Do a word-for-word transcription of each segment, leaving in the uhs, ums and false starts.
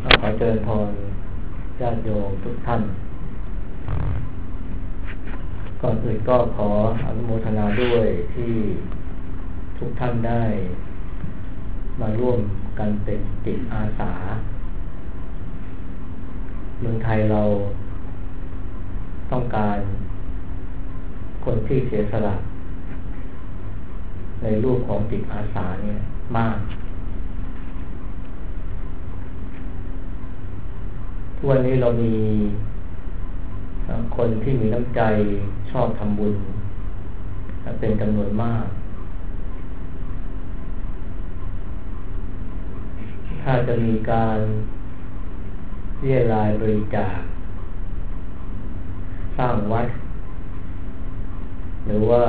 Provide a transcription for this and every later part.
ขอเจริญพรญาติโยมทุกท่านก่อนอื่นก็ขออนุโมทนาด้วยที่ทุกท่านได้มาร่วมกันเป็นจิตอาสาเมืองไทยเราต้องการคนที่เสียสละในรูปของจิตอาสาเนี่ยมากทุกวันนี้เรามีคนที่มีน้ำใจชอบทำบุญเป็นจำนวนมากถ้าจะมีการเรียรายบริจาคสร้างวัดหรือว่า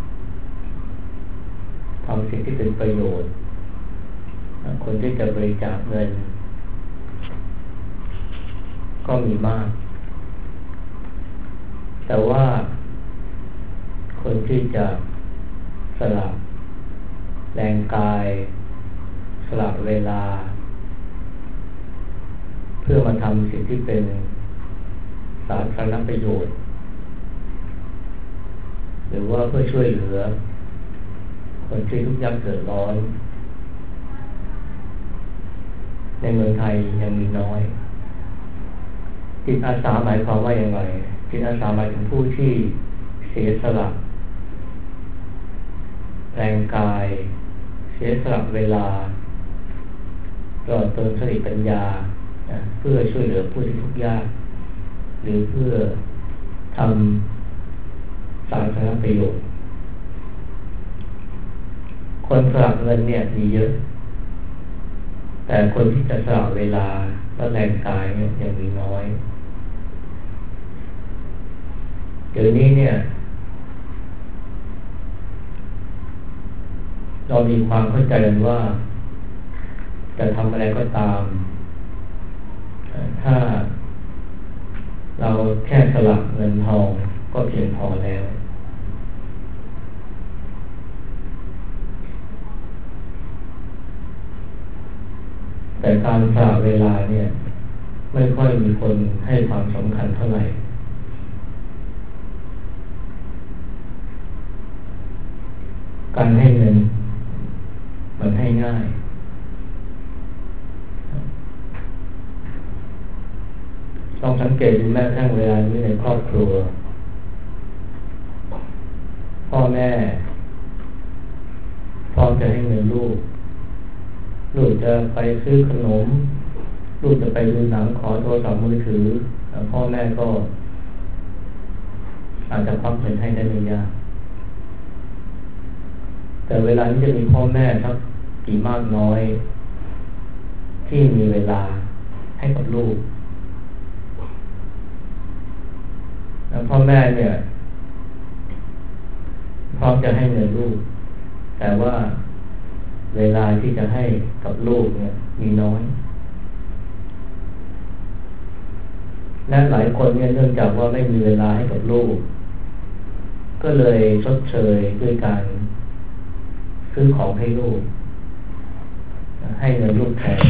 ทำสิ่งที่เป็นประโยชน์คนที่จะบริจาคเงินก็มีมากแต่ว่าคนที่จะสละแรงกายสละเวลาเพื่อมาทำสิ่งที่เป็นสาธารณประโยชน์หรือว่าเพื่อช่วยเหลือคนที่ทุกข์ยากเดือดร้อนในเมืองไทยยังมีน้อยจิตอาสาหมายความว่าอย่างไรจิตอาสาหมายถึงผู้ที่เสียสละแรงกายเสียสละเวลาตลอดจนสติปัญญาเพื่อช่วยเหลือผู้ที่ทุกข์ยากหรือเพื่อทำสาธารณประโยชน์คนสละเงินเนี่ยมีเยอะแต่คนที่จะสละเวลาและแรงกายเนี่ยยังมีน้อยเดี๋ยวนี้เนี่ยเรามีความเข้าใจกันว่าจะทำอะไรก็ตามถ้าเราแค่สละเงินทองก็เพียงพอแล้วแต่การสละเวลาเนี่ยไม่ค่อยมีคนให้ความสำคัญเท่าไหร่การให้เงินมันให้ง่ายต้องสังเกตดูแม้กระทั่งเวลานี้ในครอบครัวพ่อแม่พร้อมจะให้เงินลูกลูกจะไปซื้อขนมลูกจะไปดูหนังขอโทรศัพท์มือถือพ่อแม่ก็อาจจะควักเงินให้ได้ไม่ยากแต่เวลานี้จะมีพ่อแม่สักกี่มากน้อยที่มีเวลาให้กับลูกพ่อแม่เนี่ยพร้อมจะให้เงินลูกแต่ว่าเวลาที่จะให้กับลูกเนี่ยมีน้อยและหลายคนเนี่ยเนื่องจากว่าไม่มีเวลาให้กับลูกก็เลยชดเชยด้วยการซื้อของให้ลูกให้เงินลูกแทน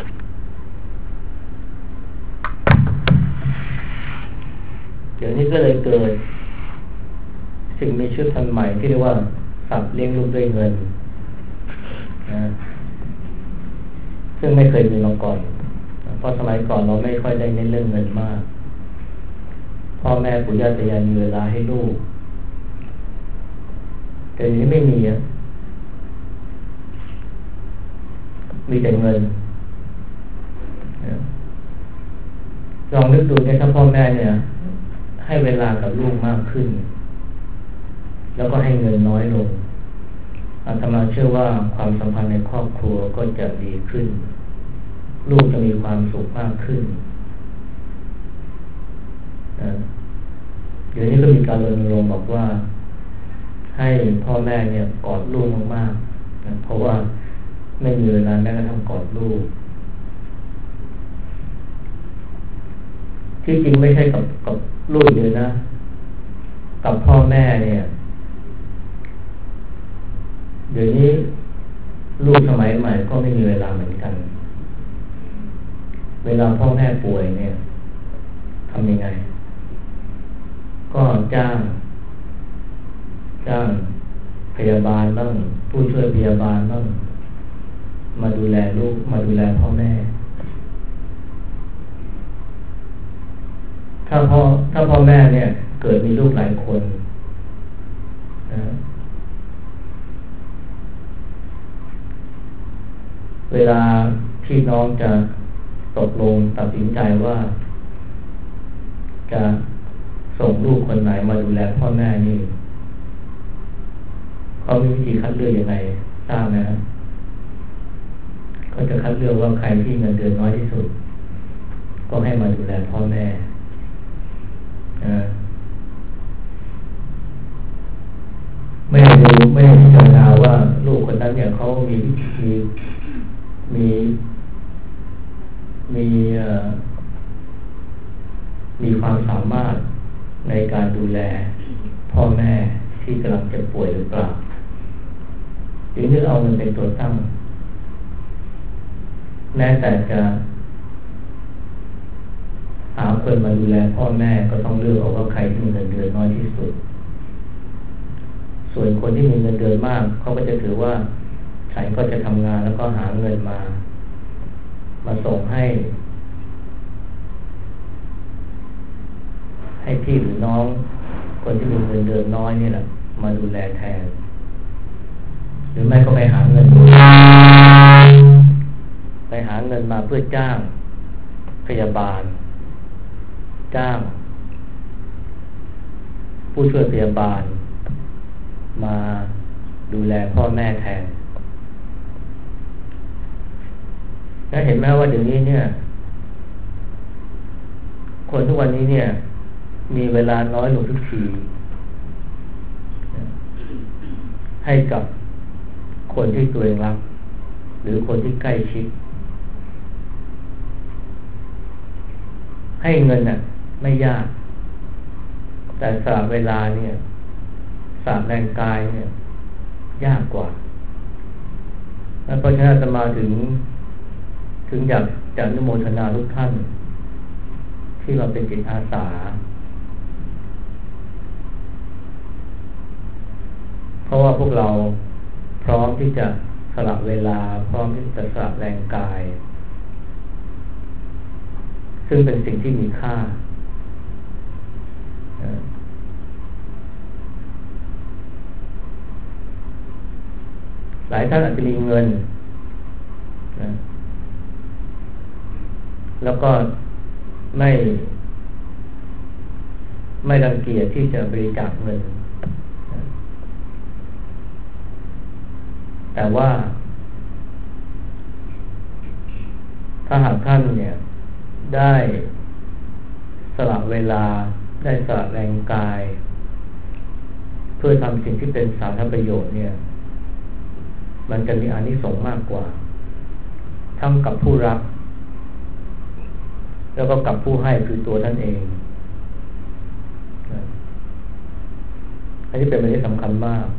เดี๋ยวนี้ก็เลยเกิดสิ่งมีชื่อพันธุ์ใหม่ที่เรียกว่าสัตว์เลี้ยงลูกด้วยเงินนะซึ่งไม่เคยมีมาก่อนเพราะสมัยก่อนเราไม่ค่อยได้เน้นเรื่องเงินมากพ่อแม่ปู่ย่าตายายมีเวลาให้ลูกแต่นี้ไม่มีอ่ะมีแต่เงินลองนึกดูเนี่ยถ้าพ่อแม่เนี่ยให้เวลากับลูกมากขึ้นแล้วก็ให้เงินน้อยลงอาตมาเชื่อว่าความสัมพันธ์ในครอบครัวก็จะดีขึ้นลูกจะมีความสุขมากขึ้นเดี๋ยวนี้ก็มีการรณรงค์บอกว่าให้พ่อแม่เนี่ยกอดลูกมากๆเพราะว่าไม่มีเวลาแม้กระทั่งกอดลูกที่จริงไม่ใช่กับกับลูกเลยนะกับพ่อแม่เนี่ยเดี๋ยวนี้ลูกสมัยใหม่ก็ไม่มีเวลาเหมือนกันเวลาพ่อแม่ป่วยเนี่ยทำยังไงก็จ้างจ้างพยาบาลบ้างผู้ช่วยพยาบาลบ้างมาดูแลลูกมาดูแลพ่อแม่ถ้าพ่อถ้าพ่อแม่เนี่ยเกิดมีลูกหลายคนนะเวลาพี่น้องจะตกลงตัดสินใจว่าจะส่งลูกคนไหนมาดูแลพ่อแม่นี่เขามีวิธีคัดเลือกยังไงทราบไหมครับเขาจะคัดเลือกว่าใครที่เงินเดือนน้อยที่สุดก็ให้มาดูแลพ่อแม่ไม่ได้ดูไม่ได้พิจารณาว่าลูกคนนั้นเนี่ยเขามีมีมีมีมีความสามารถในการดูแลพ่อแม่ที่กำลังเจ็บป่วยหรือเปล่าหรือนึกเอาเงินเป็นตัวตั้งแม้แต่จะหาคนมาดูแลพ่อแม่ก็ต้องเลือกเอาว่าใครที่มีเงินเดือนน้อยที่สุดส่วนคนที่มีเงินเดือนมากเขาก็จะถือว่าฉันก็จะทำงานแล้วก็หาเงินมามาส่งให้ให้พี่หรือน้องคนที่มีเงินเดือนน้อยนี่แหละมาดูแลแทนหรือไม่ก็ไปหาเงินไปหาเงินมาเพื่อจ้างพยาบาลจ้างผู้ช่วยพยาบาลมาดูแลพ่อแม่แทนแล้วเห็นไหมว่าเดี๋ยวนี้เนี่ยคนทุกวันนี้เนี่ยมีเวลาน้อยลงทุกทีให้กับคนที่ตัวเองรักหรือคนที่ใกล้ชิดให้เงินน่ะไม่ยากแต่สละเวลาเนี่ยสละแรงกายเนี่ยยากกว่าแล้วเพราะฉะนั้นจะมาถึงถึงอยากจะอนุโมทนาทุกท่านที่มาเป็นจิตอาสาเพราะว่าพวกเราพร้อมที่จะสละเวลาพร้อมที่จะสละแรงกายซึ่งเป็นสิ่งที่มีค่าหลายท่านอาจจะมีเงินนะแล้วก็ไม่ไม่รังเกียจที่จะบริจาคเงินนะแต่ว่าถ้าหากท่านเนี่ยได้สละเวลาได้สละแรงกายเพื่อทำสิ่งที่เป็นสาธารณประโยชน์เนี่ยมันจะมีอานิสงส์มากกว่าทั้งกับผู้รับแล้วก็กับผู้ให้คือตัวท่านเองอันนี้เป็นประเด็นสำคัญมาก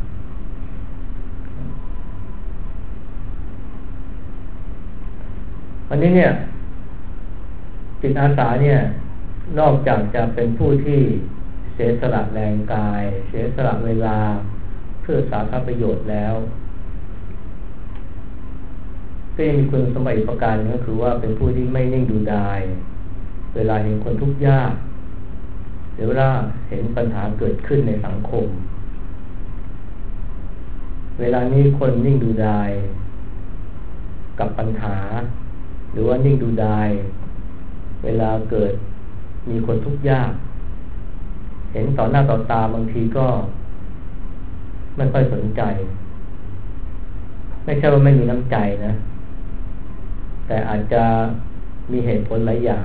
วันนี้เนี่ยจิตอาสาเนี่ยนอกจากจะเป็นผู้ที่เสียสละแรงกายเสียสละเวลาเพื่อสาธารณประโยชน์แล้วก็ยังมีคุณสมบัติประการนึงก็คือว่าเป็นผู้ที่ไม่นิ่งดูดายเวลาเห็นคนทุกข์ยากหรือเวลาเห็นปัญหาเกิดขึ้นในสังคมเวลานี้คนนิ่งดูดายกับปัญหาหรือว่านิ่งดูดายเวลาเกิดมีคนทุกข์ยากเห็นต่อหน้าต่อตาบางทีก็ไม่ค่อยสนใจไม่ใช่ว่าไม่มีน้ำใจนะแต่อาจจะมีเหตุผลหลายอย่าง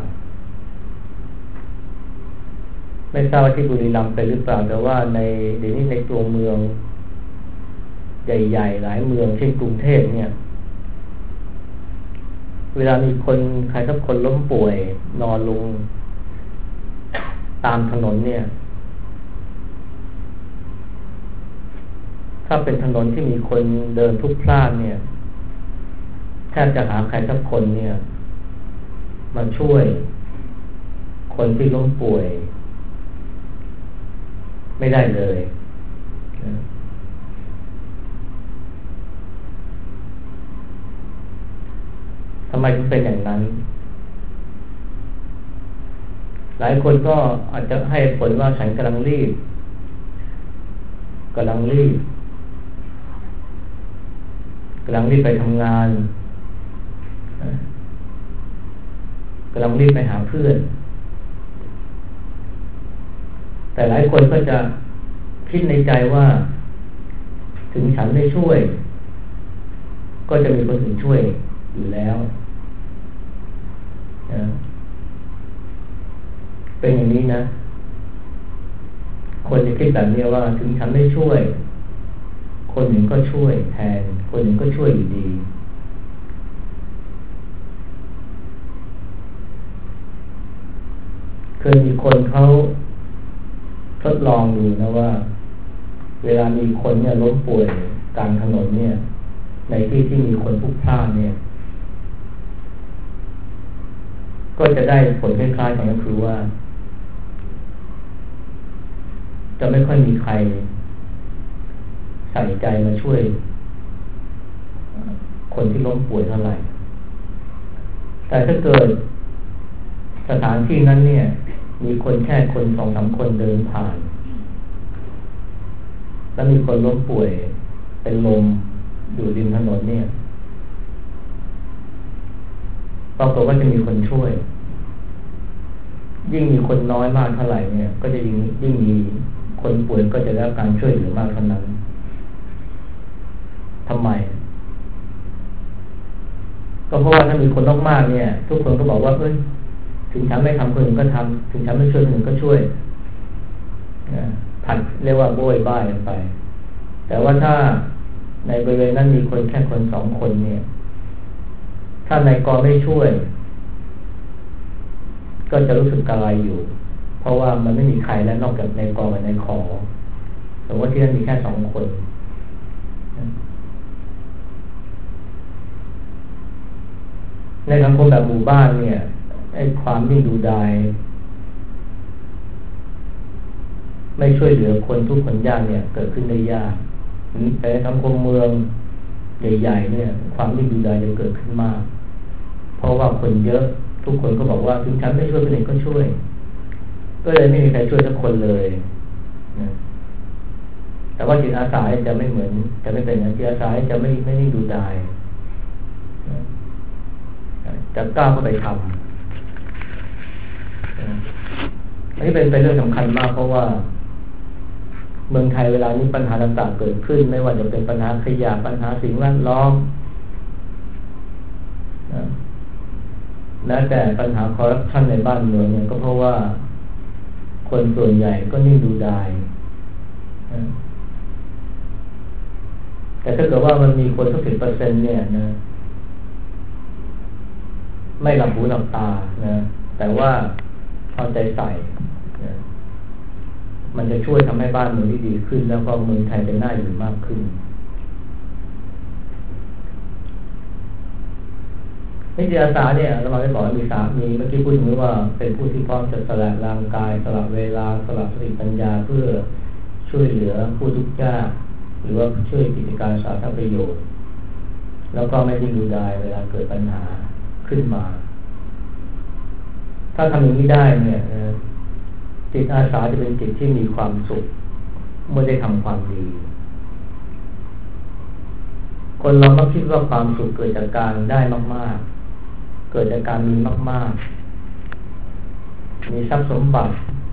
ไม่ทราบว่าที่บุรีรัมย์เป็นหรือเปล่าแต่ว่าในเดี๋ยวนี้ในตัวเมืองใหญ่ๆหลายเมืองเช่นกรุงเทพเนี่ยเวลามีคนใครสักคนล้มป่วยนอนลงตามถนนเนี่ยถ้าเป็นถนนที่มีคนเดินพลุกพล่านเนี่ยแทบจะหาใครสักคนเนี่ยมาช่วยคนที่ล้มป่วยไม่ได้เลยนะทำไมถึงเป็นอย่างนั้นหลายคนก็อาจจะให้ผลว่าฉันกำลังรีบกำลังรีบกำลังรีบไปทำงานกำลังรีบไปหาเพื่อนแต่หลายคนก็จะคิดในใจว่าถึงฉันไม่ช่วยก็จะมีคนอื่นช่วยอยู่แล้วนะเป็นอย่างนี้นะคนจะคิดแบบนี้ว่าถึงฉันไม่ช่วยคนหนึ่งก็ช่วยแทนคนหนึ่งก็ช่วยอยู่ดีเคยมีคนเขาทดลองดูนะว่าเวลามีคนเนี่ยล้มป่วยกลางถนนเนี่ยในที่ที่มีคนพลุกพล่านเนี่ยก็จะได้ผลคล้ายๆกันก็คือว่าจะไม่ค่อยมีใครใส่ใจมาช่วยคนที่ล้มป่วยเท่าไหร่แต่ถ้าเกิดสถานที่นั้นเนี่ยมีคนแค่คนสองสามคนเดินผ่านแล้วมีคนล้มป่วยเป็นลมอยู่ริมถนนเนี่ยปรากฏว่าจะมีคนช่วยยิ่งมีคนน้อยมากเท่าไหร่เนี่ยก็จะยิ่งยิ่งมีคนป่วยก็จะได้รับการช่วยเหลือมากเท่านั้นทำไมก็เพราะว่าถ้ามีคนมากๆเนี่ยทุกคนก็บอกว่าเอ้ยถึงฉันไม่ทำคนอื่นก็ทำถึงฉันไม่ช่วยคนอื่นก็ช่วยผัดเรียกว่าโบยบ้ายกันไปแต่ว่าถ้าในบริเวณนั้นมีคนแค่คนสองคนเนี่ยถ้านายกไม่ช่วยก็จะรู้สึกกระไรอยู่เพราะว่ามันไม่มีใครแล้วนอกจากนายกกับนายขอแต่ว่าที่นั่นมีแค่สองคนในสังคมแบบหมู่บ้านเนี่ยไอ้ความนิ่งดูดายไม่ช่วยเหลือคนทุกคนยากเนี่ยเกิดขึ้นได้ยากแต่ในสังคมเมืองใหญ่ๆเนี่ยความนิ่งดูดายจะเกิดขึ้นมากเพราะว่าคนเยอะทุกคนก็บอกว่าถึงฉันไม่ช่วยคนอื่นก็ช่วยก็เลยไม่มีใครช่วยสักคนเลยนะแต่ว่าจิตอาสาจะไม่เหมือนจะไม่เป็นนะจิตอาสาจะไม่ไม่นิ่งดูดายจะกล้าเข้าไปทำอันนี้เป็นเป็นเรื่องสำคัญมากเพราะว่าเมืองไทยเวลานี้ปัญหาต่างๆเกิดขึ้นไม่ว่าจะเป็นปัญหาขยะปัญหาสิ่งแวดล้อมและแต่ปัญหาคอร์รัปชันในบ้านเมืองเนี่ยก็เพราะว่าคนส่วนใหญ่ก็นิ่งดูดายแต่ถ้าเกิดว่ามันมีคนสักสิบเปอร์เซ็นต์เนี่ยนะไม่หลับหูหลับตานะแต่ว่าเอาใจใส่นะมันจะช่วยทำให้บ้านเมืองที่ดีขึ้นแล้วก็เมืองไทยเป็นน่าอยู่มากขึ้นนิติอาสาเนี่ยเราไม่บอกมีสามีเมื่อกี้พูดถึงว่าเป็นผู้ที่พร้อมจะสละร่างกายสละเวลาสละสติปัญญาเพื่อช่วยเหลือผู้ทุกข์ยากหรือว่าช่วยกิจการสาธารณประโยชน์แล้วก็ไม่ดิ้นดูดายเวลาเกิดปัญหาขึ้นมาถ้าทำอย่างนี้ได้เนี่ยจิตอาสาจะเป็นจิตที่มีความสุขเมื่อได้ทำความดีคนเรามักคิดว่าความสุขเกิดจากการได้มากๆเกิดจากการมีมากๆมีทรัพย์สมบัติ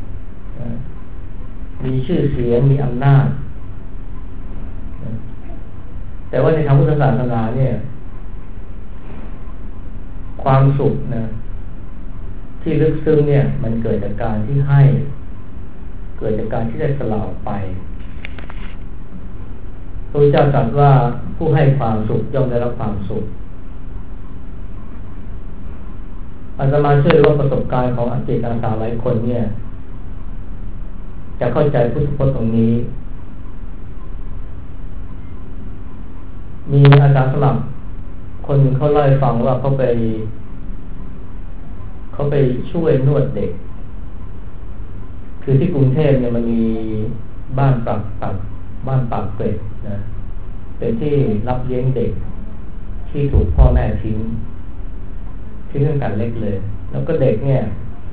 มีชื่อเสียงมีอำนาจแต่ว่าในทางพุทธศาสนาเนี่ยความสุขนะที่ลึกซึ้งเนี่ยมันเกิดจากการที่ให้เกิดจากการที่ได้สละออกไปพระเจ้าตรัสว่าผู้ให้ความสุขย่อมได้รับความสุขอาตมาเชื่อว่าประสบการณ์ของอาจารย์อาสาหลายคนเนี่ยจะเข้าใจพุทธพจน์ตรงนี้มีอาสาสมัครคนหนึ่งเขาเล่าให้ฟังว่าเขาไปเขาไปช่วยนวดเด็กคือที่กรุงเทพเนี่ยมันมีบ้านปากปักบ้านปากเกร็ดนะเป็นที่รับเลี้ยงเด็กที่ถูกพ่อแม่ทิ้งทิ้งตั้งแต่เล็กเลยแล้วก็เด็กเนี่ย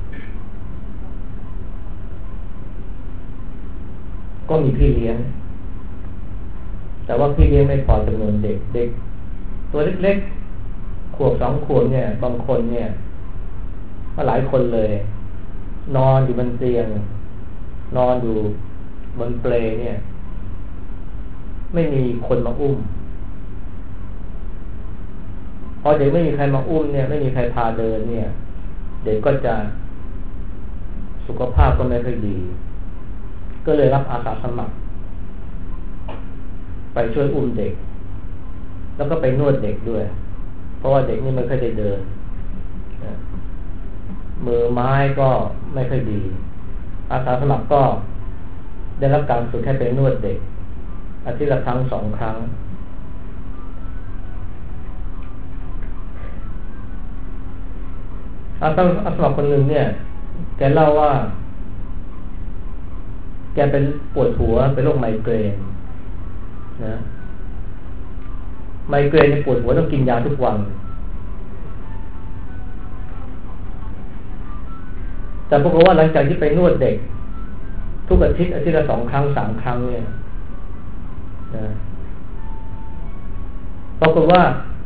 ก็มีพี่เลี้ยงแต่ว่าพี่เลี้ยงไม่พอจำนวนเด็กเด็กตัวเล็กๆขวบสองขวบเนี่ยบางคนเนี่ยก็หลายคนเลย นอนอยู่บนเตียงนอนอยู่บนเปลเนี่ยไม่มีคนมาอุ้มพอเด็กไม่มีใครมาอุ้มเนี่ยไม่มีใครพาเดินเนี่ยเด็กก็จะสุขภาพก็ไม่ค่อยดีก็เลยรับอาสาสมัครไปช่วยอุ้มเด็กแล้วก็ไปนวดเด็กด้วยเพราะว่าเด็กนี่ไม่ค่อยได้เดินมือไม้ก็ไม่ค่อยดีอาสาสมัครก็ได้รับการฝึกให้ไปนวดเด็กอาทิตย์ละครั้งสองครั้งอาสาอาสาสมัครคนหนึ่งเนี่ยแกเล่าว่าแกเป็นปวดหัวเป็นโรคไมเกรนนะไมเกรนปวดหัวต้องกินยาทุกวันแต่ปรากฏว่าหลังจากที่ไปนวดเด็กทุกอาทิตย์อาทิตย์ละสองครั้งสามครั้งเนี่ยนะปรากฏว่า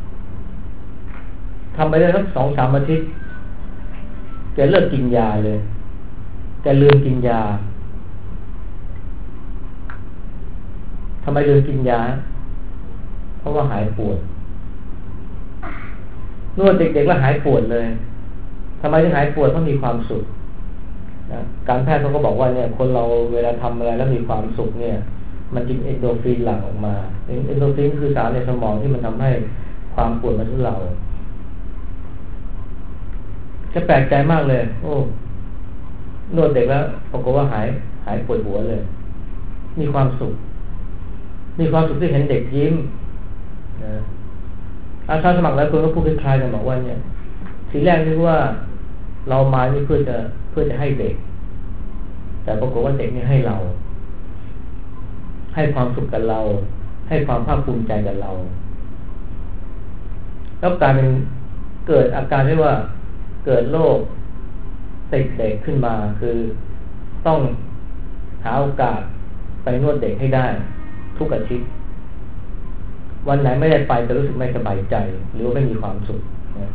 ทำไปได้สักสองสามอาทิตย์แกเลิกกินยาเลยแกลืมกินยาทำไมลืมกินยาเพราะว่าหายปวดนวดเด็กๆแล้วหายปวดเลยทำไมถึงหายปวดเพราะมีความสุขนะการแพทย์เขาก็บอกว่าเนี่ยคนเราเวลาทำอะไรแล้วมีความสุขเนี่ยมันจึงเอนโดรฟินหลั่งออกมาเอนโดรฟินคือสารในสมองที่มันทำให้ความปวดมันทุเลาจะแปลกใจมากเลยโอ้นวดเด็กแล้วปรากฏว่าหายหายปวดหัวเลยมีความสุขมีความสุขที่เห็นเด็กยิ้มนะอาสาสมัครแล้วคนก็พูดคล้ายๆกันบอกว่าเนี่ยทีแรกนึกว่าเรามานี่เพื่อจะเพื่อจะให้เด็กแต่ปรากฏว่าเด็กนี่ให้เราให้ความสุขกับเราให้ความภาคภูมิใจกับเราแล้วกลายเป็นเกิดอาการที่ว่าเกิดโรคติดเด็กขึ้นมาคือต้องหาโอกาสไปนวดเด็กให้ได้ทุกอาทิตย์วันไหนไม่ได้ไปจะรู้สึกไม่สบายใจหรือว่าไม่มีความสุขนะ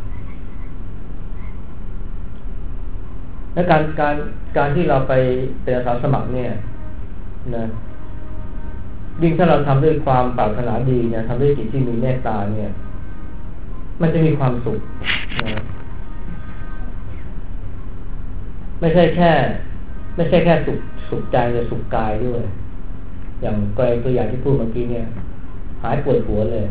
และการการการที่เราไปเป็นอาสาสมัครเนี่ยนะยิ่งถ้าเราทำด้วยความปรารถนาดีเนี่ยทำด้วยจิตที่มีเมตตาเนี่ยมันจะมีความสุขนะไม่ใช่แค่ไม่ใช่แค่สุขสุขใจแต่สุขกายด้วยอย่างกรณีตัวอย่างที่พูดเมื่อกี้เนี่ยหายปวดหัวเลย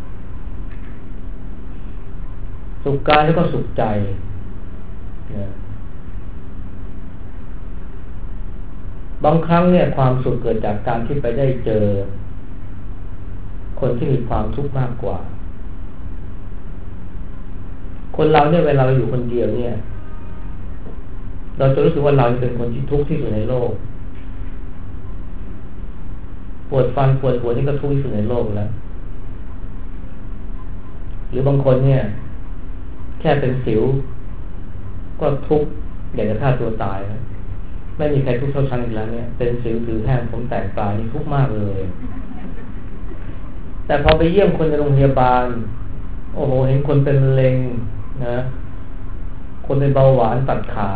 สุขกายแล้วก็สุขใจนะบางครั้งเนี่ยความสุขเกิดจากการที่ไปได้เจอคนที่มีความทุกข์มากกว่าคนเราเนี่ยเวลาเราอยู่คนเดียวเนี่ยเราจะรู้สึกว่าเราเป็นคนที่ทุกข์ที่สุดในโลกปวดฟันปวดหัวนี่ก็ทุกข์ที่สุดในโลกแล้วหรือบางคนเนี่ยแค่เป็นสิวก็ทุกข์อยากจะฆ่าตัวตายนะไม่มีใครทุกข์เท่าฉันอีกแล้วเนี่ยเป็นสิวถือแห้งผมแตกปลายนี่ทุกข์มากเลยแต่พอไปเยี่ยมคนในโรงพยาบาลโอ้โหเห็นคนเป็นมะเร็งนะคนเป็นเบาหวานตัดขา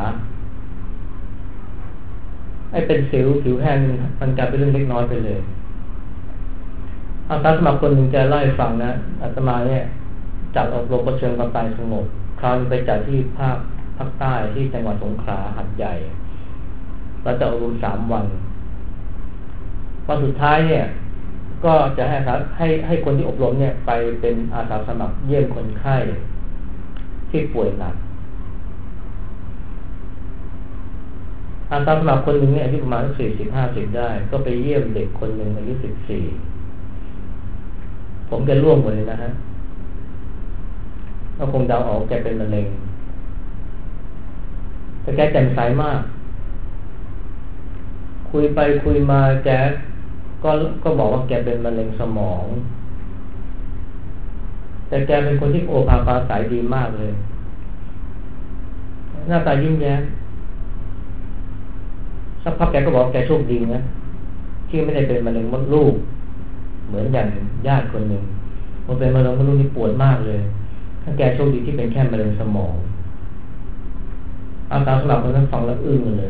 ไอ้เป็นสิวผิวแห้งมันกลายเป็นเรื่องเล็กน้อยไปเลยอาสาสมัครคนหนึ่งจะเล่าให้ฟังนะอาตมาเนี่ยจัดอบรมประชิญความตายสงบคราวนี้ไปจัดที่ภาคภาคใต้ที่จังหวัดสงขลาหัดใหญ่เราจะอบรมสามวันวันสุดท้ายเนี่ยก็จะให้ให้ให้คนที่อบรมเนี่ยไปเป็นอาสาสมัครเยี่ยมคนไข้ที่ป่วยหนักอาสาสมัครคนหนึ่งเนี่ยอายุประมาณสี่สิบห้าสิบได้ก็ไปเยี่ยมเด็กคนหนึ่งอายุสิบสี่ผมแกร่วงหมดเลยนะฮะก็คงเดาออกแกเป็นมะเร็งแต่แกแจ่มใสมากคุยไปคุยมาแกก็ก็บอกว่าแกเป็นมะเร็งสมองแต่แกเป็นคนที่โอภาปราศัยดีมากเลยหน้าตายิ้มแย้มสักพักแกก็บอกแกโชคดีนะที่ไม่ได้เป็นมะเร็งมดลูกเหมือนอย่างญาติคนหนึ่งมันเป็นมะเร็งมดลูกนี่ปวดมากเลยถ้าแกโชคดีที่เป็นแค่มะเร็งสมองอาการสำหรับคนนั้นฟังแล้วอึ้งเลย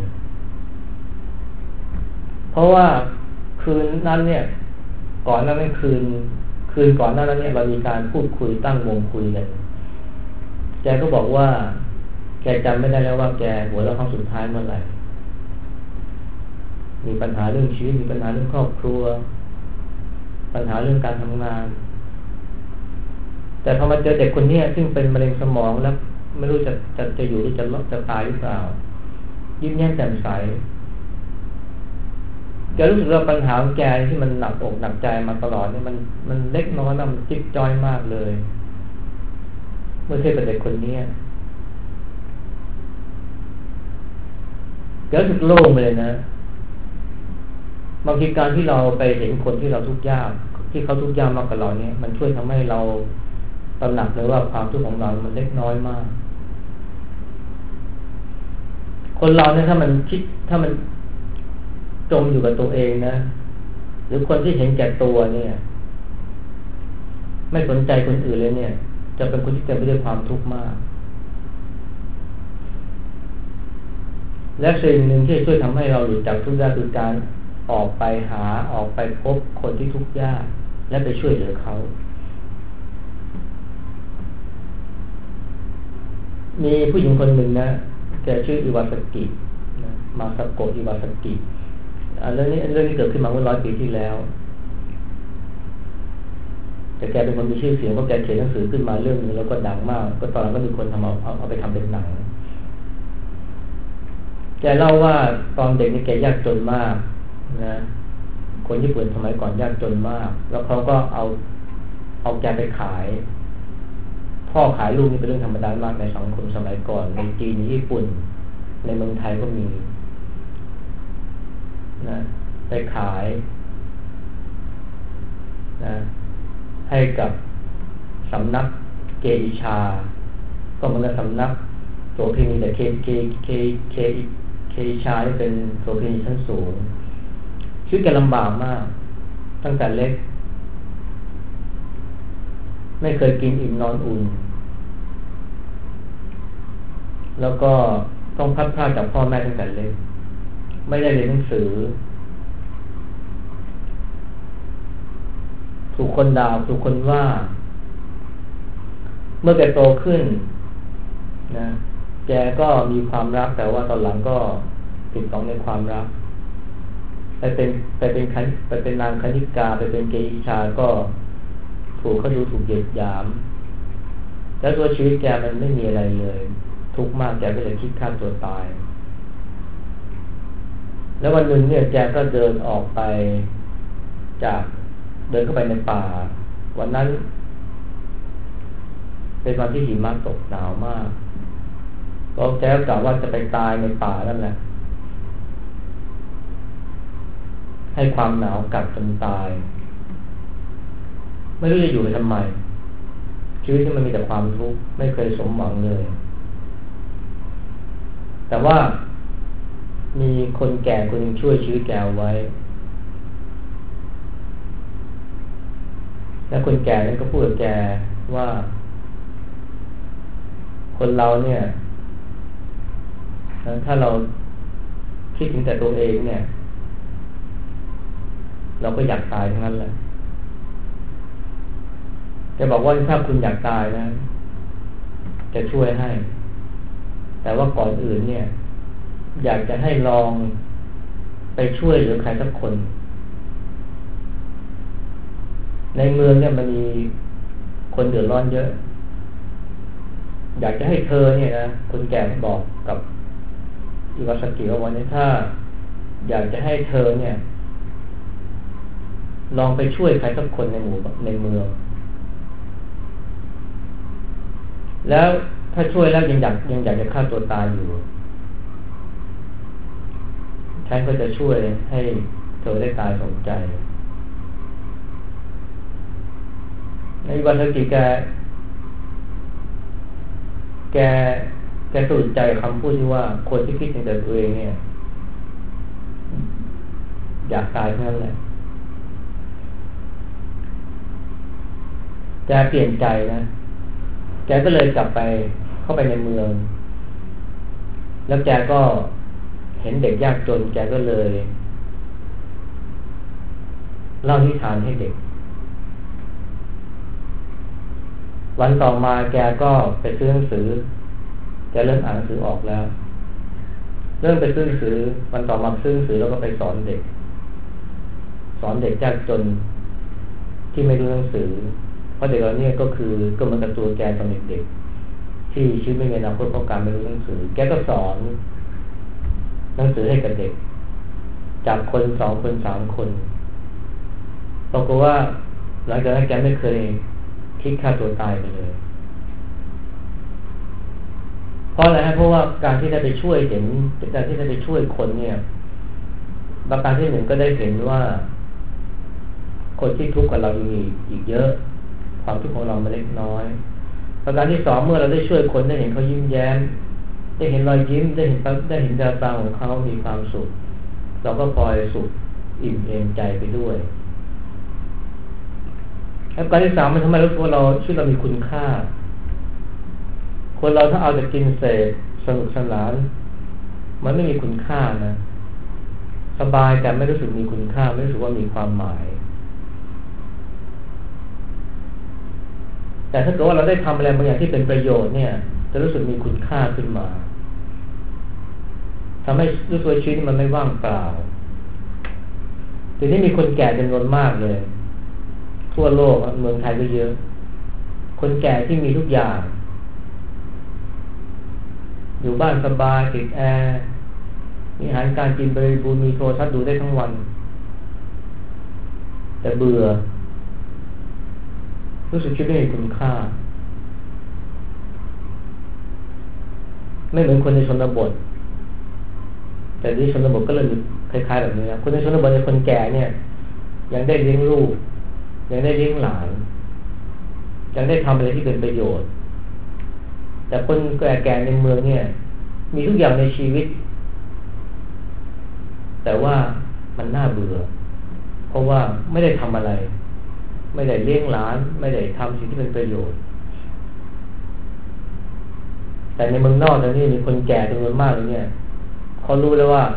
เพราะว่าคืนนั้นเนี่ยก่อนหน้านั้นคืนคืนก่อนหน้านั้นเนี่ยเรามีการพูดคุยตั้งวงคุยกันแกก็บอกว่าแกจำไม่ได้แล้วว่าแกหัวเราะครั้งสุดท้ายเมื่อไหร่มีปัญหาเรื่องชีวิตมีปัญหาเรื่องครอบครัวปัญหาเรื่องการทำงานแต่พอมาเจอเด็กคนนี้ซึ่งเป็นมะเร็งสมองแล้วไม่รู้จะจะจะอยู่หรือจะลดจะตายหรือเปล่ายิ้มแย้มแจ่มใสแกรู้สึกว่าปัญหาของแกที่มันหนักอกหนักใจมาตลอดเนี่ยมันมันเล็กน้อยมากมันจิ๊บจ้อยมากเลยเมื่อเทียบกับเด็กคนนี้แกรู้สึกโล่งเลยนะบางทีการที่เราไปเห็นคนที่เราทุกข์ยากที่เขาทุกข์ยากมากกว่าเราเนี่ยมันช่วยทำให้เราตระหนักเลยว่าความทุกข์ของเรามันเล็กน้อยมากคนเราเนี่ยถ้ามันคิดถ้ามันจมอยู่กับตัวเองนะหรือคนที่เห็นแก่ตัวเนี่ยไม่สนใจคนอื่นเลยเนี่ยจะเป็นคนที่เต็มไปด้วยความทุกข์มากและสิ่งหนึ่งที่ช่วยทำให้เราหลุดจากทุกข์ได้คือการออกไปหาออกไปพบคนที่ทุกข์ยากและไปช่วยเหลือเขามีผู้หญิงคนหนึ่งนะแกชื่ออิวาสกินะมาซาโกะอิวาสกิเรื่องนี้เรื่องนี้เกิดขึ้นมาเมื่อร้อยปีที่แล้วแต่แกเป็นคนมีชื่อเสียงเพราะแกเขียนหนังสือขึ้นมาเรื่องนึงแล้วก็ดังมากก็ตอนนั้นก็มีคนทำเอาเอาไปทำเป็นหนังแกเล่าว่าตอนเด็กนี่แกยากจนมากนะคนญี่ปุ่นสมัยก่อนยากจนมากแล้วเขาก็เอาเอาแกไปขายพ่อขายลูกนี่เป็นเรื่องธรรมดามากในสังคมสมัยก่อนในจีนในญี่ปุ่นในเมืองไทยก็มีนะไปขายนะให้กับสำนักเกอิชาก็เหมือนกับสำนักโสเภณีแต่เคเคเคเคเคอิชาที่เป็นโสเภณีชั้นสูงชีวิตแกลำบากมากตั้งแต่เล็กไม่เคยกินอิ่มนอนอุ่นแล้วก็ต้องพัดพรากจากพ่อแม่ตั้งแต่เล็กไม่ได้เรียนหนังสือถูกคนด่าถูกคนว่าเมื่อแกโตขึ้นนะแกก็มีความรักแต่ว่าตอนหลังก็ติดต้องในความรักไปเป็นไปเป็นคันไปเป็นนางคณิกาไปเป็นเกอิชาก็ถูกเขาดูถูกเหยียดหยามแล้วตัวชีวิตแกมันไม่มีอะไรเลยทุกข์มากแกก็เลยคิดฆ่าตัวตายแล้ววันหนึ่งเนี่ยแกก็เดินออกไปจากเดินเข้าไปในป่าวันนั้นเป็นวันที่หิมะตกหนาวมากก็แกก็กล่าวว่าจะไปตายในป่านั่นแหละให้ความหนาวกัดจนตายไม่รู้จะอยู่ไปทำไมชีวิตที่มันมีแต่ความทุกข์ไม่เคยสมหวังเลยแต่ว่ามีคนแก่คนหนึ่งช่วยชีวิตแกไว้แล้วคนแก่นั้นก็พูดกับแกว่าคนเราเนี่ยถ้าเราคิดถึงแต่ตัวเองเนี่ยเราก็อยากตายทั้งนั้นแหละแกบอกว่าถ้าคุณอยากตายนะจะช่วยให้แต่ว่าก่อนอื่นเนี่ยอยากจะให้ลองไปช่วยเหลือใครสักคนในเมืองเนี่ยมันมีคนเดือดร้อนเยอะอยากจะให้เธอเนี่ยนะคนแก่บอกกับอิวาสกิว่าวันนี้ถ้าอยากจะให้เธอเนี่ยลองไปช่วยใครสักคนในหมู่ในเมืองแล้วถ้าช่วยแล้วยังอยากยังอยากจะฆ่าตัวตายอยู่ฉันก็จะช่วยให้เธอได้กายสมใจในอิวาซากิแกแกแกสูดใจคำพูดที่ว่าคนที่คิดถึงแต่ตัวเองเนี่ยอยากตายเท่านั้นแหละแกเปลี่ยนใจนะแกก็เลยกลับไปเข้าไปในเมืองแล้วแกก็เห็นเด็กยากจนแกก็เลยเล่านิทานให้เด็กวันต่อมาแกก็ไปซื้อหนังสือแกเริ่มอ่านหนังสือออกแล้วเริ่มไปซื้อหนังสือวันต่อมาซื้อหนังสือแล้วก็ไปสอนเด็กสอนเด็กยากจนที่ไม่รู้หนังสือเพราะเด็กเราเนี่ยก็คือก็เหมือนกับตัวแกตอนเด็กๆที่ชีวิตไม่มีอนาคตเพราะการไม่รู้หนังสือแกก็สอนหนังสือให้กับเด็กจากคนสองคนสามคนปรากฏว่าหลังจากนั้นแกไม่เคยคิดฆ่าตัวตายไปเลยเพราะอะไรฮะเพราะว่าการที่ได้ไปช่วยเห็นการที่ได้ไปช่วยคนเนี่ยประการที่หนึ่งก็ได้เห็นว่าคนที่ทุกข์กับเรามีอีกเยอะความทุกข์ของเรามันเล็กน้อยประการที่สองเมื่อเราได้ช่วยคนได้เห็นเขายิ้มแย้มได้เห็นรอยยิ้มได้เห็นได้เห็นแววตาของเขามีความสุขเราก็พลอยสุขอิ่มเอมใจไปด้วยแล้วการที่สามมันทำให้รู้สึกว่าเราชีวิตเรามีคุณค่าคนเราถ้าเอาแต่กินเสพสนุกสนานมันไม่มีคุณค่านะสบายแต่ไม่รู้สึกมีคุณค่าไม่รู้สึกว่ามีความหมายแต่ถ้าเกิดว่าเราได้ทำอะไรบางอย่างที่เป็นประโยชน์เนี่ยจะรู้สึกมีคุณค่าขึ้นมาทำให้รู้สึกชีวิตมันไม่ว่างเปล่าทีนี้มีคนแก่จำนวนมากเลยทั่วโลกเมืองไทยก็เยอะคนแก่ที่มีทุกอย่างอยู่บ้านสบายติดแอร์มีอาหารการกินบริบูรณ์มีโทรทัศน์ดูได้ทั้งวันแต่เบื่อรู้สึกชีวิตไม่มีคุณค่าไม่เหมือนคนในชนบทแต่ที่ชนบทก็เลยคล้ายๆแบบนี้นะคนในชนบทในคนแก่เนี่ยยังได้เลี้ยงลูกยังได้เลี้ยงหลานยังได้ทำอะไรที่เป็นประโยชน์แต่คนแก่ๆในเมืองเนี่ยมีทุกอย่างในชีวิตแต่ว่ามันน่าเบื่อเพราะว่าไม่ได้ทำอะไรไม่ได้เลี้ยงหลานไม่ได้ทำสิ่งที่เป็นประโยชน์แต่ในเมืองนอกตอนนี้มีคนแก่จำนวนมากเลยเนี่ยเขารู้แล้วว่า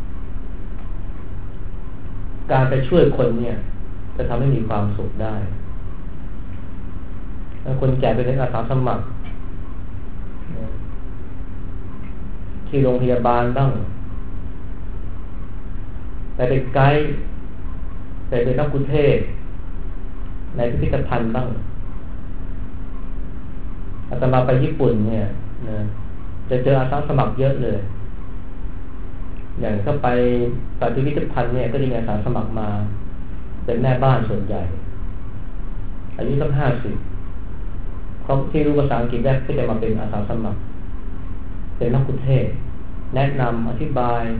การไปช่วยคนเนี่ยจะทำให้มีความสุขได้คนแก่ไปเป็นอาสาสมัครที่โรงพยาบาลบ้างไปเป็นไกด์ไปเป็นนักกุเทศในพิพิธภัณฑ์บ้างอาตมาไปญี่ปุ่นเนี่ยนะจะเจออาสาสมัครเยอะเลยอย่างเข้าไปไปพิพิธภัณฑ์เนี่ยก็จะมีอาสาสมัครมาเป็นแม่บ้านส่วนใหญ่อายุตั้งห้าสิบเขาที่รู้ภาษาอังกฤษได้ก็จะมาเป็นอาสาสมัครเป็นนักกุเทศแนะนำอธิบาย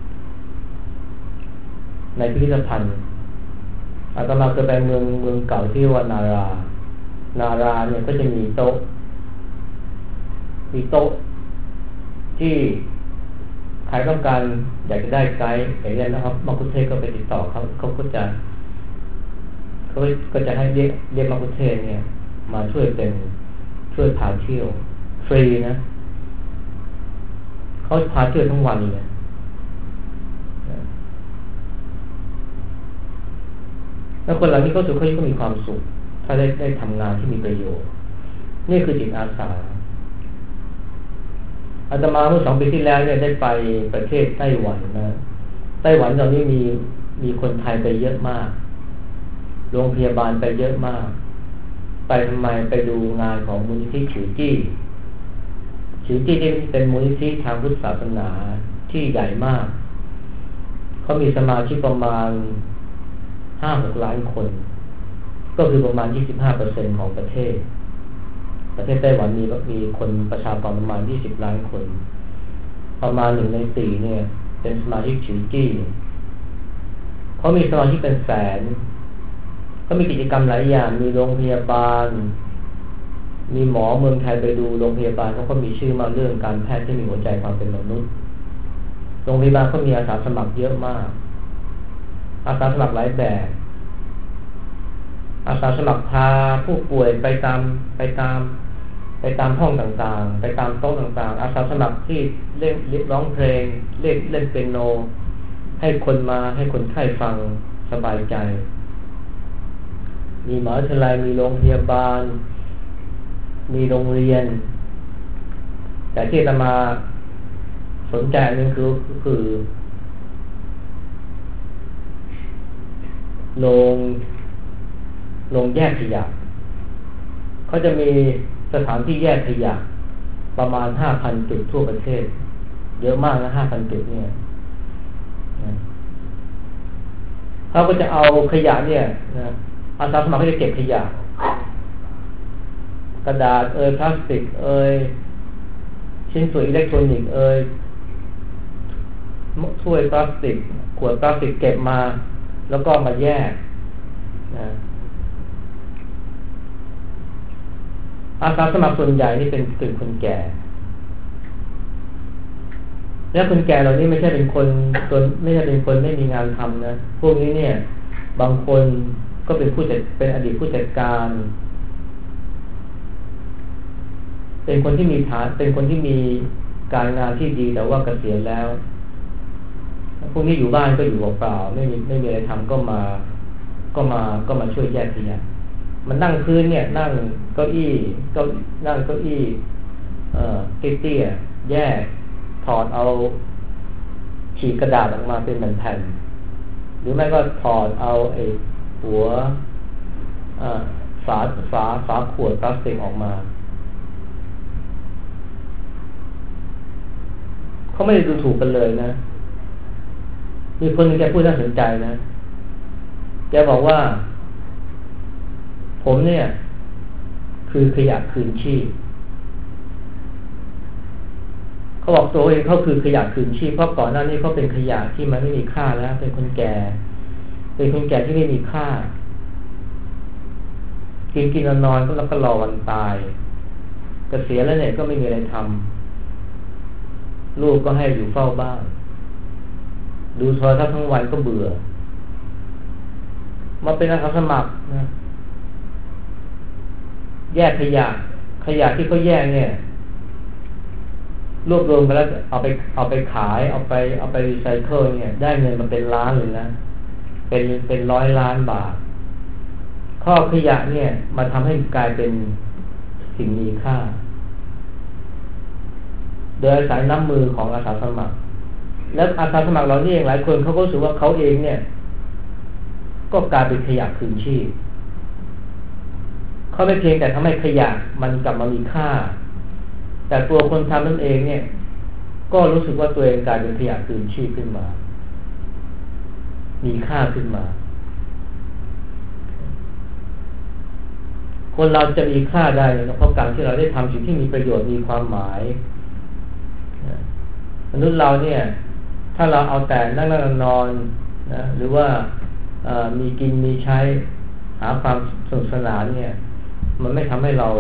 ในพิพิธภัณฑ์อาตมาเคยไปเมืองเมืองเก่าที่ว่านารานาราเนี่ยก็จะมีโต๊ะมีโต๊ะที่ใครต้องการอยากจะได้ไกด์อย่างนี้นะครับมักคุเทศก็ไปติดต่อเขาเขาก็จะเขาก็จะให้เรียกเรียกมักคุเทศเนี่ยมาช่วยเป็นช่วยพาเที่ยวฟรีนะเขาพาเที่ยวทั้งวันเลยแล้วคนเหล่านี้เขาสุขเขาก็มีความสุขถ้าได้ได้ทำงานที่มีประโยชน์นี่คือจิตอาสาอาตมาเมื่อสองปีที่แล้วเนี่ยได้ไปประเทศไต้หวันนะไต้หวันตอนนี้มีมีคนไทยไปเยอะมากโรงพยาบาลไปเยอะมากไปทำไมไปดูงานของมูลนิธิฉิวจี้ฉิวจี้ที่เป็นมูลนิธิทางพุทธศาสนาที่ใหญ่มากเขามีสมาชิกประมาณห้าหกล้านคนก็คือประมาณยี่สิบห้าเปอร์เซ็นต์ของประเทศประเทศไต้หวันมีมีคนประชากรประมาณยี่สิบล้านคนประมาณหนึ่งในสี่เนี่ยเป็นสมาชิกฉิวจี้เขามีสมาชิกเป็นแสนก็มีกิจกรรมหลายอย่างมีโรงพยาบาลมีหมอเมืองไทยไปดูโรงพยาบาลเขาก็มีชื่อมาเรื่องการแพทย์ที่มีหัวใจความเป็นมนุษย์โรงพยาบาลเขามีอาสาสมัครเยอะมากอาสาสมัครหลายแบบอาสาสมัครพาผู้ป่วยไปตามไปตามไปตามห้องต่างๆไปตามโต๊ะต่างๆอาสาสมัครที่เล่นร้องเพลงเล่นเล่นเปียโนให้คนมาให้คนไข้ฟังสบายใจมีมหาวิทยาลัยมีโรงพยาบาลมีโรงเรียนแต่ที่อาตมาสนใจอันนึงคือคือโรงโรงแยกขยะเขาจะมีสถานที่แยกขยะประมาณ ห้าพัน จุดทั่วประเทศเยอะมากนะ ห้าพัน จุดเนี่ยเขาก็จะเอาขยะเนี่ยนะอาสาสมัครเขาจะเก็บขยะกระดาษเอ่ยพลาสติกเอ่ยชิ้นส่วนอิเล็กทรอนิกส์เอ่ยถ้วยพลาสติกขวดพลาสติกเก็บมาแล้วก็มาแยกนะอาสาสมัครส่วนใหญ่นี่เป็นเป็นคนแก่และคนแก่เหล่านี้ไม่ใช่เป็นคนตัวไม่ใช่เป็นคนไม่มีงานทำนะพวกนี้เนี่ยบางคนก็เป็นผู้จัดเป็นอดีตผู้จัดการเป็นคนที่มีฐานเป็นคนที่มีการงานที่ดีแต่ว่าเกษียณแล้วพวกนี้อยู่บ้านก็อยู่เปล่าไม่มีไม่มีอะไรทำก็มาก็มาก็มาช่วยแยกขยะมันนั่งพื้นเนี่ยนั่งเก้าอี้เก้านั่งเก้าอี้เอ่อเตี้ยๆแยกถอดเอาฉีกกระดาษออกมาเป็นแผ่นหรือไม่ก็ถอดเอาไอ้หัวฝาฝาฝาขวดพลาสติกออกมาเขาไม่ได้ดูถูกกันเลยนะมีคนนึงแกพูดน่าสนใจนะแกบอกว่าผมเนี่ยคือขยะคืนชีพเขาบอกตัวเองเขาคือขยะคืนชีพเพราะก่อนหน้านี้เขาเป็นขยะที่มันไม่มีค่าแล้วเป็นคนแก่เป็นคนแก่ที่ไม่มีค่ากินกินนอนก็แล้วก็รอวันตายเกษียณแล้วเนี่ยก็ไม่มีอะไรทำลูกก็ให้อยู่เฝ้าบ้านดูโทรทัศน์ทั้งวันก็เบื่อมาเป็นอาสาสมัครนะแยกขยะขยะที่เขาแยกเนี่ยรวบรวมกันแล้วเอาไปเอาไปขายเอาไปเอาไปรีไซเคิลเนี่ยได้เงินมาเป็นล้านเลยนะเป็นเป็นร้อยล้านบาทข้อขยะเนี่ยมาทำให้กลายเป็นสิ่งมีค่าโดยอาศัยน้ำมือของอาสาสมัครแล้วอาสาสมัครเรานี่เองหลายคนเขาก็รู้สึกว่าเขาเองเนี่ยก็กลายเป็นขยะคืนชีพเขาไม่เพียงแต่ทำให้ขยะมันกลับมามีค่าแต่ตัวคนทำนั่นเองเนี่ยก็รู้สึกว่าตัวเองกลายเป็นขยะคืนชีพขึ้นมามีค่าขึ้นมาคนเราจะมีค่าได้เพราะการที่เราได้ทำสิ่งที่มีประโยชน์มีความหมายมนุษย์เราเนี่ยถ้าเราเอาแต่นั่งนั่งนอนนะหรือว่ามีกินมีใช้หาความสนุกสนานเนี่ยมันไม่ทำให้เรา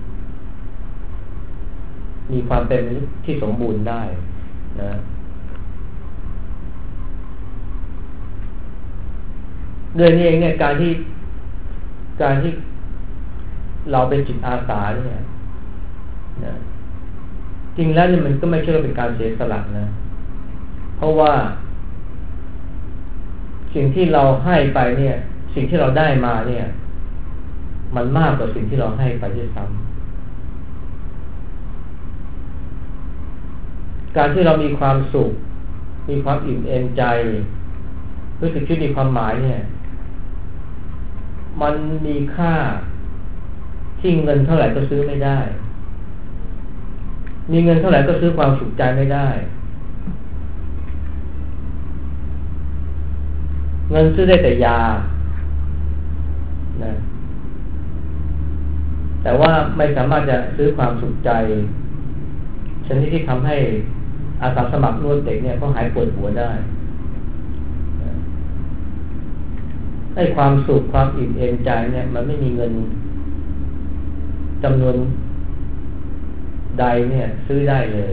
มีความเป็นที่สมบูรณ์ได้นะด้วยนี้เองเนี่ยการที่การที่เราเป็นจิตอาสาเนี่ยนะจริงแล้วเนี่ยมันก็ไม่ใช่เป็นการเสียสละนะเพราะว่าสิ่งที่เราให้ไปเนี่ยสิ่งที่เราได้มาเนี่ยมันมากกว่าสิ่งที่เราให้ไปด้วยซ้ำการที่เรามีความสุขมีความอิ่มเอมใจรู้สึกชีวิตมีความหมายเนี่ยมันมีค่าที่เงินเท่าไหร่ก็ซื้อไม่ได้มีเงินเท่าไหร่ก็ซื้อความสุขใจไม่ได้เงินซื้อได้แต่ยานะแต่ว่าไม่สามารถจะซื้อความสุขใจชนิดที่ทำให้อาสาสมัครนวดเด็กเนี่ยเขาหายปวดหัวได้ไอ้ความสุขความอิ่มเอมใจเนี่ยมันไม่มีเงินจำนวนใดเนี่ยซื้อได้เลย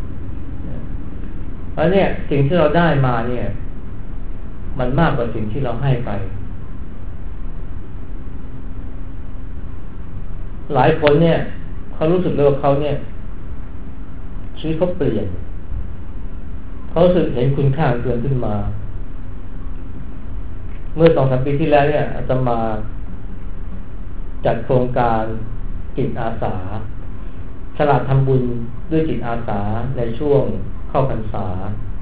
เพราะเนี่ยสิ่งที่เราได้มาเนี่ยมันมากกว่าสิ่งที่เราให้ไปหลายคนเนี่ยเขารู้สึกเลยว่าเขาเนี่ยชีวิตเขาเปลี่ยนเขารู้สึกเห็นคุณค่าเกินขึ้นมาเมื่อสองสามปีที่แล้วเนี่ยอาตมาจัดโครงการจิตอาสาฉลาดทำบุญด้วยจิตอาสาในช่วงเข้าพรรษา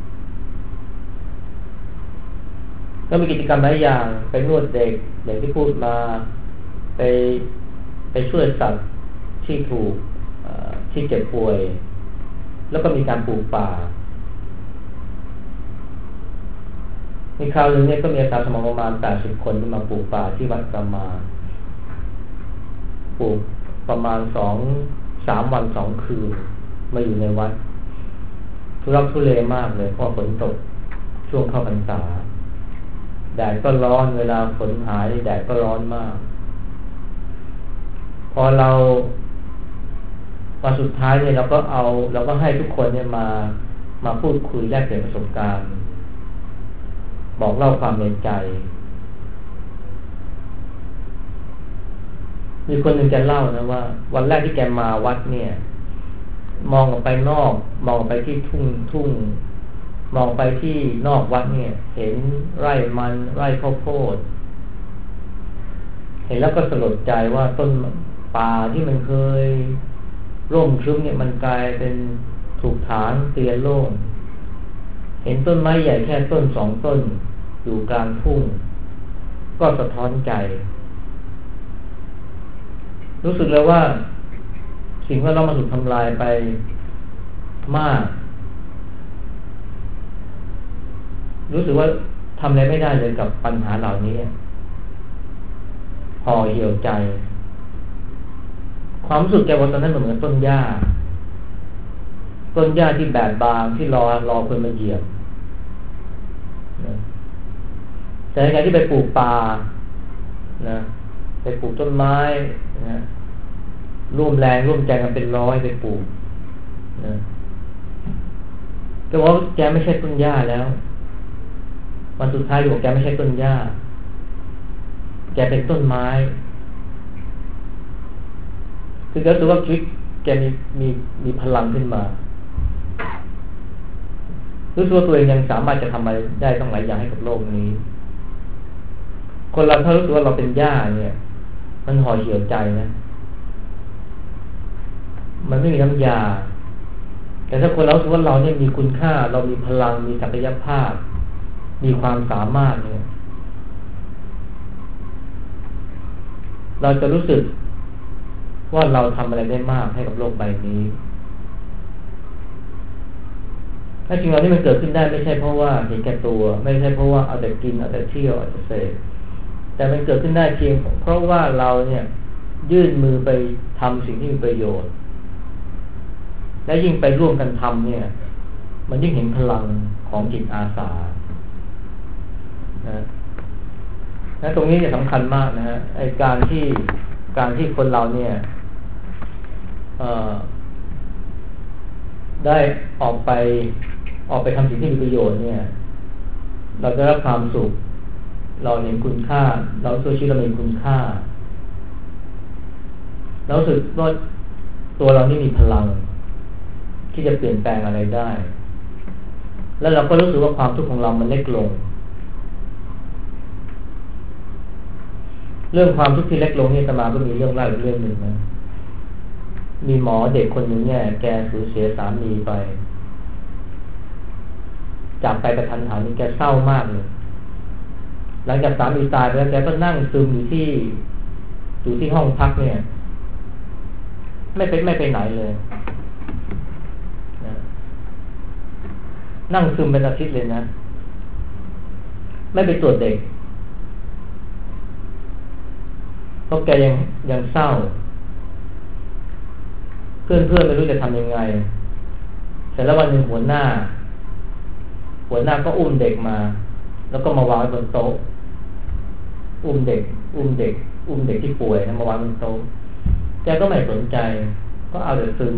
ก็มีกิจกรรมหลายอย่างไปนวดเด็กอย่างที่พูดมาไปไปช่วยสัตว์ที่ถูกที่เจ็บป่วยแล้วก็มีการปลูกป่ามีคราวหนึ่งเนี่ยก็มีอาสาสมัครประมาณแปดสิบคนที่มาปลูกป่าที่วัดกามาปลูกประมาณสองสามวันสองคืนมาอยู่ในวัดทุรักทุเลมากเลยเพราะฝนตกช่วงเข้าพรรษาแดดก็ร้อนเวลาฝนหายแดดก็ร้อนมากพอเราวันสุดท้ายเนี่ยเราก็เอาเราก็ให้ทุกคนเนี่ยมามาพูดคุยแลกเปลี่ยนประสบการณ์บอกเล่าความในใจมีคนหนึ่งแกเล่านะว่าวันแรกที่แกมาวัดเนี่ยมองออกไปนอกมองออกไปที่ทุ่งทุ่งมองไปที่นอกวัดเนี่ยเห็นไร่มันไร่ข้าวโพดเห็นแล้วก็สลดใจว่าต้นป่าที่มันเคยร่มครึ้มเนี่ยมันกลายเป็นถูกถางเตียนโล่งเห็นต้นไม้ใหญ่แค่ต้นสองต้นอยู่กลางทุ่งก็สะท้อนใจรู้สึกเลยว่าสิ่งที่เรามาถูกทำลายไปมากรู้สึกว่าทำอะไรไม่ได้เลยกับปัญหาเหล่านี้ห่อเหี่ยวใจความรู้สึกแกว่าตอนนั้นเหมือนต้นหญ้าต้นหญ้าที่แบดบางที่รอรอคนมาเหยียบแต่ในการที่ไปปลูกป่านะไปปลูกต้นไม้นะร่วมแรงร่วมใจกันเป็นร้อยไปปลูกนะแต่ว่าแกไม่ใช่ต้นหญ้าแล้ววันสุดท้ายบอกแกไม่ใช่ต้นหญ้าแกเป็นต้นไม้คือแกรู้สึกว่าชีวิตแกมีมีมีพลังขึ้นมารู้สึกว่าตัวเองยังสามารถจะทำอะไรได้ต้องหลายอย่างให้กับโลกนี้คนเราถ้ารู้สึกว่าเราเป็นหญ้าเนี่ยมันห่อเหี่ยวใจนะมันไม่มีน้ำยาแต่ถ้าคนเรารู้สึกว่าเราเนี่ยมีคุณค่าเรามีพลังมีศักยภาพมีความสามารถเนี่ยเราจะรู้สึกว่าเราทำอะไรได้มากให้กับโลกใบนี้ถ้าจริงเราที่มันเกิดขึ้นได้ไม่ใช่เพราะว่าเห็นแก่ตัวไม่ใช่เพราะว่าเอาแต่กินเอาแต่เที่ยวเอาแต่เสพแต่มันเกิดขึ้นได้เพียงเพราะว่าเราเนี่ยยื่นมือไปทำสิ่งที่มีประโยชน์และยิ่งไปร่วมกันทำเนี่ยมันยิ่งเห็นพลังของจิตอาสานะนะตรงนี้เนี่ยสำคัญมากนะฮะไอ้การที่การที่คนเราเนี่ยได้ออกไปออกไปทำสิ่งที่มีประโยชน์เนี่ยเราจะรับความสุขเราเห็นคุณค่าเราตัวชีวิตเราเห็นคุณค่าเรารู้สึกว่าตัวเรานี่มีพลังที่จะเปลี่ยนแปลงอะไรได้แล้วเราก็รู้สึกว่าความทุกข์ของเรามันเล็กลงเรื่องความทุกข์ที่เล็กลงนี่อาตมาก็มีเรื่องเล่าอีกเรื่องหนึ่งนะมีหมอเด็กคนหนึ่งเนี่ยแกสูญเสียสามีไปจากไปกระทันหันนี่แกเศร้ามากเลยหลังจากสามีตายไปแล้วแกก็นั่งซึมอยู่ที่อยู่ที่ห้องพักเนี่ยไม่ไปไม่ไปไหนเลยนะนั่งซึมเป็นอาทิตย์เลยนะไม่ไปตรวจเด็กเพราะแกยังยังเศร้าเพื่อนเพื่อนไม่รู้จะทำยังไงเสร็จแล้ววันหนึ่งหัวหน้าหัวหน้าก็อุ้มเด็กมาแล้วก็มาวางไว้บนโต๊ะอุ้มเด็กอุ้มเด็กอุ้มเด็กที่ป่วยนะมาวางบนโต๊ะแกก็ไม่สนใจก็เอาแต่ซึม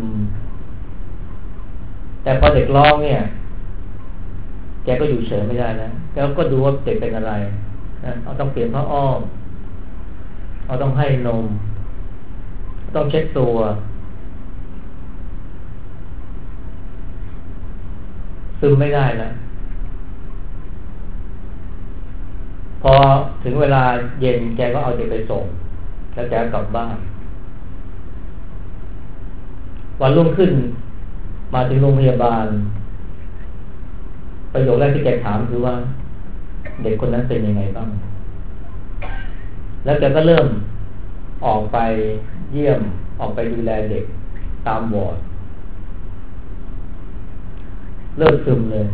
แต่พอเด็กร้องเนี่ยแกก็อยู่เฉยไม่ได้นะแกก็ดูว่าเด็กเป็นอะไรนะเอาต้องเปลี่ยนผ้าอ้อมเอาต้องให้นมต้องเช็ดตัวซึมไม่ได้นะพอถึงเวลาเย็นแกก็เอาเด็กไปส่งแล้วแกกลับบ้านวันรุ่งขึ้นมาถึงโรงพยาบาลประโยคแรกที่แกถามคือว่าเด็กคนนั้นเป็นยังไงบ้างแล้วแกก็เริ่มออกไปเยี่ยมออกไปดูแลเด็กตามวอร์ดเลิกซึมเลย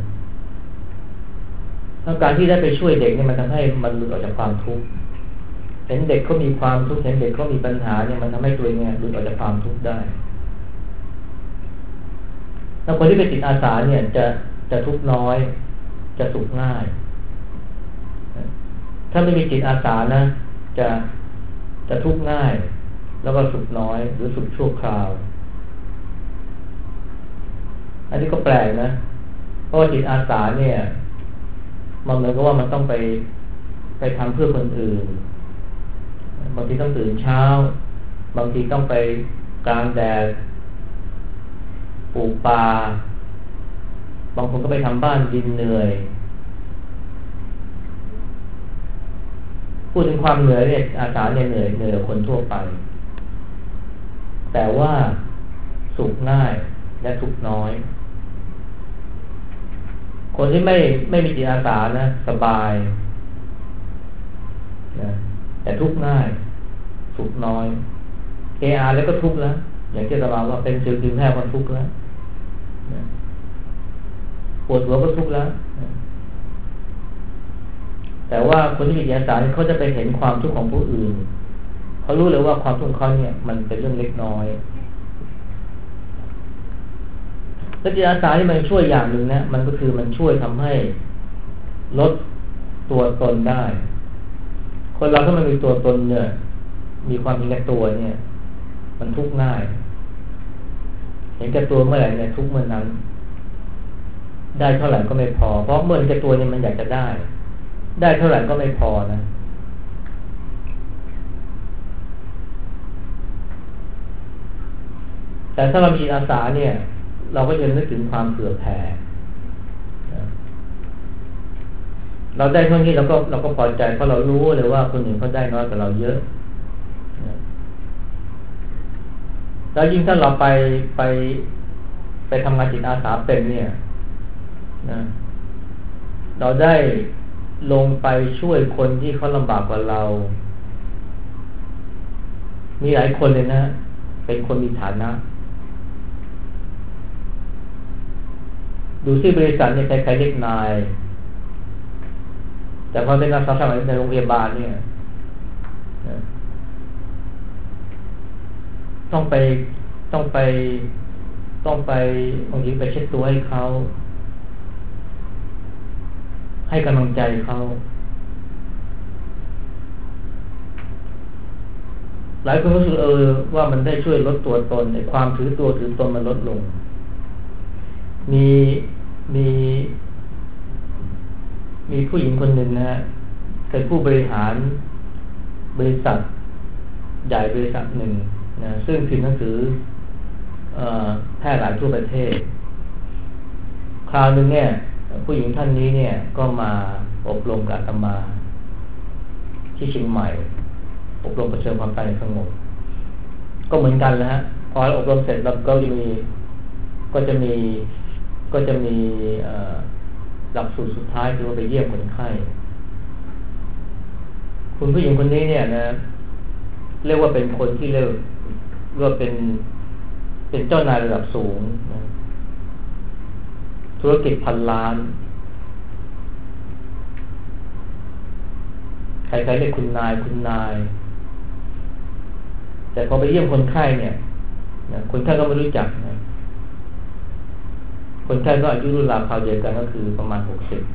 การที่ได้ไปช่วยเด็กเนี่ยมันทำให้มันหลุดออกจากความทุกข์เห็นเด็กเขามีความทุกข์เห็นเด็กเขามีปัญหาเนี่ยมันทำให้ตัวเองเนี่ยหลุดออกจากความทุกข์ได้แล้วคนที่เป็นจิตอาสาเนี่ยจะจะทุกข์น้อยจะสุขง่ายถ้าไม่มีจิตอาสานะจะจะทุกข์ง่ายแล้วก็สุขน้อยหรือสุขชั่วคราวอันนี้ก็แปลกนะเพราะว่าจิตอาสาเนี่ยมันเหมือนกับว่ามันต้องไปไปทำเพื่อคนอื่นบางทีต้องตื่นเช้าบางทีต้องไปกลางแดดปลูกป่าบางคนก็ไปทำบ้านดินเหนื่อยพูดถึงความเหนื่อยเนี่ยอาสาเนี่ยเหนื่อยเหนื่อยกว่าคนทั่วไปแต่ว่าสุขง่ายและทุกข์น้อยคนที่ไม่ไม่มีจิตอาสานะสบายนะแต่ทุกข์ง่ายสุขน้อยเออาแล้วก็ทุกข์แล้วอย่างที่เราบอกว่าเป็นสิวดึงแทบก็ทุกข์แล้วนะปวดหัวก็ทุกข์แล้วนะแต่ว่าคนที่มีจิตอาสาเขาจะไปเห็นความทุกข์ของผู้อื่นเขารู้เลยว่าความทุกข์ของเขาเนี่ยมันเป็นเรื่องเล็กน้อยแล้วจิตอาสาที่มันช่วยอย่างหนึ่งนะมันก็คือมันช่วยทำให้ลดตัวตนได้คนเราถ้ามันมีตัวตนเนี่ยมีความเห็นแก่ตัวเนี่ยมันทุกข์ง่ายเห็นแก่ตัวเมื่อไหร่เนี่ยทุกข์เมื่อนั้นได้เท่าไหร่ก็ไม่พอเพราะเมื่อเห็นแก่ตัวเนี่ยมันอยากจะได้ได้เท่าไหร่ก็ไม่พอนะแต่ถ้าเรามีอาสาเนี่ยเราก็จะนึกถึงความเผื่อแผ่เราได้เท่านี้เราก็เราก็พอใจเพราะเรารู้เลยว่าคนอื่นเขาได้น้อยกว่าเราเยอะแล้วยิ่งถ้าเราไปไปไปทำงานจิตอาสาเป็นเนี่ยนะเราได้ลงไปช่วยคนที่เขาลำบากกว่าเรามีหลายคนเลยนะเป็นคนมีฐานะดูซิบริษัทเนี่ยใครๆเรียกนายแต่พอเป็นนักศึกษาในโรงพยาบาลเนี่ยต้องไปต้องไปต้องไปบางทีไปเช็ดตัวให้เขาให้กำลังใจเขาหลายคนรู้สึกเออว่ามันได้ช่วยลดตัวตนในความถือตัวถือตนมันลดลงมีมีมีผู้หญิงคนหนึ่งนะฮะเป็นผู้บริหารบริษัทใหญ่บริษัทหนึ่งนะซึ่งพิมพ์หนังสือเอ่อแพร่หลายทั่วประเทศคราวนึงเนี่ยผู้หญิงท่านนี้เนี่ยก็มาอบรมกับอาตมาที่เชียงใหม่อบรมประเชิญความตายสงบก็เหมือนกันนะฮะพออบรมเสร็จแล้วก็จะมีก็จะมีก็จะมีหลักสูตรสุดท้ายคือว่าไปเยี่ยมคนไข้คุณผู้หญิงคนนี้เนี่ยนะเรียกว่าเป็นคนที่เรียกว่าเป็นเป็นเจ้านายระดับสูงนะธุรกิจพันล้านใครๆเรียกคุณนายคุณนายแต่พอไปเยี่ยมคนไข้เนี่ยนะคนไข้ก็ไม่รู้จักนะคนไข้ก็อายุรุ่นราวคราวเดียวกันก็คือประมาณหกสิบ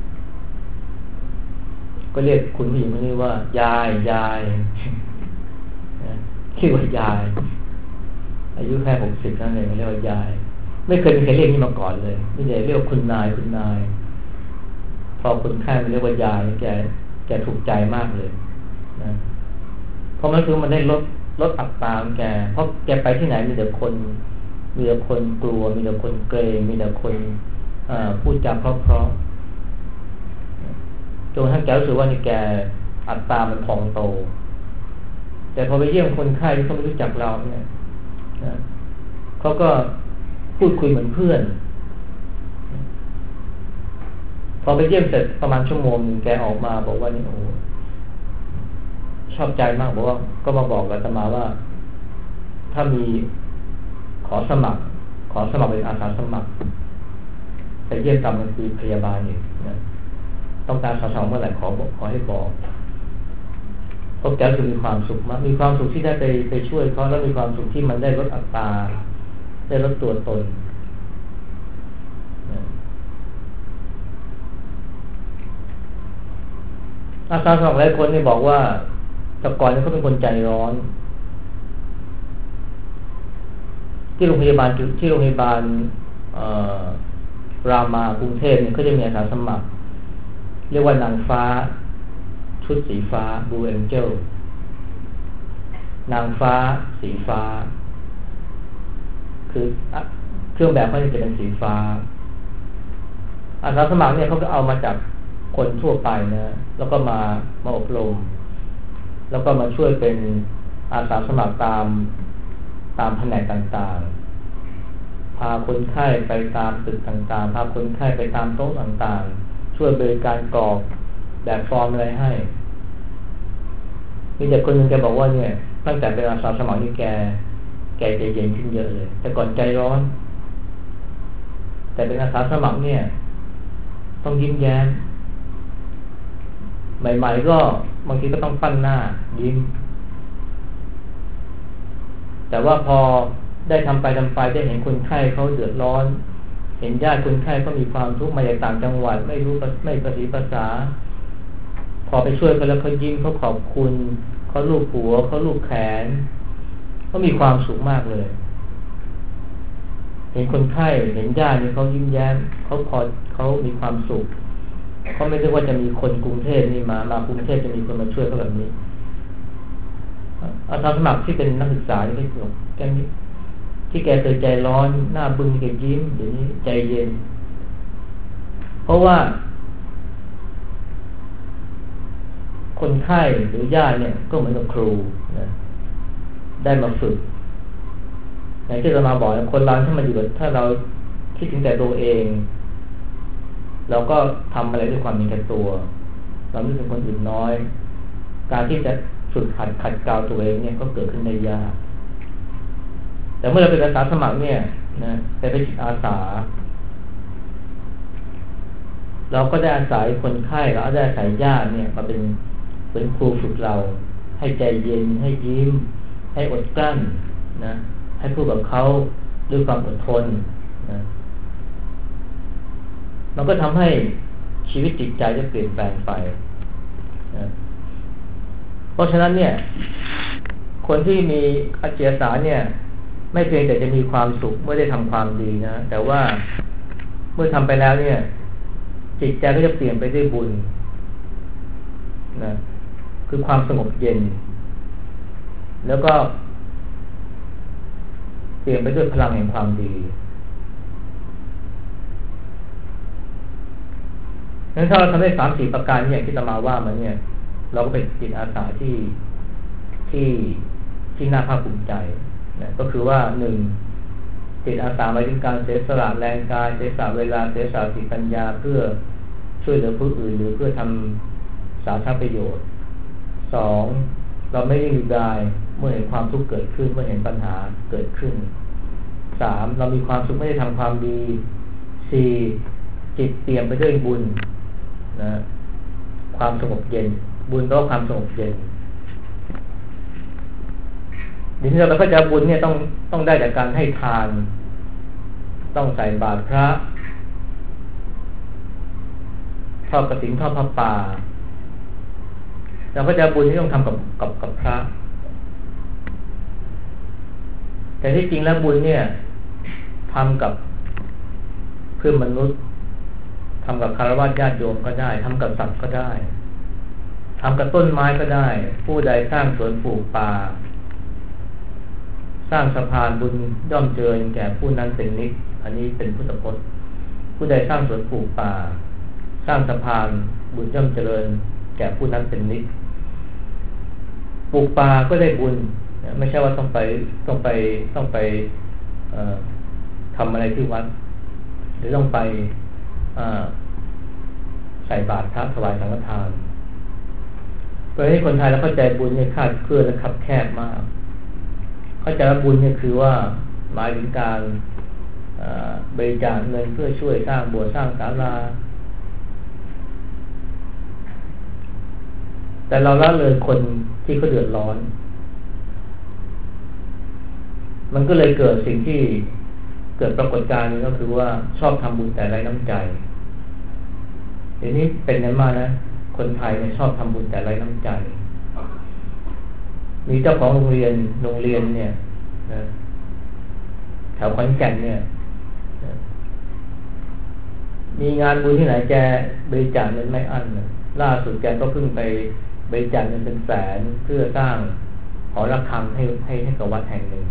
ก็เรียกคุณผู้หญิงคนนี้ว่ายายยายชื่อว่ายายอายุแค่หกสิบนั่นเองเรียกว่ายายไม่เคยมีใครเรียกนี่มาก่อนเลยนี่เดี๋ยวเรียกคุณนายคุณนายพอคนไข้มันเรียกว่ายายแกแกถูกใจมากเลยนะเพราะมันคือมันได้ลดลดอัตราของแกเพราะแกไปที่ไหนมีแต่คนมีแต่คนกลัวมีแต่คนเกรงมีแต่คนพูดจาเพราะๆจนทั้งแกรู้สึกว่านี่แกอัตรามันพองโตแต่พอไปเยี่ยมคนไข้ที่เขาไม่รู้จักเราเนี่ยเขาก็พูดคุยเหมือนเพื่อนพอไปเยี่ยมเสร็จประมาณชั่วโมงนึงแกออกมาบอกว่านี่โอ้ชอบใจมากบอกว่าก็มาบอกกับอาตมาว่าถ้ามีขอสมัครขอสมัครเป็นอาสาสมัครไปเยี่ยมตามโรงพยาบาลพยาบาลอีกนะต้องการสมัครเมื่อไหร่ขอขอให้บอกพวกแกจะมีความสุขมากมีความสุขที่ได้ไปไปช่วยเขาแล้วมีความสุขที่มันได้ลดอัตราได้ลดตัวตนอาสาสมัครหลายคนนี่บอกว่าแต่ก่อนเขาเป็นคนใจร้อนที่โรงพยาบาลที่โรงพยาบาลรามากรุงเทพเนี่ยเขาจะมีอาสาสมัครเรียกว่านางฟ้าชุดสีฟ้า Blue Angel นางฟ้าสีฟ้าคือเครื่องแบบเขาจะเป็นสีฟ้าอาสาสมัครเนี่ยเขาก็เอามาจากคนทั่วไปนะแล้วก็มามาอบรมแล้วก็มาช่วยเป็นอาสาสมัครตามตามแผนกต่างๆพาคนไข้ไปตามตึกต่างๆพาคนไข้ไปตามโต๊ะต่างๆช่วยบริการกรอกแบบฟอร์มอะไรให้มีเด็กคนหนึ่งแกบอกว่าเนี่ยตั้งแต่เป็นอาสาสมัครนี่แกแกใจเย็นขึ้นเยอะเลยแต่ก่อนใจร้อนแต่เป็นอาสาสมัครเนี่ยต้องยิ้มแย้มใหม่ๆก็บางทีก็ต้องปั้นหน้ายิ้มแต่ว่าพอได้ทำไปทำไปได้เห็นคนไข้เขาเดือดร้อนเห็นญาติคนไข้เขามีความทุกข์มาจากต่างจังหวัดไม่รู้ไม่ภาษีภาษาพอไปช่วยเขาแล้วเขายิ้มเขาขอบคุณเขาลูบหัวเขาลูบแขนเขามีความสุขมากเลยเห็นคนไข้เห็นญาตินี่เขายิ้มแย้มเขาพอเขามีความสุขเขาไม่ได้ว่าจะมีคนกรุงเทพนี่มามากรุงเทพจะมีคนมาช่วยเขาแบบนี้อาสาสมัครที่เป็นนักศึกษาที่ไม่เกี่ยวแกที่แกเคยใจร้อนหน้าบึ้งแกยิ้มเดี๋ยวนี้ใจเย็นเพราะว่าคนไข้หรือญาติเนี่ยก็เหมือนกับครูนะได้มาฝึกอย่างที่เรามาบอกคนเราถ้ามันอยู่ถ้าเราคิดถึงแต่ตัวเองเราก็ทำอะไรด้วยความมีแก่ตัวเราไม่เป็นคนอื่นน้อยการที่จะฝึกหัดขัดเกลาตัวเองเนี่ยก็เกิดขึ้นได้ยากแต่เมื่อเราเป็นอาสาสมัครเนี่ยนะแต่เป็นจิตอาสาเราก็ได้อาศัยคนไข้เราได้อาศัยญาติเนี่ยมาเป็นเป็นครูฝึกเราให้ใจเย็นให้ยิ้มให้อดกลั้นนะให้พูดกับเขาด้วยความอดทนนะมันก็ทำให้ชีวิตจิตใจจะเปลี่ยนแปลงไปนะเพราะฉะนั้นเนี่ยคนที่มีอาชีพอาสาเนี่ยไม่เพียงแต่จะมีความสุขเมื่อได้ทำความดีนะแต่ว่าเมื่อทำไปแล้วเนี่ยจิตใจก็จะเปลี่ยนไปด้วยบุญนะคือความสงบเย็นแล้วก็เปลี่ยนไปด้วยพลังแห่งความดีงั้นถ้าเราทำได้สามสี่ประการอย่างที่ตมาว่ามาเนี่ยเราก็เป็นจิตอาสาที่ที่ที่น่าภาคภูมิใจนะก็คือว่าหนึ่งจิตอาสาหมายถึงการเสียสละแรงกายเสียสละเวลาเสียสละสติปัญญาเพื่อช่วยเหลือผู้อื่นหรือเพื่อทำสาธารณประโยชน์สองเราไม่ได้อยู่ได้เมื่อเห็นความทุกข์เกิดขึ้นเมื่อเห็นปัญหาเกิดขึ้นสามเรามีความสุขไม่ได้ทำความดีสี่จิตเปลี่ยนไปด้วยบุญนะความสงบเย็นบุญก็ความสงบเย็นทีนี้เราก็จะบุญเนี่ยต้องต้องได้จากการให้ทานต้องใส่บาตรพระอดกฐินทอดผ้าป่าเราก็จะบุญที่ต้องทำกับกับกับพระแต่ที่จริงแล้วบุญเนี่ยทำกับเพื่อนมนุษย์ทำกับคารวะญาติโยมก็ได้ทำกับสัตว์ก็ได้ทำกับต้นไม้ก็ได้ผู้ใดสร้างสวนปลูกป่าสร้างสะพานบุญย่อมเจริญแก่ผู้นั้นเป็นนิจอันนี้เป็นพุทธพจน์ผู้ใดสร้างสวนปลูกป่าสร้างสะพานบุญย่อมเจริญแก่ผู้นั้นเป็นนิจปลูกป่าก็ได้บุญไม่ใช่ว่าต้องไปต้องไปต้องไปทำอะไรที่วัดหรือต้องไปใส่บาตรพระถวายสังฆทานเพื่อให้คนไทยเราเข้าใจบุญเนี่ยคาดเคลื่อนและคับแคบมากเข้าใจว่าบุญเนี่ยคือว่าหมายถึงการบริจาคเงินเพื่อช่วยสร้างโบสถ์สร้างศาลาแต่เราละเลยคนที่เขาเดือดร้อนมันก็เลยเกิดสิ่งที่เกิดปรากฏการณ์นี้ก็คือว่าชอบทำบุญแต่ไร้น้ำใจเดี๋ยวนี้เป็นนั้นมากนะคนไทยเนี่ยชอบทำบุญแต่ไร้น้ำใจมีเจ้าของโรงเรียนโรงเรียนเนี่ยนะแถวขอนแก่นเนี่ยนะมีงานบุญที่ไหนแกบริจาคเงินไม่อั้นนะล่าสุดแกก็เพิ่งไปบริจาคเงินเป็นแสนเพื่อสร้างหอระฆังให้ให้ให้กับวัดแห่งหนึ่ง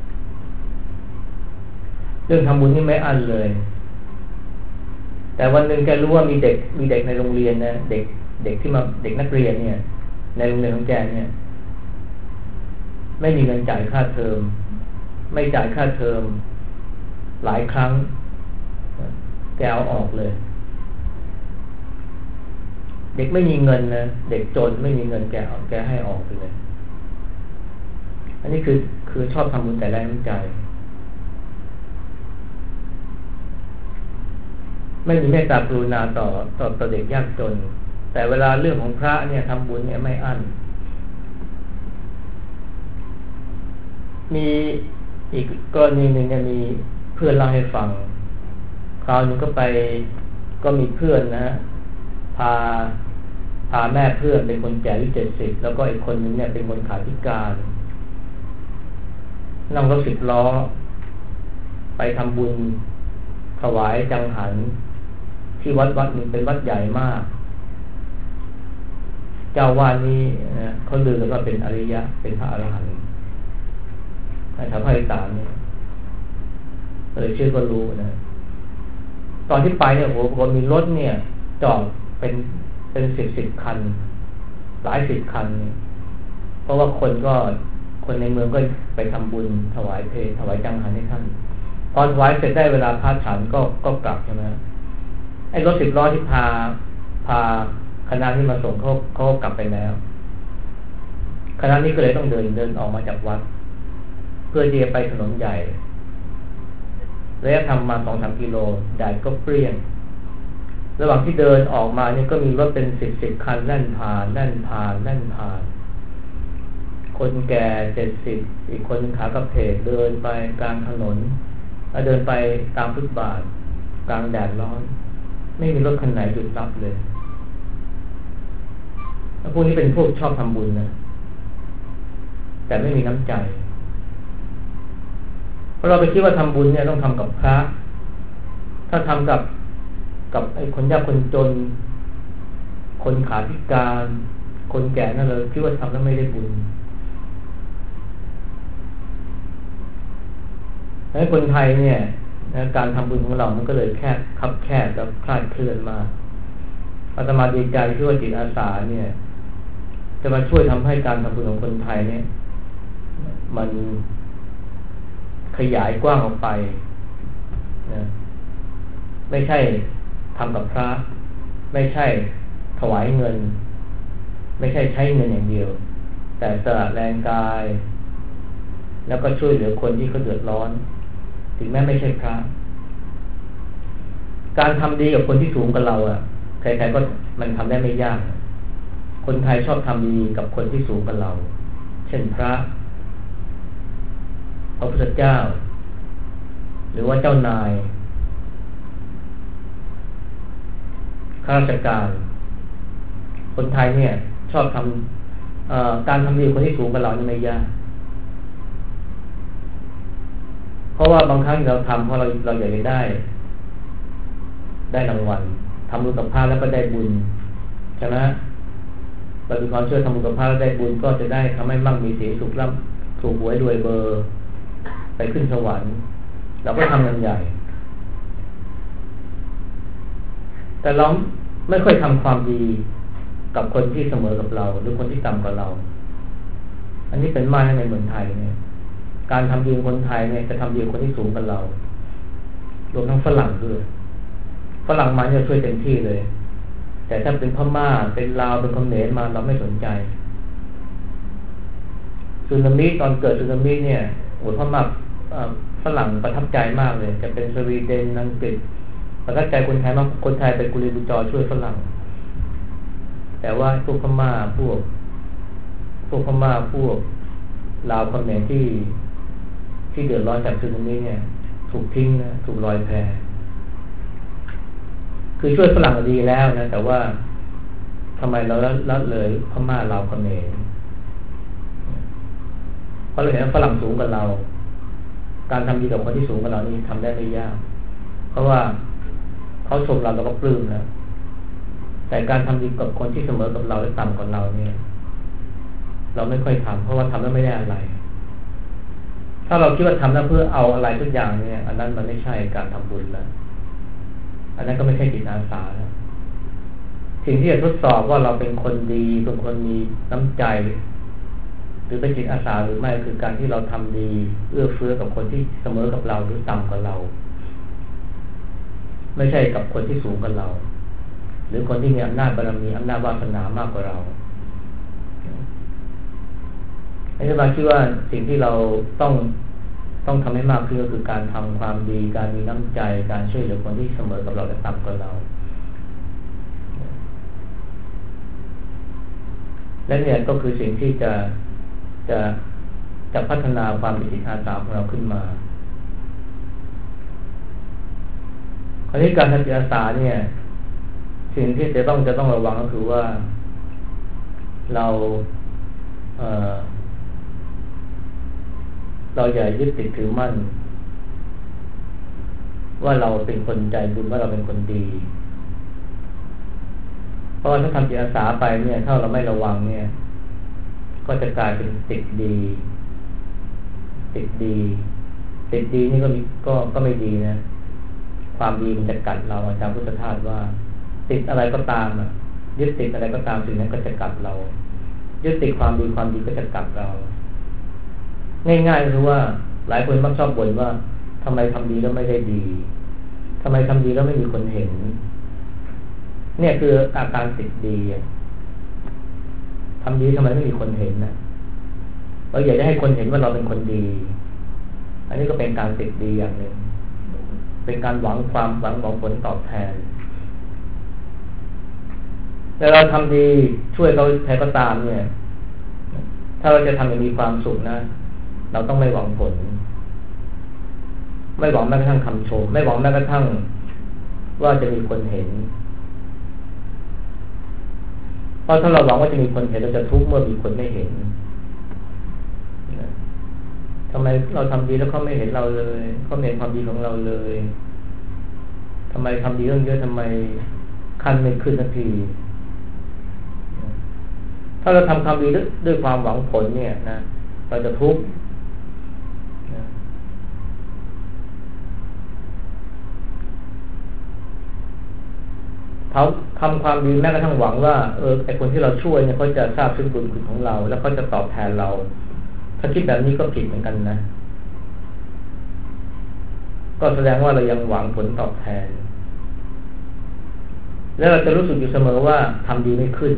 เรื่องทำบุญนี่ไม่อั้นเลยแต่วันหนึ่งแกรู้ว่ามีเด็กมีเด็กในโรงเรียนนะเด็กเด็กที่มาเด็กนักเรียนเนี่ยในโรงเรียนของแกเนี่ยไม่มีเงินจ่ายค่าเทอมไม่จ่ายค่าเทอมหลายครั้งแกเอาออกเลยเด็กไม่มีเงินนะเด็กจนไม่มีเงินแกเอาแกให้ออกไปเลยอันนี้คือคือชอบทำบุญแต่แรงน้ำใจไม่มีเมตตากรุณาต่อต่อต่อเด็กยากจนแต่เวลาเรื่องของพระเนี่ยทำบุญเนี่ยไม่อั้นมีอีกกรณีหนึ่งเนี่ยมีเพื่อนเล่าให้ฟังคราวนึงก็ไปก็มีเพื่อนนะพาพาแม่เพื่อนเป็นคนแก่อายุเจ็ดสิบแล้วก็อีกคนนึงเนี่ยเป็นคนขาพิการนั่งรถสิบล้อไปทำบุญถวายจังหันที่วัดวัดนึงเป็นวัดใหญ่มากเจ้าวาดนี้นะเขาลือกันว่าเป็นอริยะเป็นพระอรหันต์แถวภาคอีสานเนี่ยเออชื่อก็รู้นะตอนที่ไปเนี่ยโหคนมีรถเนี่ยจอดเป็นเป็นสิบสิบคันหลายสิบคันเพราะว่าคนก็คนในเมืองก็ไปทำบุญถวายเพลถวายจังหันให้ท่านพอถวายเสร็จได้เวลาพระฉันก็ก็กลับใช่ไหมไอ้รถสิบล้อที่พาพาคณะที่มาส่งเขาเขากลับไปแล้วคณะนี้ก็เลยต้องเดินเดินออกมาจากวัดเพื่อที่จะไปถนนใหญ่ระยะทางมาสองสามกิโลแดดก็เปรี้ยงระหว่างที่เดินออกมาเนี่ยก็มีรถเป็นสิบสิบคันแล่นผ่านแล่นผ่านแล่นผ่านคนแก่เจ็ดสิบอีกคนขากระเพกเดินไปกลางถนนเดินไปตามฟุตบาทกลางแดดร้อนไม่มีรถคันไหนหยุดรับเลยพวกนี้เป็นพวกชอบทำบุญนะแต่ไม่มีน้ำใจเพราะเราไปคิดว่าทำบุญเนี่ยต้องทำกับพระถ้าทำกับกับไอ้คนยากคนจนคนขาพิการคนแก่นั่นเลยคิดว่าทำแล้วไม่ได้บุญให้คนไทยเนี่ยนะการทำบุญของเรามันก็เลยแคบคับแคบแล้วคลาดเคลื่อนมากอาตมาดีใจที่ว่าจิตอาสาเนี่ยจะมาช่วยทำให้การทำบุญของคนไทยเนี่ยมันขยายกว้างออกไปนะไม่ใช่ทำกับพระไม่ใช่ถวายเงินไม่ใช่ใช้เงินอย่างเดียวแต่สละแรงกายแล้วก็ช่วยเหลือคนที่เขาเดือดร้อนถึงแม้ไม่ใช่พระการทำดีกับคนที่สูงกว่าเราอ่ะใครๆก็มันทำได้ไม่ยากคนไทยชอบทำดีกับคนที่สูงกว่าเราเช่นพระพระพุทธเจ้าหรือว่าเจ้านาย ขข้าราชการคนไทยเนี่ยชอบทำการทำดีคนที่สูงกว่าเรานี่ไม่ยากเพราะว่าบางครั้งเราทำเพราะเราเราอยากจะได้ได้รางวัลทำบุญกับพระแล้วก็ได้บุญใช่ไหมเรามีความเชื่อทำบุญกับพระแล้วได้บุญก็จะได้ทำให้มั่งมีสีสุขร่ำถูกหวยรวยเบอร์ไปขึ้นสวรรค์เราก็ทำเงินใหญ่แต่เราไม่ค่อยทำความดีกับคนที่เสมอกับเราหรือคนที่ต่ำกว่าเราอันนี้เป็นมาในเมืองไทยเนี่ยการทำดีคนไทยเนี่ยจะทำดีคนที่สูงกว่าเรารวมทั้งฝรั่งด้วยฝรั่งมาจะช่วยเต็มที่เลยแต่ถ้าเป็นพม่าเป็นลาวเป็นเขมรมาเราไม่สนใจสึนามิตอนเกิดสึนามิเนี่ยโอ้พม่าฝรั่งประทับใจมากเลยจะเป็นสวีเดนอังกฤษประทับใจคนไทยมากคนไทยไปกุลีกุจอช่วยฝรั่งแต่ว่าพวกพม่าพวกพวกพม่าพวกลาวเขมรที่ที่เดือดร้อนจากสึนามิเนี่ยถูกทิ้งนะถูกลอยแพคือช่วยฝรั่งดีแล้วนะแต่ว่าทำไมเราละเลยพม่าลาวเขมรเพราะเราเห็นว่าฝรั่งสูงกว่าเราการทำดีกับคนที่สูงกว่าเรานี่ทำได้ไม่ยากเพราะว่าเขาชมเราเราก็ปลื้มแล้วแต่การทำดีกับคนที่เสมอกับเราหรือต่ำกว่าเราเนี่ยเราไม่ค่อยทำเพราะว่าทำแล้วไม่ได้อะไรถ้าเราคิดว่าทำแล้วเพื่อเอาอะไรทุกอย่างเนี่ยอันนั้นมันไม่ใช่การทำบุญแล้วอันนั้นก็ไม่ใช่จิตอาสาแล้วสิ่งที่จะทดสอบว่าเราเป็นคนดีเป็นคนมีน้ำใจหรือเป็นจิตอาสาหรือไม่คือการที่เราทำดีเอื้อเฟื้อกับคนที่เสมอกับเราหรือต่ำกว่าเราไม่ใช่กับคนที่สูงกว่าเราหรือคนที่มีอำนาจบารมีอำนาจวาสนามากกว่าเราอาจารย์คิดว่าสิ่งที่เราต้องต้องทำให้มากขึ้นก็คือการทำความดีการมีน้ำใจการช่วยเหลือคนที่เสมอกับเราและต่ำกว่าเราและเนี่ยก็คือสิ่งที่จะจะจะพัฒนาความเป็นจิตอาสาของเราขึ้นมาคราวนี้การทำจิตอาสาเนี่ยสิ่งที่จะต้องจะต้องระวังก็คือว่าเราเอ่อเราอย่ายึดติดถือมั่นว่าเราเป็นคนใจบุญว่าเราเป็นคนดีเพราะว่าถ้าทำจิตอาสาไปเนี่ยถ้าเราไม่ระวังเนี่ยก็จะกลายเป็นติดดีติดดีติดดีนี่ก็มีก็ก็ไม่ดีนะความดีมันจะกัดเราอาจารย์พุทธทาสว่าติดอะไรก็ตามอ่ะยึดติดอะไรก็ตามสิ่งนั้นก็จะกัดเรายึดติดความดีความดีก็จะกัดเราง่ายๆคือว่าหลายคนมักชอบบ่นว่าทำไมทำดีแล้วไม่ได้ดีทำไมทำดีแล้วไม่มีคนเห็นเนี่ยคืออาการติดดีทำดีทำไมไม่มีคนเห็นนะเราอยากจะให้คนเห็นว่าเราเป็นคนดีอันนี้ก็เป็นการติดดีอย่างหนึ่งเป็นการหวังความหวังหวังผลตอบแทนแต่เราทำดีช่วยเขาใครก็ตามเนี่ยถ้าเราจะทำอย่างมีความสุขนะเราต้องไม่หวังผลไม่หวังแม้กระทั่งคำชมไม่หวังแม้กระทั่งว่าจะมีคนเห็นเพราะถ้าเราหวังว่าจะมีคนเห็นเราจะทุกข์เมื่อมีคนไม่เห็นทำไมเราทำดีแล้วเขาไม่เห็นเราเลยเขาไม่เห็นความดีของเราเลยทำไมทำดีเรื่องเยอะทำไมขั้นไม่ขึ้นสักทีถ้าเราทำความดีด้วยความหวังผลเนี่ยนะเราจะทุกข์เขาทำความดีแม้กระทั่งหวังว่าเออไอคนที่เราช่วยเนี่ยเขาจะทราบซึ้งบุญคุณของเราแล้วเขาจะตอบแทนเราถ้าคิดแบบนี้ก็ผิดเหมือนกันนะก็แสดงว่าเรายังหวังผลตอบแทนแล้วเราจะรู้สึกอยู่เสมอว่าทำดีไม่ขึ้น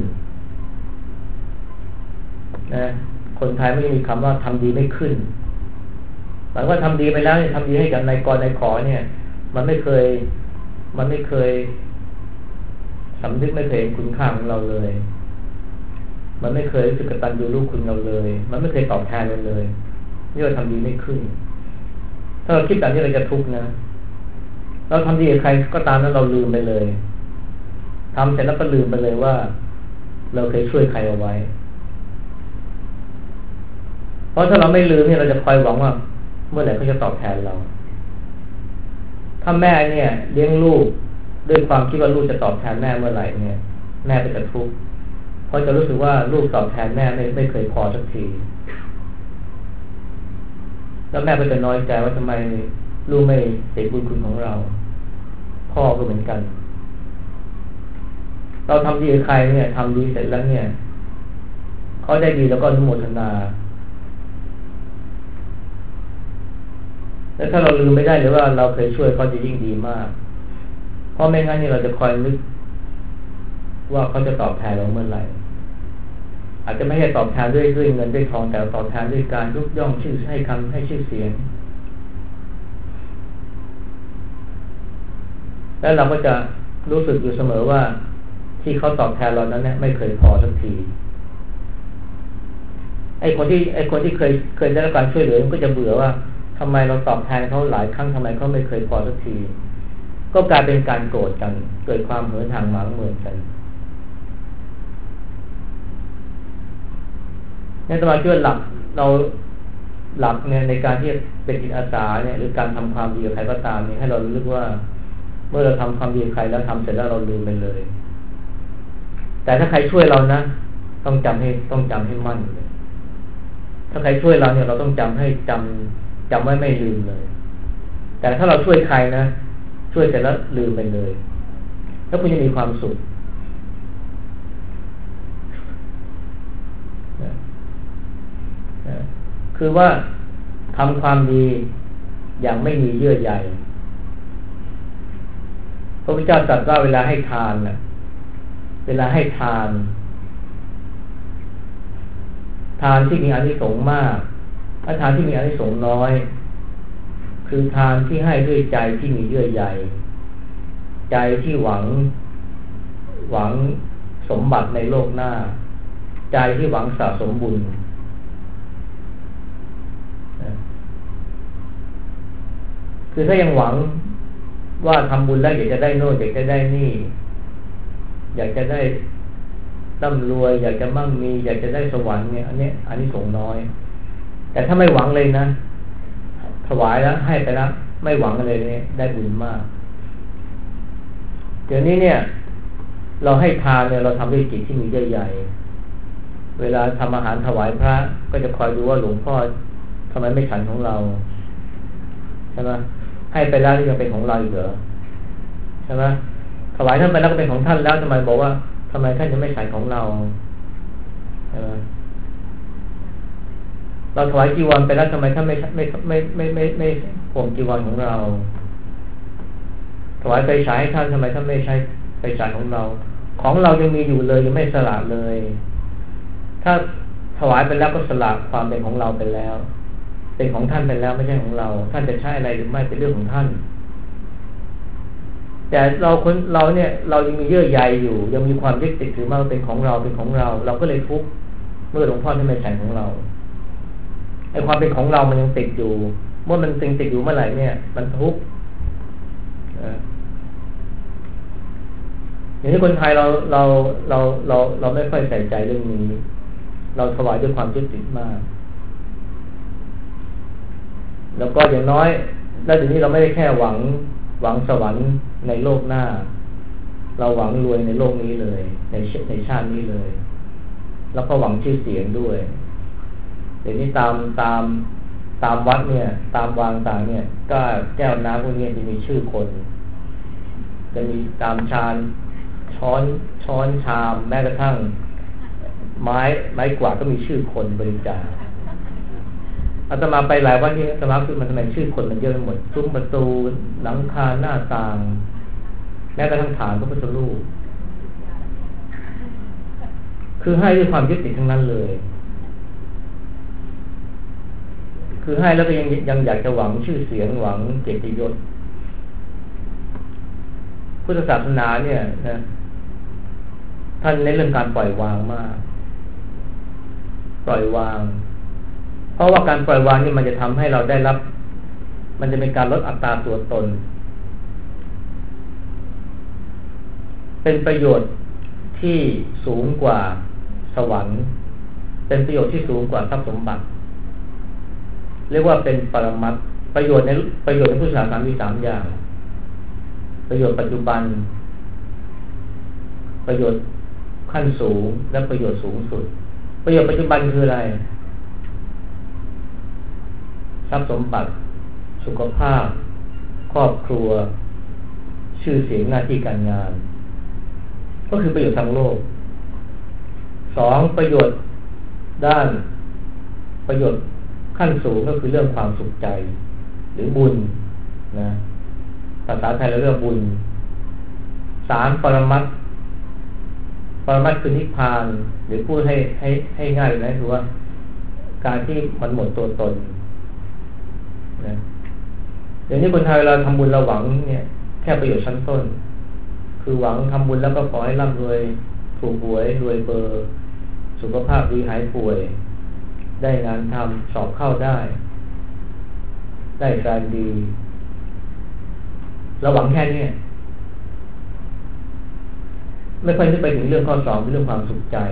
นะคนไทยไม่มีคำว่าทำดีไม่ขึ้นหมายว่าทำดีไปแล้วเนี่ยทำดีให้กับนายกนายขอเนี่ยมันไม่เคยมันไม่เคยสำนึกไม่เคยเห็นคุณค่าของเราเลยมันไม่เคยรู้สึกกตัญญูรู้คุณเราเลยมันไม่เคยตอบแทนเราเลยนี่เราทำดีไม่ขึ้นถ้าเราคิดแบบนี้เราจะทุกข์นะเราทำดีกับใครก็ตามนั้นเราลืมไปเลยทำเสร็จแล้วก็ลืมไปเลยว่าเราเคยช่วยใครเอาไว้เพราะถ้าเราไม่ลืมเนี่ยเราจะคอยหวังว่าเมื่อไหร่เขาจะตอบแทนเราถ้าแม่เนี่ยเลี้ยงลูกด้วยความคิดว่าลูกจะตอบแทนแม่เมื่อไหร่เนี่ยแม่ก็จะทุกข์เพราะจะรู้สึกว่าลูกตอบแทนแม่ไม่ไม่เคยพอสักทีแล้วแม่ก็จะน้อยใจว่าทำไมลูกไม่เห็นบุญคุณของเราพ่อก็เหมือนกันเราทำดีกับใครเนี่ยทำดีเสร็จแล้วเนี่ยเขาได้ดีแล้วก็อนุโมทนาแล้วถ้าเราลืมไม่ได้หรือว่าเราเคยช่วยเขาจะยิ่งดีมากเพราะไม่งั้นนี่เราจะคอยนึกว่าเขาจะตอบแทนเราเมื่อไหร่อาจจะไม่ใช่ตอบแทนด้วยด้วยเงินด้วยทองแต่ตอบแทนด้วยการยกย่องชื่อให้คำให้ชื่อเสียงแล้วเราก็จะรู้สึกอยู่เสมอว่าที่เขาตอบแทนเรานั้นเนี่ยไม่เคยพอสักทีไอ้คนที่ไอ้คนที่เคยเคยได้รับการช่วยเหลือมันก็จะเบื่อว่าทำไมเราตอบแทนเขาหลายครั้งทำไมเขาไม่เคยพอสักทีก็กลายเป็นการโกรธกันเกิดความเหือทางหมางเหมือนกันในสมาธิหลักเราหลักเนี่ยในการที่เป็นจิตอาสาเนี่ยหรือการทำความดีกับใครก็ตามเนี่ยให้เรารู้สึกว่าเมื่อเราทำความดีกับใครแล้วทำเสร็จแล้วเราลืมไปเลยแต่ถ้าใครช่วยเรานะต้องจำให้ต้องจำให้มั่นเลยถ้าใครช่วยเราเนี่ยเราต้องจำให้จำจำไว้ไม่ลืมเลยแต่ถ้าเราช่วยใครนะช่วยเสร็จแล้วลืมไปเลยแล้วคุณจะมีความสุขคือว่าทำความดีอย่างไม่มีเยื่อใยพระพุทธเจ้าตรัสว่าเวลาให้ทานน่ะเวลาให้ทานทานที่มีอานิสงส์มากถ้าทานที่มีอานิสงส์น้อยคือทานที่ให้ด้วยใจที่มีเยื่อใยใจที่หวังหวังสมบัติในโลกหน้าใจที่หวังสะสมบุญคือถ้ายังหวังว่าทำบุญแล้วอยากจะได้โน่นอยากจะได้นี่อยากจะได้ร่ำรวยอยากจะมั่งมีอยากจะได้สวรรค์เนี่ยอันนี้อันนี้สงน้อยแต่ถ้าไม่หวังเลยนะถวายแล้วให้ไปแล้วไม่หวังเลยเนี่ยได้บุญมากเดี๋ยวนี้เนี่ยเราให้ทานเนี่ยเราทำด้วยจิตที่มีเยื่อใยเวลาทำอาหารถวายพระก็จะคอยดูว่าหลวงพ่อทำไมไม่ฉันของเราใช่ไหมให้ไปแล้วยังเป็นของเราอีกเหรอใช่ไหมถวายท่านไปแล้วก็เป็นของท่านแล้วทำไมบอกว่าทำไมท่านจะไม่ฉันของเราใช่ไหมเราถวายจีวรไปแล้วทำไมท่านไม่ไม่ไม่ไม่ไม่ไม่ห่มจีวรของเราถวายไฟฉายให้ท่านทำไมท่านไม่ใช้ไฟฉายของเราของเรายังมีอยู่เลยยังไม่สละเลยถ้าถวายไปแล้วก็สละความเป็นของเราไปแล้วเป็นของท่านไปแล้วไม่ใช่ของเราท่านจะใช้อะไรหรือไม่เป็นเรื่องของท่านแต่เราคนเราเนี่ยเรายังมีเยื่อใยอยู่ยังมีความยึดติดถือว่าเป็นของเราเป็นของเราเราก็เลยทุกข์เมื่อหลวงพ่อท่านไม่ใช่ของเราไอ้ความเป็นของเรามันยังติดอยู่เมื่อมันติดติดอยู่เมื่อไหร่เนี่ยมันทุกข์อย่างที่คนไทยเราเราเราเราเราไม่ค่อยใส่ใจเรื่องนี้เราถวายด้วยความยึดติดมากแล้วก็อย่างน้อยแล้วทีนี้เราไม่ได้แค่หวังหวังสวรรค์ในโลกหน้าเราหวังรวยในโลกนี้เลยในในชาตินี้เลยแล้วก็หวังชื่อเสียงด้วยเดี๋ยวนี้ตามตามตามวัดเนี่ยตามวางต่างเนี่ยก็แก้วน้ำพวกนี้จะมีชื่อคนจะมีตามชานช้อนช้อนชามแม้กระทั่งไม้ไม้กวาดก็มีชื่อคนบริจาคอาตมาไปหลายวันที่อาตมาคือมันทำไมชื่อคนมันเยอะไปหมดซุ้มประตูหลังคาหน้าต่างแม้กระทั่งฐานพระพุทธรูปคือให้ด้วยความยึดติดทั้งนั้นเลยคือให้แล้วก็ยังยังอยากจะหวังชื่อเสียงหวังเกียรติยศพุทธศาสนาเนี่ยนะท่านในเรื่องการปล่อยวางมากปล่อยวางเพราะว่าการปล่อยวางนี่มันจะทำให้เราได้รับมันจะเป็นการลดอัตราตัวตนเป็นประโยชน์ที่สูงกว่าสวรรค์เป็นประโยชน์ที่สูงกว่าทรัพย์สมบัติเรียกว่าเป็นปรมัตถ์ประโยชน์ในประโยชน์ในพุทธศาสนามีสามอย่างประโยชน์ปัจจุบันประโยชน์ขั้นสูงและประโยชน์สูงสุดประโยชน์ปัจจุบันคืออะไรทรัพย์สมบัติสุขภาพครอบครัวชื่อเสียงหน้าที่การงานก็คือประโยชน์ทางโลกสองประโยชน์ด้านประโยชน์ขั้นสูงก็คือเรื่องความสุขใจหรือบุญนะภาษาไทยเราเรียกบุญสามปรมัตถ์ปรมัตถ์คือนิพพานหรือพูดให้ให้ให้ง่ายเลยนะคือว่าการที่มันหมดตัวตนนะเดี๋ยวนี้คนไทยเราทำบุญเราหวังเนี่ยแค่ประโยชน์ชั้นต้นคือหวังทำบุญแล้วก็ขอให้ร่ำรวยถูกหวยรวยเบอร์สุขภาพดีหายป่วยได้งานทำสอบเข้าได้ได้แฟนดีเราหวังแค่นี้ไม่ค่อยนึกไปถึงเรื่องข้อสองคือเรื่องความสุขใจ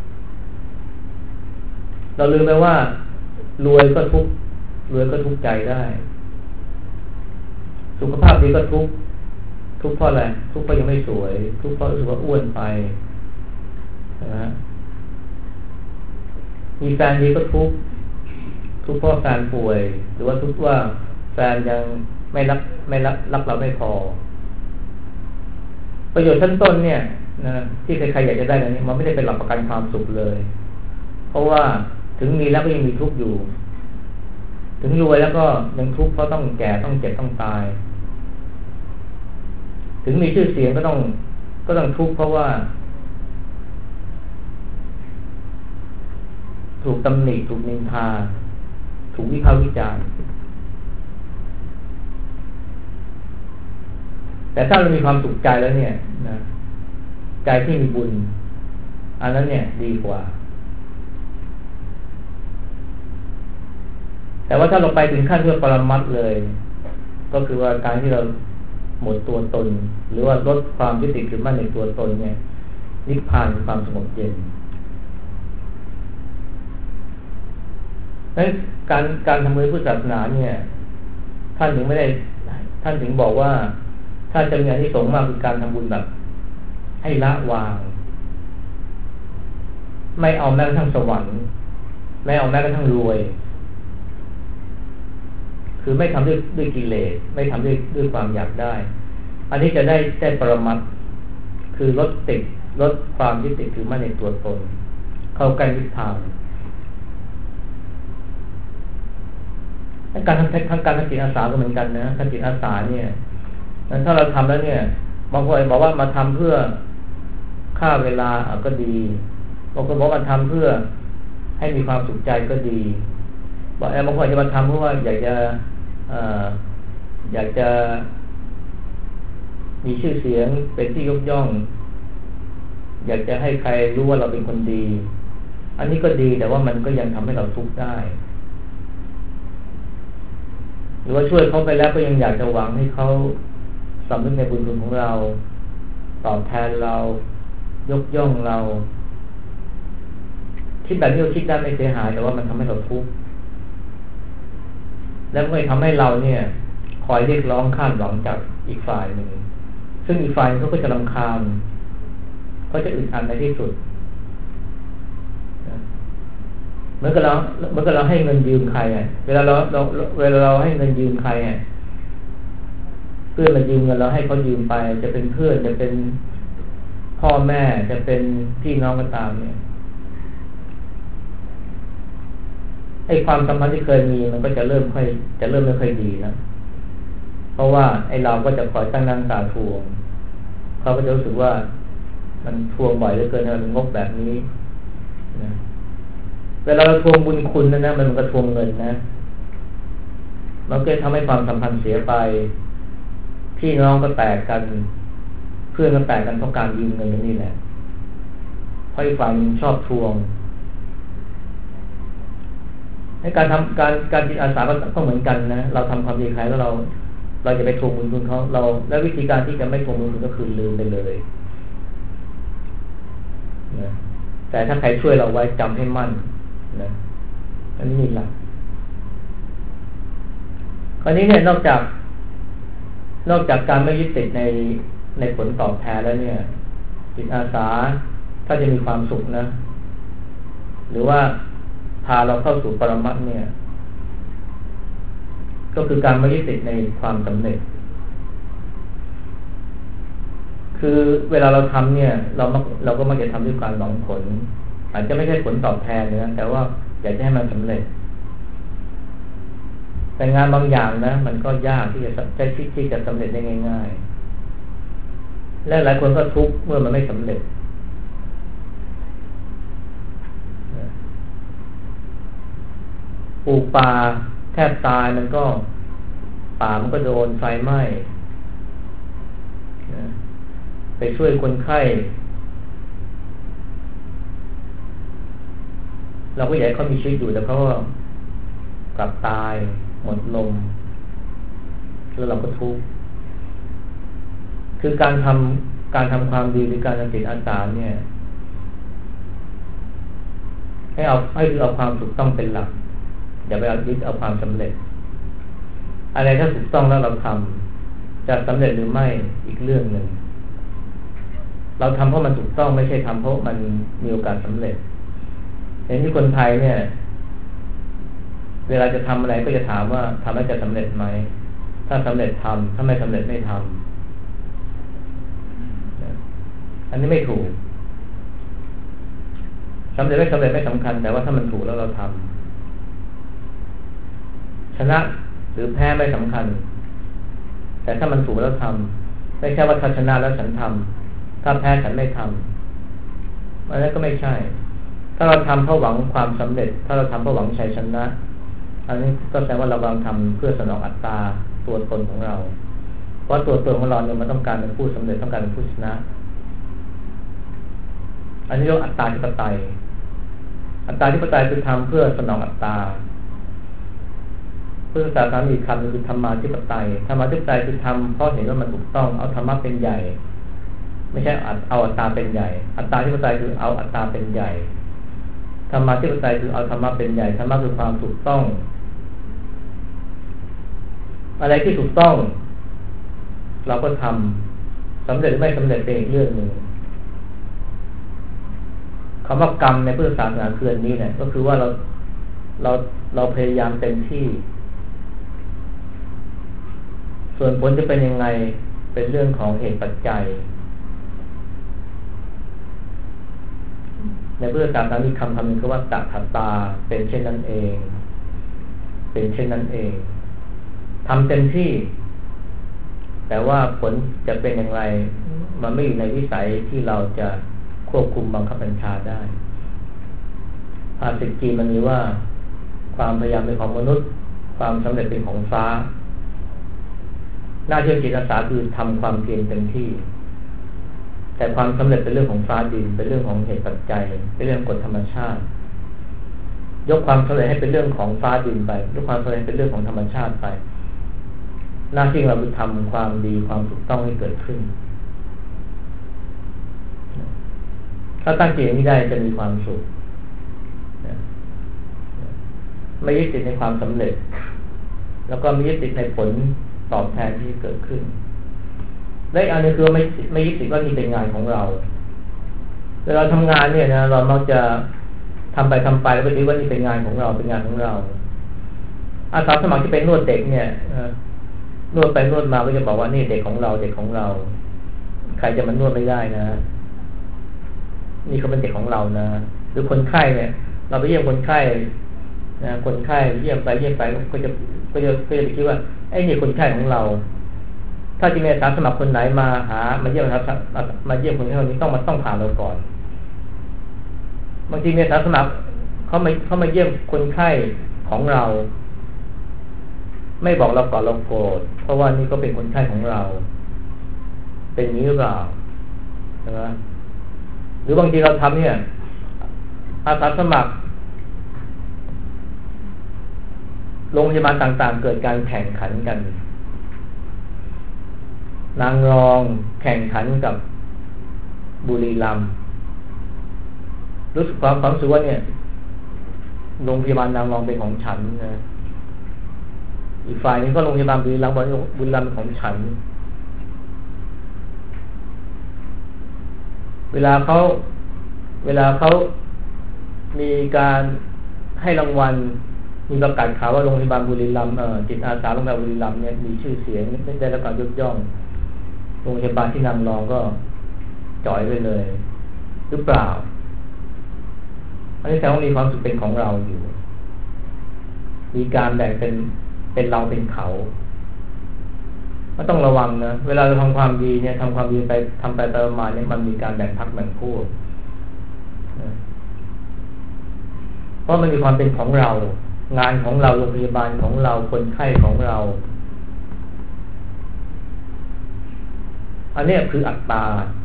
เราลืมไปว่ารวยก็ทุกข์รวยก็ทุกข์ใจได้สุขภาพดีก็ทุกข์ทุกข์เพราะอะไรทุกข์เพราะยังไม่สวยทุกข์เพราะรู้สึกว่าอ้วนไปนะมีแฟนดีก็ทุกข์ทุกข์เพราะแฟนป่วยหรือว่าทุกข์ว่าแฟนยังไม่รักไม่รักรักเราไม่พอประโยชน์ชั้นต้นเนี่ยนะที่ใครๆอยากจะได้นั้นมันไม่ได้เป็นหลักประกันความสุขเลยเพราะว่าถึงมีแล้วก็ยังมีทุกข์อยู่ถึงรวยแล้วก็ยังทุกข์เพราะต้องแก่ต้องเจ็บต้องตายถึงมีชื่อเสียงก็ต้องก็ต้องทุกข์เพราะว่าถูกตำหนิถูกนินทาถูกวิพากษ์วิจารณ์แต่ถ้าเรามีความสุขใจแล้วเนี่ยนะใจที่มีบุญอันนั้นเนี่ยดีกว่าแต่ว่าถ้าเราไปถึงขั้นที่ปรมัตถ์เลยก็คือว่าการที่เราหมดตัวตนหรือว่าลดความยึดติดถือมั่นในตัวตนเนี่ยนิพพานคือความสงบเย็นนั้นการการทำบุญพุทธศาสนาเนี่ยท่านถึงไม่ได้ท่านถึงบอกว่าถ้าจะมีอานิสงส์มากคือการทำบุญแบบให้ละวางไม่เอาแม้กระทั่งสวรรค์ไม่เอาแม้กระทั่งรวยคือไม่ทำด้วยด้วยกิเลสไม่ทำด้วยด้วยความอยากได้อันนี้จะได้ได้ปรมัตถ์คือลดติดลดความยึดติดถือมั่นในตัวตนเข้าใกล้นิพพานการทำทางการทำจิตอาสาก็เหมือนกันนะทำจิตอาสาเนี่ยถ้าเราทำแล้วเนี่ยบางคนบอกว่ามาทำเพื่อฆ่าเวลาก็ดีบางคนบอกว่าทำเพื่อให้มีความสุขใจก็ดีบอกบางคนจะมาทำเพราะว่าอยากจะอยากจะมีชื่อเสียงเป็นที่ยกย่องอยากจะให้ใครรู้ว่าเราเป็นคนดีอันนี้ก็ดีแต่ว่ามันก็ยังทำให้เราทุกข์ได้หรือว่าช่วยเขาไปแล้วก็ยังอยากจะหวังให้เขาสำนึกในบุญคุณของเราตอบแทนเรายกย่องเราคิดแบบนี้เราคิดได้ไม่เสียหายแต่ว่ามันทำให้เราทุกข์แล้วก็ทำให้เราเนี่ยคอยเรียกร้องคาดหวังจากอีกฝ่ายหนึ่งซึ่งอีกฝ่ายเขาก็จะรำคาญเขาจะอึดอัดในที่สุดเหมือนกับเราเหมือนกับเราให้เงินยืมใครอ่ะเวลาเราเราเวลาเราให้เงินยืมใครอ่ะเพื่อนมายืมเงินเราให้เขายืมไปจะเป็นเพื่อนจะเป็นพ่อแม่จะเป็นพี่น้องก็ตามเนี่ยไอ้ความสัมพันธ์ที่เคยมีมันก็จะเริ่มค่อยจะเริ่มไม่ค่อยดีแล้วเพราะว่าไอ้เราก็จะคอยตั้งนั่งตาทวงเขาก็จะรู้สึกว่ามันทวงบ่อยเหลือเกินมันงกแบบนี้นะเวลาเราทวงบุญคุณนะนะมันก็ทวงเงินนะมันก็ทำให้ความสัมพันธ์เสียไปพี่น้องก็แตกกันเพื่อนก็แตกกันเพราะการยืมเงินนี่แหละเพราะอีกฝ่ายนึงชอบทวงให้การทำการการจิตอาสาก็เหมือนกันนะเราทำความดีใครแล้วเราเราจะไปทวงบุญคุณเขาเราและวิธีการที่จะไม่ทวงบุญคุณก็คือลืมไปเลยนะแต่ถ้าใครช่วยเราไว้จำให้มั่นนะอันนี้มีหลักคราวนี้เนี่ยนอกจากนอกจากการไม่ยึดติดในในผลตอบแทนแล้วเนี่ยจิตอาสาถ้าจะมีความสุขนะหรือว่าพาเราเข้าสู่ปรมัตถ์เนี่ยก็คือการไม่ยึดติดในความสำเร็จคือเวลาเราทำเนี่ยเราเราก็มักจะทำด้วยการหวังผลอาจจะไม่ใช่ผลตอบแทนนะแต่ว่าอยากจะให้มันสำเร็จแต่งานบางอย่างนะมันก็ยากที่จะใช้ที่จะสำเร็จได้ง่ายๆและหลายคนก็ทุกข์เมื่อมันไม่สำเร็จปลูกป่าแทบตายมันก็ป่ามันก็โดนไฟไหม้ไปช่วยคนไข้เราก็อยากให้เขามีชีวิตอยู่แต่เขาก็กลับตายหมดลมแล้วเราก็ทุกข์คือการทำการทำความดีหรือการทำจิตอาสาเนี่ยให้เอาให้คือเอาความถูกต้องเป็นหลักอย่าไปเอายึดเอาความสำเร็จอะไรถ้าถูกต้องแล้วเราทำจะสำเร็จหรือไม่อีกเรื่องหนึ่งเราทำเพราะมันถูกต้องไม่ใช่ทำเพราะมันมีโอกาสสำเร็จอย่างที่คนไทยเนี่ยเวลาจะทำอะไรก็จะถามว่าทำแล้วจะสำเร็จไหมถ้าสำเร็จทำถ้าไม่สำเร็จไม่ทำอันนี้ไม่ถูกสำเร็จไม่สำเร็จไม่สำคัญแต่ว่าถ้ามันถูกแล้วเราทำชนะหรือแพ้ไม่สำคัญแต่ถ้ามันถูกแล้วทำไม่ใช่ว่าถ้าชนะแล้วฉันทำถ้าแพ้ฉันไม่ทำอันนั้นก็ไม่ใช่ถ้าเราทำเพราะหวังความสำเร็จถ้าเราทำเพราะหวังชัยชนะอันนี้ก็แสดงว่าเรากำลังทำเพื่อสนองอัตตาตัวตนของเราเพราะตัวตนของเราเนี่ยมันต้องการเป็นผู้สำเร็จต้องการเป็นผู้ชนะอันนี้เรียกอัตตาธิปไตยอัตตาธิปไตยคือทำเพื่อสนองอัตตาพุทธศาสนาอีกคำนึงคือธรรมาธิปไตยธรรมาธิปไตยคือทำเพราะเห็นว่ามันถูกต้องเอาธรรมะเป็นใหญ่ไม่ใช่เอาอัตตาเป็นใหญ่อัตตาธิปไตยคือเอาอัตตาเป็นใหญ่ธรรมาธิปไตยคือเอาธรรมะเป็นใหญ่ธรรมะคือความถูกต้องอะไรที่ถูกต้องเราก็ทำสำเร็จหรือไม่สำเร็จเป็นอีกเรื่องหนึ่งคำว่ากรรมในพุทธศาสนาคืออันนี้เนี่ยก็คือว่าเราเราเราพยายามเต็มที่ส่วนผลจะเป็นยังไงเป็นเรื่องของเหตุปัจจัยในพุทธศาสนามีคำคำหนึ่งคือว่าตถาตาเป็นเช่นนั้นเองเป็นเช่นนั้นเองทำเต็มที่แต่ว่าผลจะเป็นอย่างไรมันไม่อยู่ในวิสัยที่เราจะควบคุมบังคับบัญชาได้ภาษิตจีนมันมีว่าความพยายามเป็นของมนุษย์ความสำเร็จเป็นของฟ้าหน้าที่จิตอาสาคือทำความเพียรเต็มที่แต่ความสำเร็จเป็นเรื่องของฟ้าดินเป็นเรื่องของเหตุปัจจัยเป็นเรื่องกฎธรรมชาติยกความสำเร็จให้เป็นเรื่องของฟ้าดินไปยกความสำเร็จเป็นเรื่องของธรรมชาติไปหน้าที่เราคือทำความดีความถูกต้องให้เกิดขึ้นถ้าตั้งใจอย่างนี้ได้จะมีความสุขไม่ยึดติดในความสำเร็จแล้วก็ไม่ยึดติดในผลตอบแทนที่เกิดขึ้นและอีกอันนึงคือไม่ไม่ยึดติดว่านี่เป็นงานของเราเวลาทำงานเนี่ยนะเรามักจะทำไปทำไปแล้วไปคิดว่านี่เป็นงานของเราเป็นงานของเราอาสาสมัครที่เป็นนวดเด็กเนี่ยนวดไปนวดมาก็จะบอกว่านี่เด็กของเราเด็กของเราใครจะมานวดไม่ได้นะนี่เขาเป็นเด็กของเรานะหรือคนไข้เนี่ยเราไปเยี่ยมคนไข้นะคนไข้เยี่ยมไปเยี่ยมไปก็จะก็จะก็จะไปคิดว่าไอ้นี่คนไข้ของเราถ้าจะมีอาสาสมัครคนไหนมาหามาเยี่ยมครับมาเยี่ยมคนไข้คนนี้ต้องมาต้องผ่านเราก่อนบางทีมีอาสาสมัครเขามาเขามาเยี่ยมคนไข้ของเราไม่บอกเราก่อนเราโกรธเพราะว่านี่ก็เป็นคนไข้ของเราเป็นอย่างนี้หรือเปล่าใช่ไหมหรือบางทีเราทำเนี่ยอาสาสมัครโรงพยาบาลต่างๆเกิดการแข่งขันกันนางรองแข่งขันกับบุรีรัมย์รู้สึกความความรู้สึกว่าเนี่ยโรงพยาบาลนางรองเป็นของฉันนะอีกฝ่ายนึงก็โรงพยาบาลบุรีรัมย์บอกบุรีรัมย์เป็นของฉันเวลาเขาเวลาเขามีการให้รางวัลมีประกาศข่าวว่าโรงพยาบาลบุรีรัมย์จิตอาสาโรงพยาบาลบุรีรัมย์เนี่ยมีชื่อเสียงได้รับการยกย่องโรงพยาบาลที่นางรองก็จ่อยไปเลยหรือเปล่าอันนี้แสดงว่ามีความสุขเป็นของเราอยู่มีการแบ่งเป็นเป็นเราเป็นเขาก็ต้องระวังนะเวลาเราทำความดีเนี่ยทำความดีไปทำไปเติมมาเนี่ยมันมีการแบ่งพรรคแบ่งพวกเพราะมันมีความเป็นของเรางานของเราโรงพยาบาลของเราคนไข้ของเราอันนี้คืออัตตา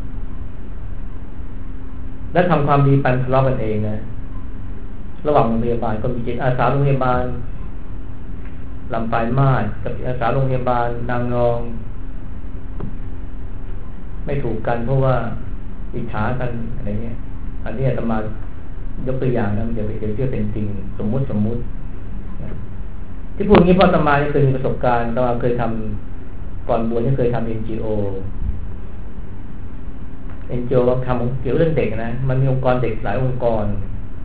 และทำความดีปันทะเลาะกันเองนะระหว่างโรงพยาบาลก็มีจิตอาสาโรงพยาบาลลำปางมาศกับอาสาโรงพยาบาลนางรองไม่ถูกกันเพราะว่าอิจฉากันอะไรเงี้ยอันนี้อาตมายกตัวอย่างนะเดี๋ยวเดี๋ยวเชื่อเป็นจริงสมมุติสมมุติที่พูดงี้เพราะอาตมาเคยมีประสบการณ์อาตมาเคยทำก่อนบวชนี่เคยทำ เอ็น จี โอ เอ็น จี โอ ทำเกี่ยวเรื่องเด็กนะมันมีองค์กรเด็กหลายองค์กร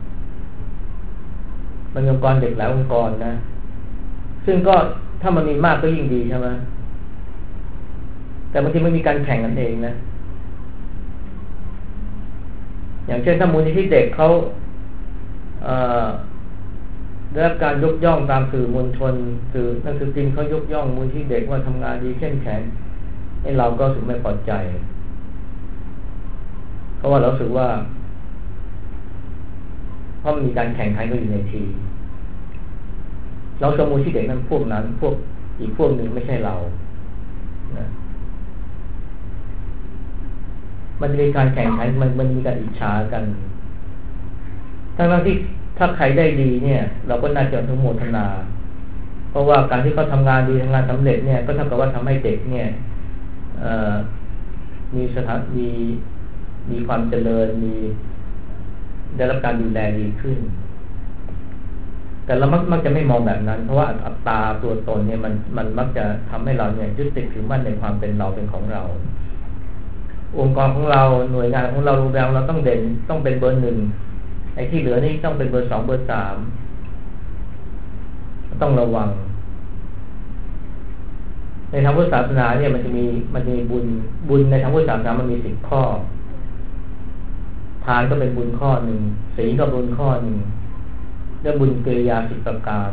มันมีองค์กรเด็กหลายองค์กรนะซึ่งก็ถ้ามันมีมากก็ยิ่งดีใช่ไหมแต่บางทีมันมีการแข่งกันเองนะอย่างเช่นถ้ามูลนิธิเด็กเขาเอ่อได้รับการยกย่องตามสื่อมวลชนสื่อหนังสือพิมพ์เขายกย่องมูลนิธิเด็กว่าทำงานดีเข้มแข็งไอ้เราก็รู้สึกไม่พอใจเพราะว่าเราสึกว่าเพราะมันมีการแข่งขันกันอยู่ในทีเราสมูลที่เด็กนั้นพวกนั้นพวกอีกพวกหนึ่งไม่ใช่เรานะมันจะมีการแข่งขันมันมันมีการอิจฉากันทั้งที่ถ้าใครได้ดีเนี่ยเราก็น่าจะอนุโมทนาเพราะว่าการที่เขาทำงานดีทำงานสำเร็จเนี่ยก็เท่ากับว่าทำให้เด็กเนี่ยมีสถานมีมีความเจริญมีได้รับการดูแลดีขึ้นแต่เรามักมักจะไม่มองแบบนั้นเพราะว่าอัตตาตัวตนเนี่ยมันมันมักจะทำให้เราเนี่ยยึดติดถือมั่นในความเป็นเราเป็นของเราองค์กรของเราหน่วยงานของเราโรงแรมเราต้องเด่นต้องเป็นเบอร์หนึ่งไอ้ที่เหลือนี่ต้องเป็นเบอร์สองเบอร์สามต้องระวังในทางพุทธศาสนาเนี่ยมันจะมีมันจะมีบุญบุญในทางพุทธศาสนามันมีสิบข้อทานก็เป็นบุญข้อหนึ่งศีลก็บุญข้อหนึ่งเรื่องบุญกิริยาสิบประการ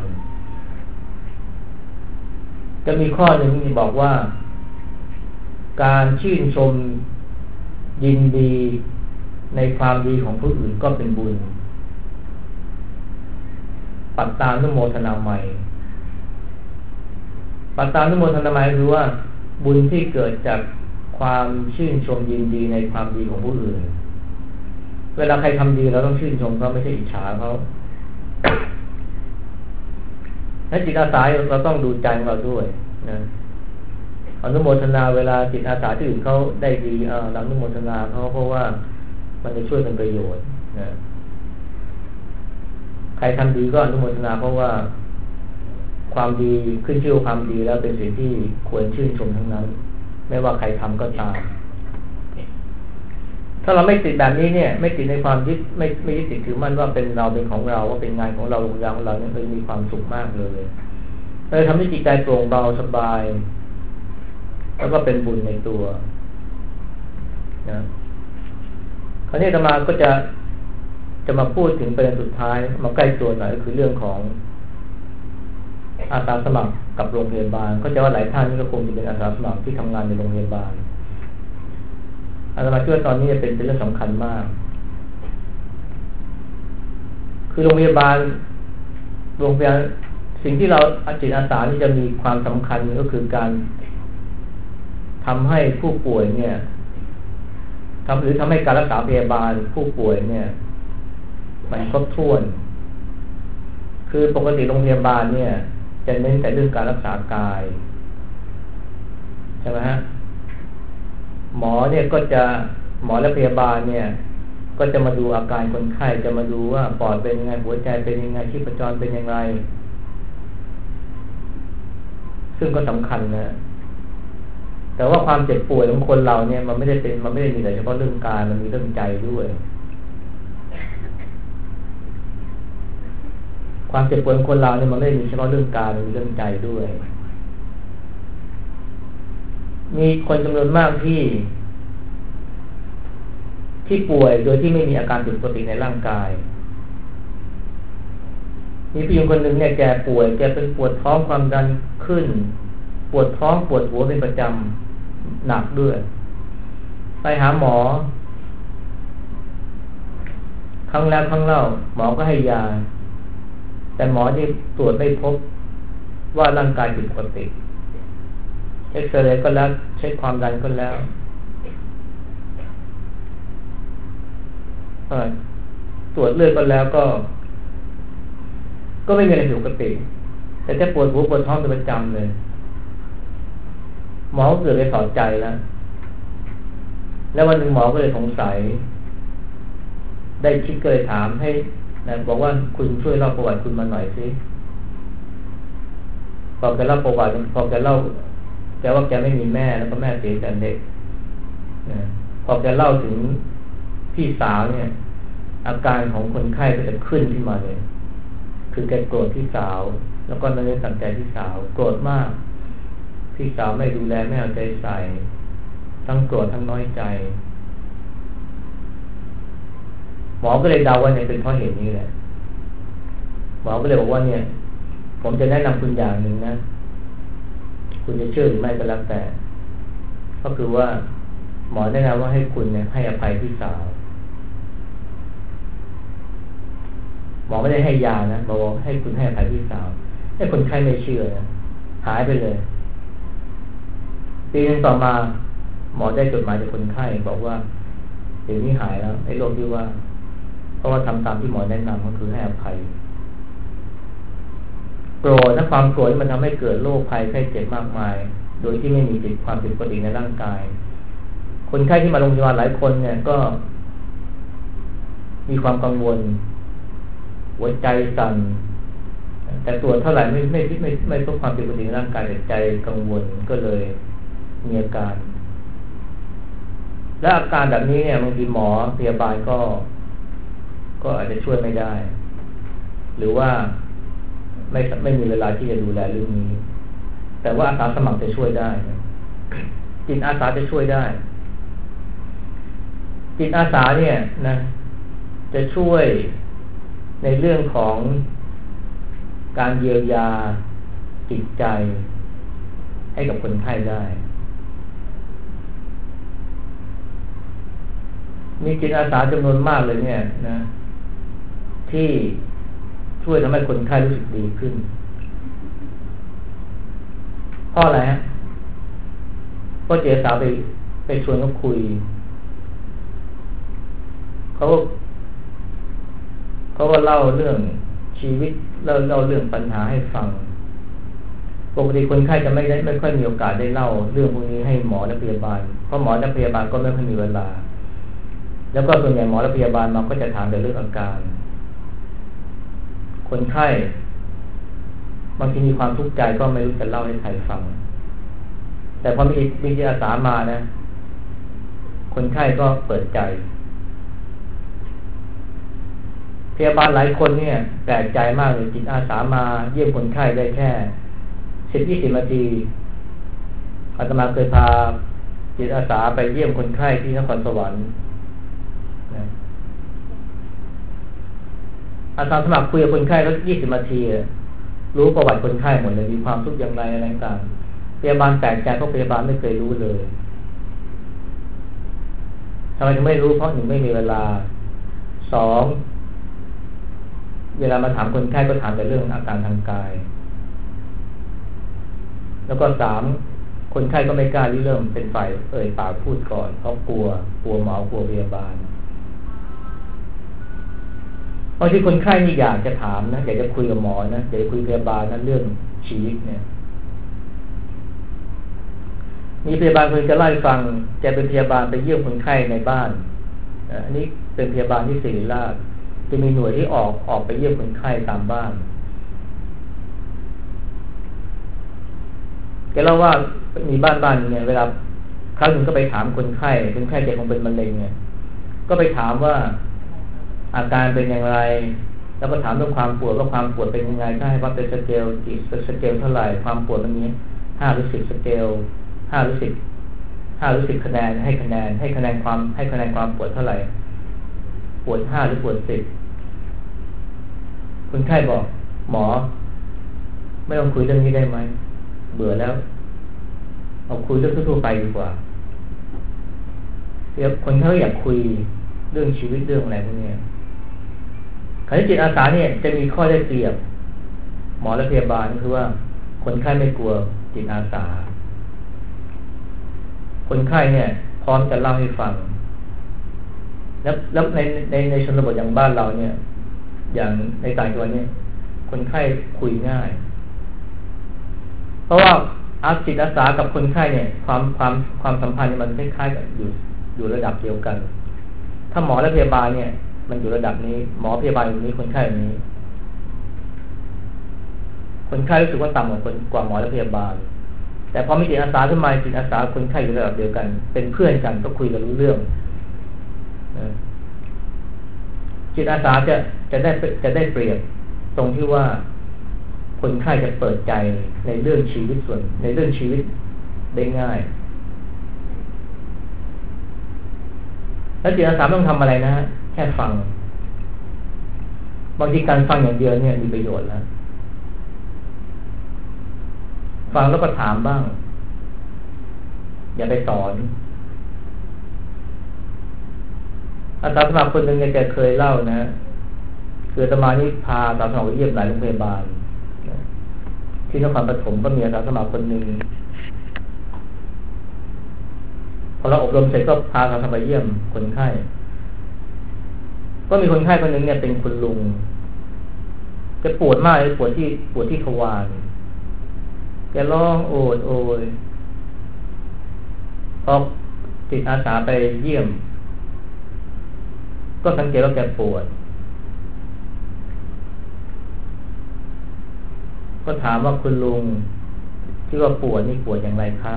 จะมีข้อหนึ่งที่บอกว่าการชื่นชมยินดีในความดีของผู้อื่นก็เป็นบุญปัตตานุโมทนาไมยปัตตานุโมทนาไมยคือว่าบุญที่เกิดจากความชื่นชมยินดีในความดีของผู้อื่นเวลาใครทำดีเราต้องชื่นชมเขาไม่ใช่อิจฉาเขาและจิตอาสาเราต้องดูใจเราด้วยนะอนุโมทนาเวลาจิตอาสาที่อื่นเขาได้ดีเออเราอนุโมทนาเขาเพราะว่ามันจะช่วยเป็นประโยชน์นะใครทำดีก็อนุโมทนาเพราะว่าความดีขึ้นชื่อความดีแล้วเป็นสิ่งที่ควรชื่นชมทั้งนั้นไม่ว่าใครทำก็ตามถ้าเราไม่ติดแบบนี้เนี่ยไม่ติดในความยึดไม่ไม่ยึดติดถือมั่นว่าเป็นเราเป็นของเราว่าเป็นงานของเราโรงงานของเราเนี่ยเรามีความสุขมากเลยเลยทำให้จิตใจโปร่งเบาสบายแล้วก็เป็นบุญในตัวนะคราวนี้อาตมาก็จะจะมาพูดถึงประเด็นสุดท้ายมาใกล้ตัวหน่อยก็คือเรื่องของอาสาสมัครกับโรงพยาบาลก็จะว่าหลายท่านนี่ก็คงจะเป็นอาสาสมัครที่ทำงานในโรงพยาบาลอาตมาคิดว่าตอนนี้เป็นเป็นเรื่องสำคัญมากคือโรงพยาบาลโรงพยาบาลสิ่งที่เราจิตอาสานี่จะมีความสำคัญก็คือการทำให้ผู้ป่วยเนี่ยทำหรือทำให้การรักษาพยาบาลผู้ป่วยเนี่ยมันครบถ้วนคือปกติโรงพยาบาลเนี่ยจะเน้นแต่เรื่องการรักษากายใช่ไหมฮะหมอเนี่ยก็จะหมอและพยาบาลเนี่ยก็จะมาดูอาการคนไข้จะมาดูว่าปอดเป็นยังไงหัวใจเป็นยังไงชีพจรเป็นยังไงซึ่งก็สำคัญนะแต่ว่าความเจ็บป่วยของคนเราเนี่ยมันไม่ได้เป็นมันไม่ได้มีแต่เฉพาะเรื่องกายมันมีเรื่องใจด้วยความเจ็บป่วยของคนเราเนี่ยมันไม่ได้มีเฉพาะเรื่องกายมันมีเรื่องใจด้วยมีคนจำนวนมากที่ที่ป่วยโดยที่ไม่มีอาการผิดปกติในร่างกายมีผู้หญิงคนหนึ่งเนี่ยแกป่วยแกเป็นปวดท้องความดันขึ้นปวดท้องปวดหัวเป็นประจำหนักด้วยไปหาหมอครั้งแล้วครั้งเล่าหมอก็ให้ยาแต่หมอที่ตรวจไม่พบว่าร่างกายผิดปกติเอ็กซเรย์ก็แล้วเช็คความดันก็แล้วตรวจเลือดก็แล้วก็ก็ไม่มีอะไรผิดปกติแต่จะปวดหัวปวดท้องเป็นประจำเลยหมอเกิดไปสอดใจแล้วแล้ววันหนึ่งหมอก็เลยสงสัยได้คิดก็เลยถามให้นะบอกว่าคุณช่วยเล่าประวัติคุณมาหน่อยสิพอแกเล่าประวัติพอแกเล่าแกว่าแกไม่มีแม่แล้วก็แม่เสียแต่เด็กนะพอแกเล่าถึงพี่สาวเนี่ยอาการของคนไข้ก็จะขึ้นขึ้นมาเลยคือแกโกรธพี่สาวแล้วก็ไม่ได้สั่งใจพี่สาวโกรธมากพี่สาวไม่ดูแลไม่เอาใจใส่ทั้งโกรธทั้งน้อยใจหมอก็เลยเดาว่าเนี่ยเป็นเพราะเหตุนี้แหละหมอก็เลยบอกว่าเนี่ยผมจะแนะนำคุณอย่างหนึ่งนะคุณจะเชื่อหรือไม่ก็แล้วแต่ก็คือว่าหมอแนะนำว่าให้คุณเนี่ยให้อภัยพี่สาวหมอไม่ได้ให้ยานะบอกว่าให้คุณให้อภัยพี่สาวให้คนไข้ไม่เชื่อนะหายไปเลยปีนึงต่อมาหมอได้จดหมายจากคนไข้บอกว่าเดี๋ยวนี้หายแล้วไอ้โรคที่ว่าเพราะว่าทำตามที่หมอแนะนำก็คือให้อภัยโกรธถ้าความโกรธมันทำให้เกิดโรคภัยไข้เจ็บมากมายโดยที่ไม่มีจิตความผิดปกติในร่างกายคนไข้ที่มาโรงพยาบาลหลายคนเนี่ยก็มีความกังวลหัวใจสั่นแต่ตรวจเท่าไหร่ไม่ไม่ไม่ไม่พบความผิดปกติในร่างกายแต่ใจกังวลก็เลยมีอาการและอาการแบบนี้เนี่ยบางทีหมอพยาบาลก็ก็อาจจะช่วยไม่ได้หรือว่าไม่ไม่มีเวลาที่จะดูแลเรื่องนี้แต่ว่าอาสาสมัครจะช่วยได้จิตอาสาจะช่วยได้จิตอาสาเนี่ยนะจะช่วยในเรื่องของการเยียวยาจิตใจให้กับคนไข้ได้มีจิตอาสาจำนวนมากเลยเนี่ยนะที่ช่วยทำให้คนไข้รู้สึกดีขึ้นเพราะอะไรฮะเพราะจิตอาสาไปไปชวนเขาคุยเขาเขาก็เล่าเรื่องชีวิตเล่าเล่าเรื่องปัญหาให้ฟังปกติคนไข้จะไม่ได้ไม่ค่อยมีโอกาสได้เล่าเรื่องพวกนี้ให้หมอและพยาบาลเพราะหมอและพยาบาลก็ไม่ค่อยมีเวลาแล้วก็ส่วนใหญ่หมอและพยาบาลมาก็จะถามแต่เรื่องอาการคนไข้บางทีมีความทุกข์ใจก็ไม่รู้จะเล่าให้ใครฟังแต่พอมีมีจิตอาสามานะคนไข้ก็เปิดใจพยาบาลหลายคนเนี่ยแปลกใจมากเลยจิตอาสามาเยี่ยมคนไข้ได้แค่สิบยี่สิบนาทีอาตมาเคยพาจิตอาสาไปเยี่ยมคนไข้ที่นครสวรรค์อาสาสมัครคุยกับคนไข้แล้วยี่สิบนาทีรู้ประวัติคนไข้หมดเลยมีความทุกข์อย่างไรอะไรต่างพยาบาลแปลกใจเพราะพยาบาลไม่เคยรู้เลยทำไมถึงไม่รู้เพราะหนึ่งไม่มีเวลาสองเวลามาถามคนไข้ก็ถามแต่เรื่องอาการทางกายแล้วก็สามคนไข้ก็ไม่กล้าริเริ่มเป็นฝ่ายเอ่ยปากพูดก่อนเพราะกลัวกลัวหมอกลัวพยาบาลบางทีคนไข้นี่อยากจะถามนะอยากจะคุยกับหมอนะอยากจะคุยพยาบาลนะเรื่องชีวิตเนี่ยมีพยาบาลคนจะเล่าให้ฟังแกเป็นพยาบาลไปเยี่ยมคนไข้ในบ้านอันนี้เป็นพยาบาลที่ศิริราชจะมีหน่วยที่ออกออกไปเยี่ยมคนไข้ตามบ้านแกเล่าว่ามีบ้านบ้านเนี่ยเวลาครั้งหนึ่งก็ไปถามคนไข้คนไข้แกคงเป็นมะเร็งเนี่ยก็ไปถามว่าอาการเป็นอย่างไรแล้วก็ถามเรื่องความปวดว่าความปวดเป็นยังไงถ้าให้วัดเป็นสเกลกี่สเกลเท่าไหร่ความปวดมันนี้ห้าหรือสิบสเกลห้าหรือสิบห้าหรือสิบคะแนนให้คะแนนให้คะแนนความให้คะแนนความปวดเท่าไหร่ปวดห้าหรือปวดสิบคนไข้บอกหมอไม่ต้องคุยเรื่องนี้ได้ไหมเบื่อแล้วเอาคุยเรื่องทั่วไปดีกว่าเดี๋ยวคนไข้อยากคุยเรื่องชีวิตเรื่องอะไรพวกนี้ขณะจิตอาสาเนี่ยจะมีข้อได้เปรียบหมอและพยาบาลคือว่าคนไข้ไม่กลัวจิตอาสาคนไข้เนี่ยพร้อมจะเล่าให้ฟังแล้วแล้วในในในชนบทอย่างบ้านเราเนี่ยอย่างในต่างจังหวัดเนี่ยคนไข้คุยง่ายเพราะว่าอาจิตอาสากับคนไข้เนี่ยความความความสัมพันธ์เนี่ยมันคล้ายๆกับอยู่อยู่ระดับเดียวกันถ้าหมอและพยาบาลเนี่ยมันอยู่ระดับนี้หมอพยาบาลอย่างนี้คนไข้อย่างนี้คนไข้รู้สึกว่าต่ำกว่าคนกว่าหมอและพยาบาลแต่พอมีจิตอาสาขึ้นมาจิตอาสาคนไข้อยู่ระดับเดียวกันเป็นเพื่อนกันก็คุยกันรู้เรื่องจิตอาสาจะจะได้จะได้เปรียบตรงที่ว่าคนไข้จะเปิดใจในเรื่องชีวิตส่วนในเรื่องชีวิตได้ง่ายแล้วจิตอาสาไม่ต้องทำอะไรนะแค่ฟังบางทีการฟังอย่างเดียวเนี่ยมีประโยชน์แล้วฟังแล้วก็ถามบ้างอย่าไปสอนอาสาสมัครคนหนึ่งเนี่ยแกเคยเล่านะคืออาตมานี่พาอาสาสมัครไปเยี่ยมหลายโรงพยาบาลที่นครปฐมก็มีอาสาสมัครคนหนึ่งพอเราอบรมเสร็จก็พาอาสาสมัครไปเยี่ยมคนไข้ก็มีคนไข้คนหนึ่งเนี่ยเป็นคุณลุงแกปวดมากเลยปวดที่ปวดที่ทวารแกร้องโอดโอยพอจิตอาสาไปเยี่ยมก็สังเกตว่าแกปวดก็ถามว่าคุณลุงที่ว่าปวดนี่ปวดอย่างไรคะ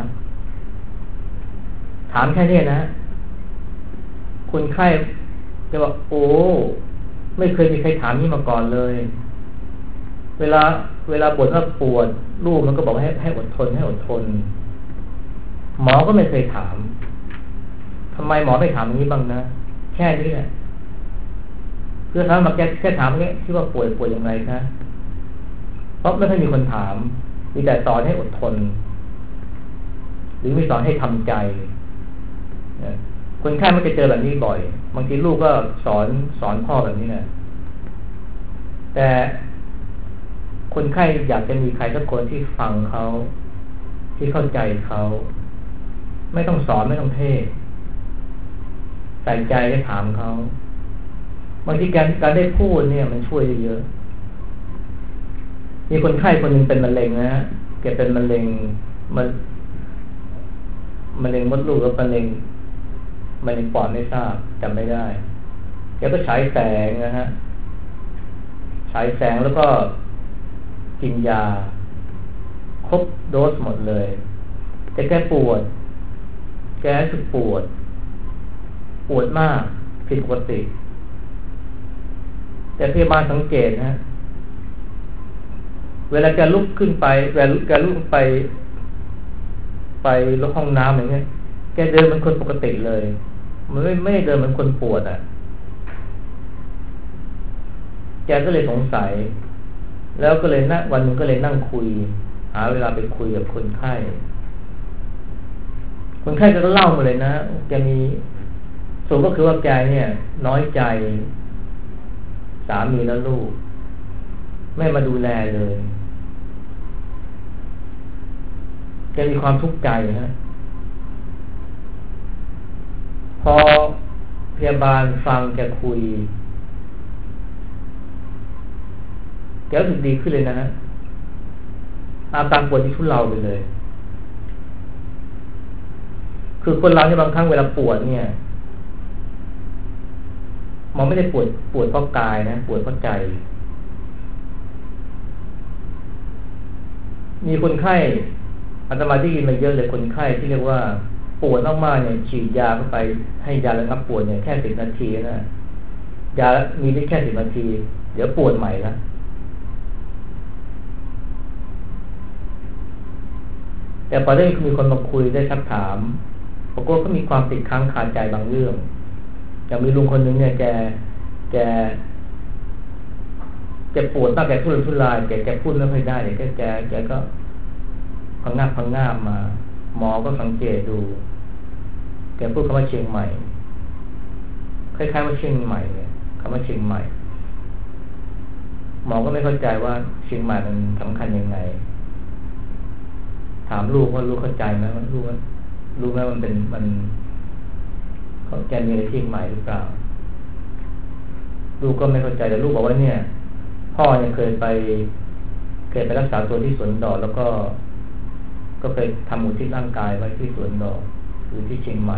ถามแค่นี้นะคนไข้จะบอกโอ้ไม่เคยมีใครถามนี่มาก่อนเลยเวลาเวลาบ่นว่าปวดลูกมันก็บอกให้ให้อดทนให้อดทนหมอก็ไม่เคยถามทำไมหมอไม่ถามอย่างนี้บ้างนะแค่นี้แหละเพื่อถามมาแค่แค่ถามแค่ที่ว่าป่วยป่วยอย่างไรคะเพราะไม่เคยมีคนถามมีแต่สอนให้อดทนหรือมีสอนให้ทำใจคนไข้มันจะเจอแบบนี้บ่อยบางทีลูกก็สอนสอนพ่อแบบนี้นะแต่คนไข้อยากจะมีใครสักคนที่ฟังเขาที่เข้าใจเขาไม่ต้องสอนไม่ต้องเทศใส่ใจได้ถามเขาบางทีการการได้พูดเนี่ยมันช่วยเยอะมีคนไข้คนหนึ่งเป็นมะเร็งนะฮะแกเป็นมะเร็งมันมะเร็งมดลูกแล้วมะเร็งมะเร็งปอดไม่ทราบจำไม่ได้แกก็ฉายแสงนะฮะฉายแสงแล้วก็กินยาครบโดสหมดเลยแต่แกปวดแกรู้สึกปวดปวดมากผิดปกติแต่พยาบาลสังเกตนะเวลาแกลุกขึ้นไปเวลาแกลุกไปไปลงห้องน้ำอย่างเงี้ยแกเดินเหมือนคนปกติเลยมันไม่ไม่เดินเหมือนคนปวดอ่ะแกก็เลยสงสัยแล้วก็เลยนั่งวันนึงก็เลยนั่งคุยหาเวลาไปคุยกับคนไข้คนไข้ก็เล่ามาเลยนะแกมีส่วนก็คือว่าแกเนี่ยน้อยใจสามีและลูกไม่มาดูแลเลยแกมีความทุกข์ใจนะพอพยาบาลฟังแกคุยแกรู้สึกดีขึ้นเลยนะฮะอาการปวดที่ทุเลาไปเลยคือคนเราเนี่ยบางครั้งเวลาปวดเนี่ยอไม่ได้ปวดปวดเพราะกายนะปวดเพราะใจมีคนไข้อาตมาที่ยินมาเยอะเลยคนไข้ที่เรียกว่าปวดมากๆเนี่ยฉีดยาเข้าไปให้ยาระงับปวดเนี่ยแค่สิบนาทีนะยามีได้แค่สิบนาทีเดี๋ยวปวดใหม่ละแต่พอได้มีคนมาคุยได้ซักถามปรากฏก็มีความติดค้างคาใจบางเรื่องอย่างมีลุงคนหนึ่งเนี่ยแกแกแกปวดมากแกทุรนทุรายแกแกพูดไม่ค่อยได้เลยแกแกแกก็พังงาบพังงาบมาหมอก็สังเกตดูแกพูดคำว่าเชียงใหม่คล้ายๆว่าเชียงใหม่เนี่ยคำว่าเชียงใหม่หมอก็ไม่เข้าใจว่าเชียงใหม่มันสำคัญยังไงถามลูกว่าลูกเข้าใจไหมว่าลูกรู้ไหมมันเป็นมันเขาแกมีอะไรเชียงใหม่หรือเปล่าลูกก็ไม่เข้าใจแต่ลูกบอกว่าเนี่ยพ่อเนี่ยเคยไปเคยไปรักษาตัวที่สวนดอกแล้วก็ก็เคยทำอุทิศร่างกายไว้ที่สวนดอกหรือที่เชียงใหม่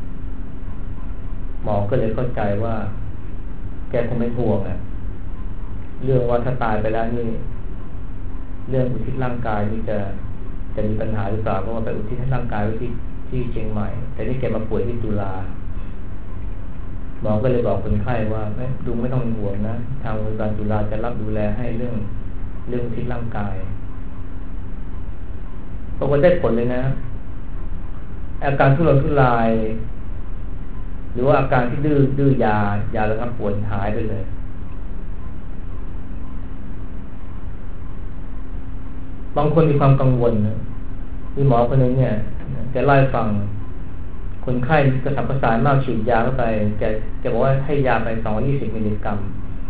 หมอก็เลยเข้าใจว่าแกคงเป็นห่วงอ่ะเรื่องว่าถ้าตายไปแล้วนี่เรื่องอุทิศร่างกายนี่จะจะมีปัญหาหรือเปล่าเพราะว่าไปอุทิศร่างกายไว้ที่ที่เชียงใหม่แต่นี่แกมาป่วยที่จุฬาหมอก็เลยบอกคนไข้ว่าไม่ดูไม่ต้องห่วงนะทางโรงพยาบาลจุฬาจะรับดูแลให้เรื่องเรื่องอุทิศร่างกายปรากฏได้ผลเลยนะอาการทุรนทุรายหรือว่าอาการที่ดื้อดื้อยายาระงับปวดหายไปเลยบางคนมีความกังวลนะมีหมอคนนึงเนี่ยแกไล่ฟังคนไข้กระสับกระส่ายมากฉีดยาเข้าไปแกแกบอกว่าให้ยาไปสองร้อยยี่สิบมิลลิกรัม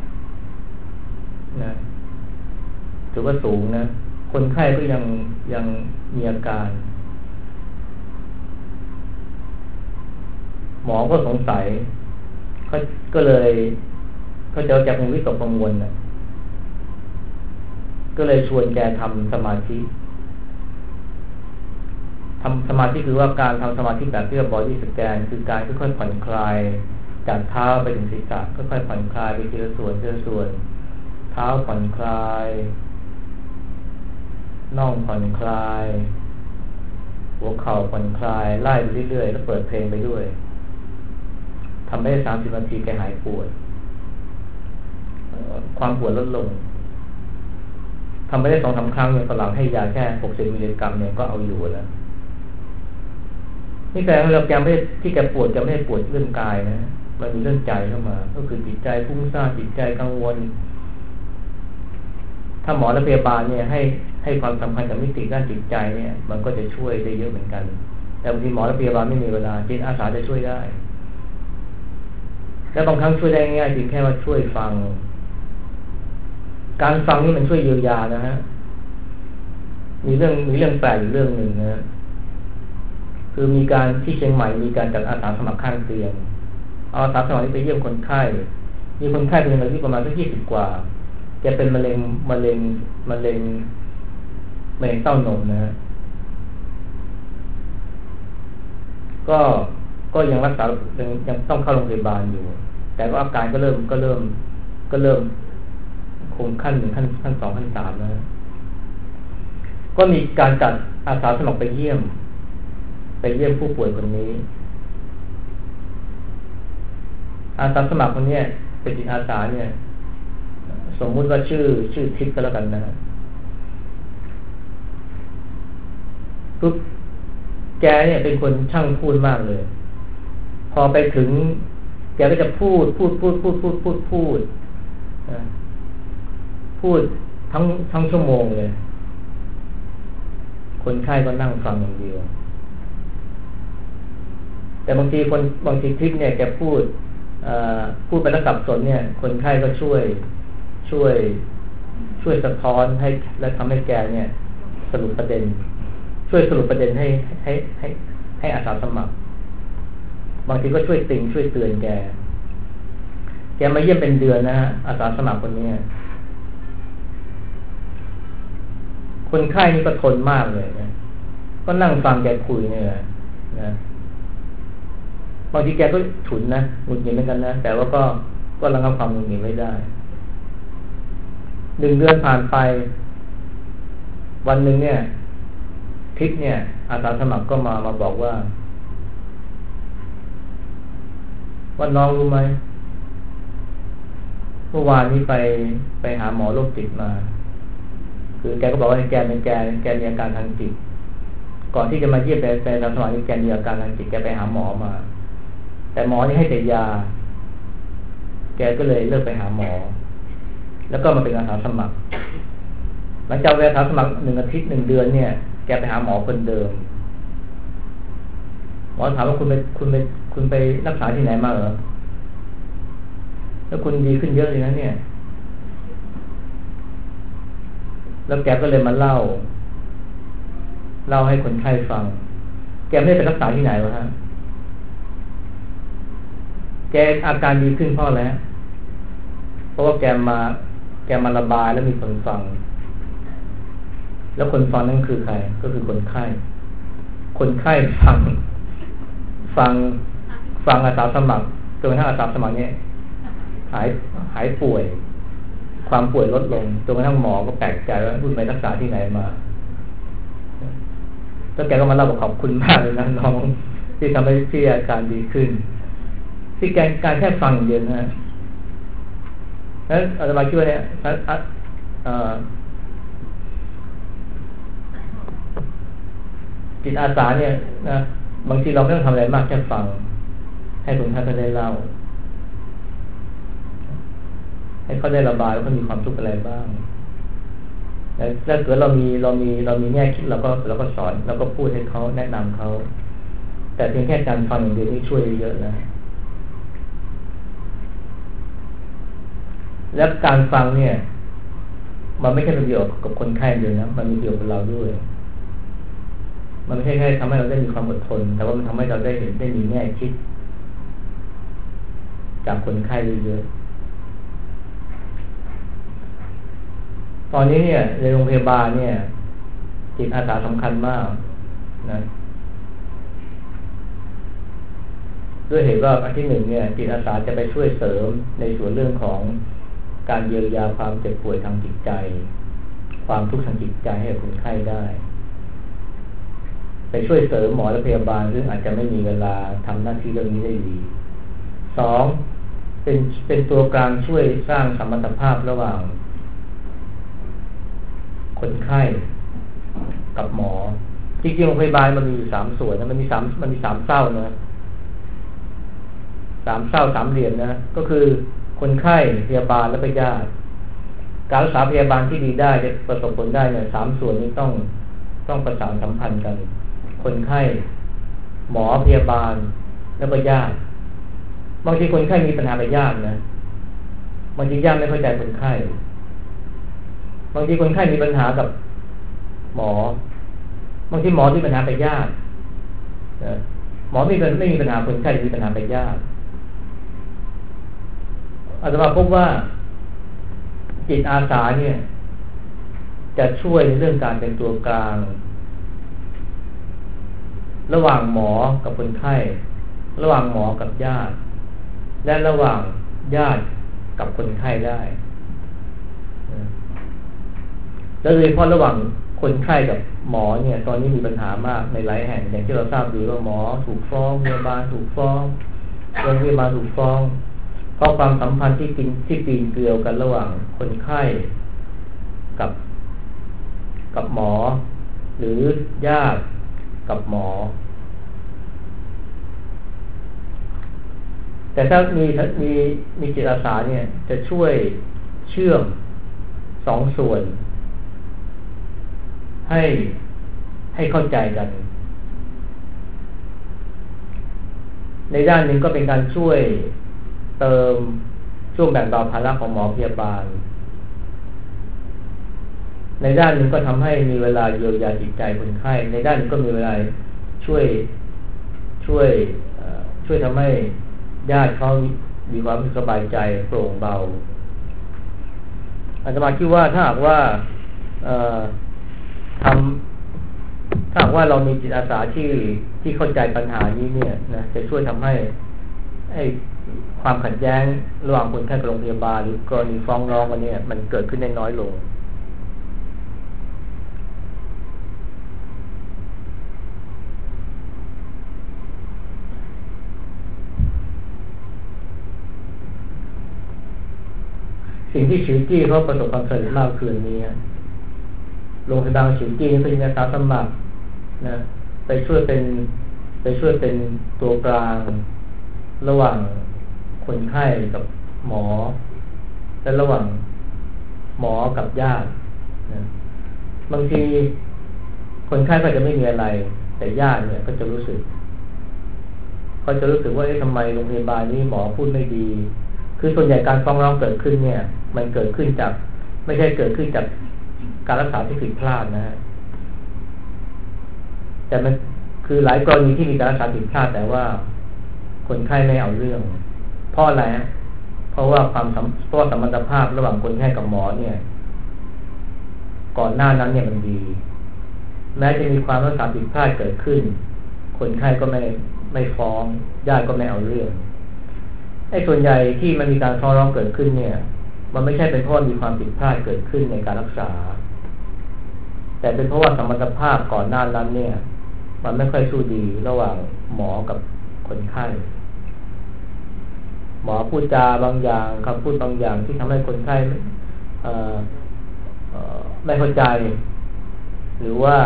นะถือว่าสูงนะคนไข้ก็ยังยังมีอาการหมอก็สงสัยเขาก็เลยเขาจะจากเป็นวิตกกังวลนะก็เลยชวนแกทำสมาธิทำสมาธิคือว่าการทำสมาธิแบบที่เราบอดี้สแกนคือการค่อยๆผ่อนคลายจากเท้าไปถึงศีรษะค่อยๆผ่อนคลายไปทีละส่วนทีละส่วนเท้าผ่อนคลายน่องผ่อนคลายหัวเข่าผ่อนคลายไล่ไปเรื่อยๆแล้วเปิดเพลงไปด้วยทำได้สามสิบนาทีแกหายปวดความปวดลดลงทำไปได้สองสามครั้งเนี่ยฝรั่งให้ยาแค่หกสิบมิลลิกรัมเนี่ยก็เอาอยู่แล้วนี่แกเราแกไม่ที่แกปวดแกไม่ได้ปวดเรื่องกายนะมันมีเรื่องใจเข้ามาก็คือจิตใจฟุ้งซ่านจิตใจกังวลถ้าหมอและพยาบาลเนี่ยให้ให้ความสำคัญกับมิติด้านจิตใจเนี่ยมันก็จะช่วยได้เยอะเหมือนกันแต่บางทีหมอและพยาบาลไม่มีเวลาจิตอาสาจะช่วยได้และบางครั้งช่วยได้ง่ายๆจริงแค่ว่าช่วยฟังการฟังนี่มันช่วยเยียวยานะฮะมีเรื่องมีเรื่องแปลกอยู่เรื่องหนึ่งนะคือมีการที่เชียงใหม่มีการจัดอาสาสมัครข้างเตียงเอาอาสาสมัครไปเยี่ยมคนไข้มีคนไข้เป็นอายุประมาณสักยี่สิบกว่าแกเป็นมะเร็งมะเร็งมะเร็งมะเร็งเต้านมนะฮะก็ก็ยังรักษายังยังต้องเข้าโรงพยาบาลอยู่แต่ว่าอาการก็เริ่มก็เริ่มก็เริ่มคงขั้นหนึ่งขั้นขั้นสองขั้นสามแล้วก็มีการจัดอาสาสมัครไปเยี่ยมไปเยี่ยมผู้ป่วยคนนี้อาสาสมัครคนนี้เป็นจิตอาสาเนี่ยสมมุติว่าชื่อชื่อทิพย์ก็แล้วกันนะปุ๊บแกเนี่ยเป็นคนช่างพูดมากเลยพอไปถึงแกก็จะพูดพูดพูดพูดพูดพูดพูดพูดทั้งทั้งชั่วโมงเลยคนไข้ก็นั่งฟังอย่างเดียวแต่บางทีคนบางทีคลิปเนี่ยแกพูดพูดไปแล้วสับสนเนี่ยคนไข้ก็ช่วยช่วยช่วยสะท้อนให้และทำให้แกเนี่ยสรุปประเด็นช่วยสรุปประเด็นให้ให้ให้ให้อาสาสมัครบางทีก็ช่วยติงช่วยเตือนแกแกมาเยี่ยมเป็นเดือนนะฮะอาสาสมัครคนนี้คนไข้นี่ก็ทนมากเลยนะก็นั่งฟังแกคุยเนี่ยนะบางทีแกก็ฉุนนะหงุดหงิดเหมือนกันนะแต่ว่าก็ก็ระงับความหงุดหงิดไม่ได้หนึ่งเดือนผ่านไปวันหนึ่งเนี่ยทิศเนี่ยอาสาสมัครก็มามาบอกว่าว่าน้องรู้ไหมเมื่อวานนี้ไปไปหาหมอโรคจิตมาคือแกก็บอกว่าแกเป็นแกแกมีอาการทางจิตก่อนที่จะมาเยี่ยมไปไปอาสาสมัครนี่แกมีอาการทางจิตแกไปหาหมอมาแต่หมอนี่ให้แต่ยาแกก็เลยเลิกไปหาหมอแล้วก็มาเป็นอาสาสมัครหลังจากเวลาอาสาสมัครหนึ่งอาทิตย์หนึ่งเดือนเนี่ยแกไปหาหมอคนเดิมหมอถามว่าคุณไปคุณไปคุณไปรักษาที่ไหนมาเหรอแล้วคุณดีขึ้นเยอะเลยนะเนี่ยแล้วแกก็เลยมาเล่าเล่าให้คนไข้ฟังแกไม่ได้ไปรักษาที่ไหนวะฮะแกอาการดีขึ้นเพราะอะไรเพราะว่าแกมาแกมาระบายแล้วมีคนฟังแล้วคนฟังนั่นคือใครก็คือคนไข้คนไข้ฟังฟังฟังอาสาสมัครจนกระทั่งอาสาสมัครเนี่ยหายหายป่วยความป่วยลดลงจนกระทั่งหมอก็แปลกใจว่าคุณไปรักษาที่ไหนมาแล้วแกก็มาเล่าบอกขอบคุณมากเลยนะน้องที่ทำให้ที่อาการดีขึ้นที่แกการแค่ฟังอย่างเดียวนะแล้วอาตมาคิดว่าเนี่ยจิตอาสาเนี่ยนะบางทีเราไม่ต้องทำอะไรมากแค่ฟังให้คนท่านได้เล่าให้เขาได้ระบายว่าเขามีความทุกข์อะไรบ้างแล้วถ้าเกิดเรามีเรามีเรามีแง่คิดเราก็เราก็สอนเราก็พูดให้เขาแนะนำเขาแต่เพียงแค่การฟังอย่างเดียวนี่ช่วยเยอะนะและการฟังเนี่ยมันไม่ใช่เป็นประโยชน์กับคนไข้เลยนะมันมีประโยชน์กับเราด้วยมันไม่ใช่แค่ทำให้เราได้มีความอดทนแต่ว่ามันทำให้เราได้เห็นได้มีแง่คิดจากคนไข้เยอะตอนนี้เนี่ยในโรงพยาบาลเนี่ยจิตอาสาสำคัญมากนะด้วยเหตุว่าอันที่หนึ่งเนี่ยจิตอาสาจะไปช่วยเสริมในส่วนเรื่องของการเยียวยาความเจ็บป่วยทางจิตใจความทุกข์ทางจิตใจให้กับคนไข้ได้ไปช่วยเสริมหมอและพยาบาลซึ่งอาจจะไม่มีเวลาทำหน้าที่เรื่องนี้ได้ดีสองเป็นเป็นตัวกลางช่วยสร้างสมรรถภาพระหว่างคนไข้กับหมอจริงๆโรงพยาบาลมันมีอยู่สามส่วนนะมันมีสามมันมีสามเศร้านะสามเศร้าสามเหลี่ยมนะก็คือคนไข้พยาบาลและก็ญาติการรักษาพยาบาลที่ดีได้จะประสบผลได้เนี่ยสามส่วนนี้ต้องต้องประสานสัมพันธ์กันคนไข้หมอพยาบาลแล้วก็ญาติบางทีคนไข้มีปัญหากับญาตินะบางทีญาติไม่เข้าใจคนไข้บางทีคนไข้มีปัญหากับหมอบางทีหมอมีปัญหากับญาติหมอไม่เป็นไม่มีปัญหาคนไข้มีปัญหากับญาติอาตมาพบว่าจิตอาสาเนี่ยจะช่วยในเรื่องการเป็นตัวกลางระหว่างหมอกับคนไข้ระหว่างหมอกับญาติและระหว่างญาติกับคนไข้ได้แล้วโดยเฉพาะระหว่างคนไข้กับหมอเนี่ยตอนนี้มีปัญหามากในหลายแห่งอย่างที่เราทราบดีว่าหมอถูกฟ้องพยาบาลถูกฟ้องโรงพยาบาลถูกฟ้องเพราะความสัมพันธ์ที่กินที่ปีนเกลียวกันระหว่างคนไข้กับกับหมอหรือญาติกับหมอแต่ถ้ามีมีมีจิตอาสาเนี่ยจะช่วยเชื่อมสองส่วนให้ให้เข้าใจกันในด้านหนึ่งก็เป็นการช่วยเติมช่วงแบ่งเบาภาระของหมอพยาบาลในด้านหนึ่งก็ทำให้มีเวลาเยียวยาจิตใจคนไข้ในด้านหนึ่งก็มีเวลาช่วยช่วยช่วยทำให้ญาติเขามีความสบายใจโปร่งเบาอาตมาคิดว่าถ้าหากว่าทำถ้าหากว่าเรามีจิตอาสาที่ที่เข้าใจปัญหานี้เนี่ยนะจะช่วยทำให้ไอ้ความขัดแย้งระหว่างคนไข้กับโรงพยาบาลหรือกรณีฟ้องร้องกันเนี่ยมันเกิดขึ้นได้น้อยลงสิ่งที่ชิวจี้เขาประสบความสำเร็จมากคืนนี้โรงพยาบาลชิวจี้นี่เป็นอาสาสมัครนะไปช่วยเป็นไปช่วยเป็นตัวกลางระหว่างคนไข้กับหมอและระหว่างหมอกับญาตินะบางทีคนไข้ก็จะไม่มีอะไรแต่ญาติเนี่ยก็จะรู้สึกเขาจะรู้สึกว่าเอ๊ะทำไมโรงพยาบาลนี้หมอพูดไม่ดีคือส่วนใหญ่การฟ้องร้องเกิดขึ้นเนี่ยมันเกิดขึ้นจากไม่ใช่เกิดขึ้นจากการรักษาที่ผิดพลาดนะฮะแต่มันคือหลายกรณีที่มีการรักษาผิดพลาดแต่ว่าคนไข้ไม่เอาเรื่องเพราะอะไรเพราะว่าความเพราะสมรรถภาพระหว่างคนไข้กับหมอเนี่ยก่อนหน้านั้นเนี่ยมันดีแม้จะมีความรักษาผิดพลาดเกิดขึ้นคนไข้ก็ไม่ไม่ฟ้องญาติก็ไม่เอาเรื่องไอ้ส่วนใหญ่ที่มันมีการฟ้องร้องเกิดขึ้นเนี่ยมันไม่ใช่เป็นเพราะมีความผิดพลาดเกิดขึ้นในการรักษาแต่เป็นเพราะว่าสมรรถภาพก่อนหน้านั้นเนี่ยมันไม่ค่อยสู้ดีระหว่างหมอกับคนไข้หมอพูดจาบางอย่างคำพูดบางอย่างที่ทำให้คนไข้ไม่เข้าใจหรือว่า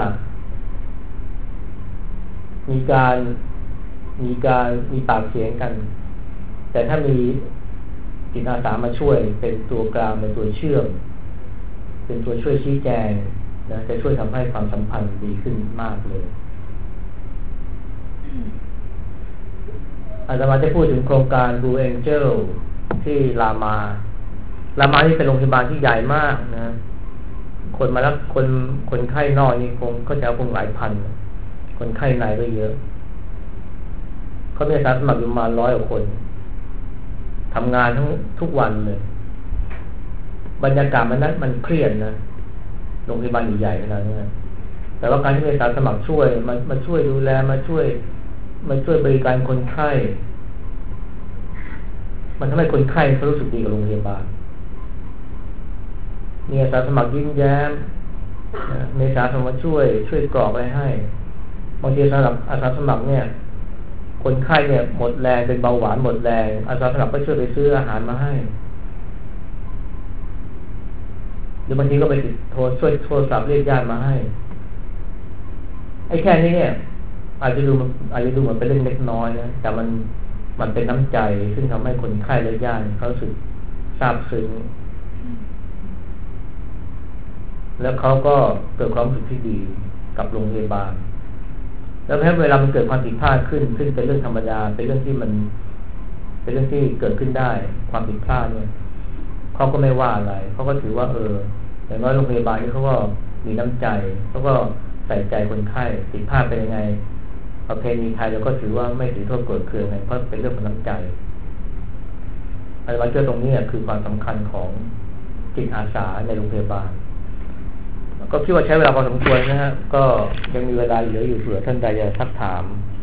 มีการมีการมีปากเสียงกันแต่ถ้ามีจิตอาสามาช่วยเป็นตัวกลางเป็นตัวเชื่อมเป็นตัวช่วยชี้แจงนะจะช่วยทำให้ความสัมพันธ์ดีขึ้นมากเลยอาจารย์จะพูดถึงโครงการ Blue Angel ที่รามารามาที่เป็นโรงพยาบาลที่ใหญ่มากนะคนมาแล้วคนคนไข้นอกนี่คงก็จะคงหลายพันคนไข้ในก็เยอะเขามีอาสาสมัครอยู่ประมาณร้อยกว่าคนทำงานทั้งทุกวันเลยบรรยากาศมันนั้นมันเครียดนะโรงพยาบาลใหญ่ๆขนาดนี้แต่ว่าการที่มีอาสาสมัครช่วยมามาช่วยดูแลมาช่วยมาช่วยบริการคนไข้มันทำให้คนไข้เขารู้สึกดีกับโรงพยาบาลมีอาสาสมัครยิ้มแย้มมีอาสาสมัครช่วยช่วยกรอกอะไรให้บางทีสำหรับอาสาสมัครเนี่ยคนไข้เนี่ยหมดแรงเป็นเบาหวานหมดแรงอาสาสมัครก็ช่วยไปซื้ออาหารมาให้หรือบางทีก็ไปติดโทรช่วยโทรศัพท์เรียกญาติมาให้ไอ้แค่นี้เนี่ยอาจจะดูอาจจะดูเหมือนเป็นเรื่องเล็กน้อยนะแต่มันมันเป็นน้ำใจซึ่งทำให้คนไข้และญาติเขารู้สึกซาบซึ้งแล้วเขาก็เกิดความรู้สึกที่ดีกับโรงพยาบาลแล้วแม้เวลามันเกิดความผิดพลาดขึ้นซึ่งเป็นเรื่องธรรมดาเป็นเรื่องที่มันเป็นเรื่องที่เกิดขึ้นได้ความผิดพลาดเนี่ยเขาก็ไม่ว่าอะไรเขาก็ถือว่าเอออย่างน้อยโรงพยาบาลนี่เขาก็มีน้ำใจเขาก็ใส่ใจคนไข้ผิดพลาดเป็นยังไงประเพณีไทยเราก็ถือว่าไม่ถือโทษโกรธเคืองเพราะเป็นเรื่องของน้ำใจอาจารย์เชื่อตรงนี้คือความสำคัญของจิตอาสาในโรงพยาบาลก็คิดว่าใช้เวลาพอสมควรนะฮะก็ยังมีเวลาเหลืออยู่เผื่อท่านใดจะทักถาม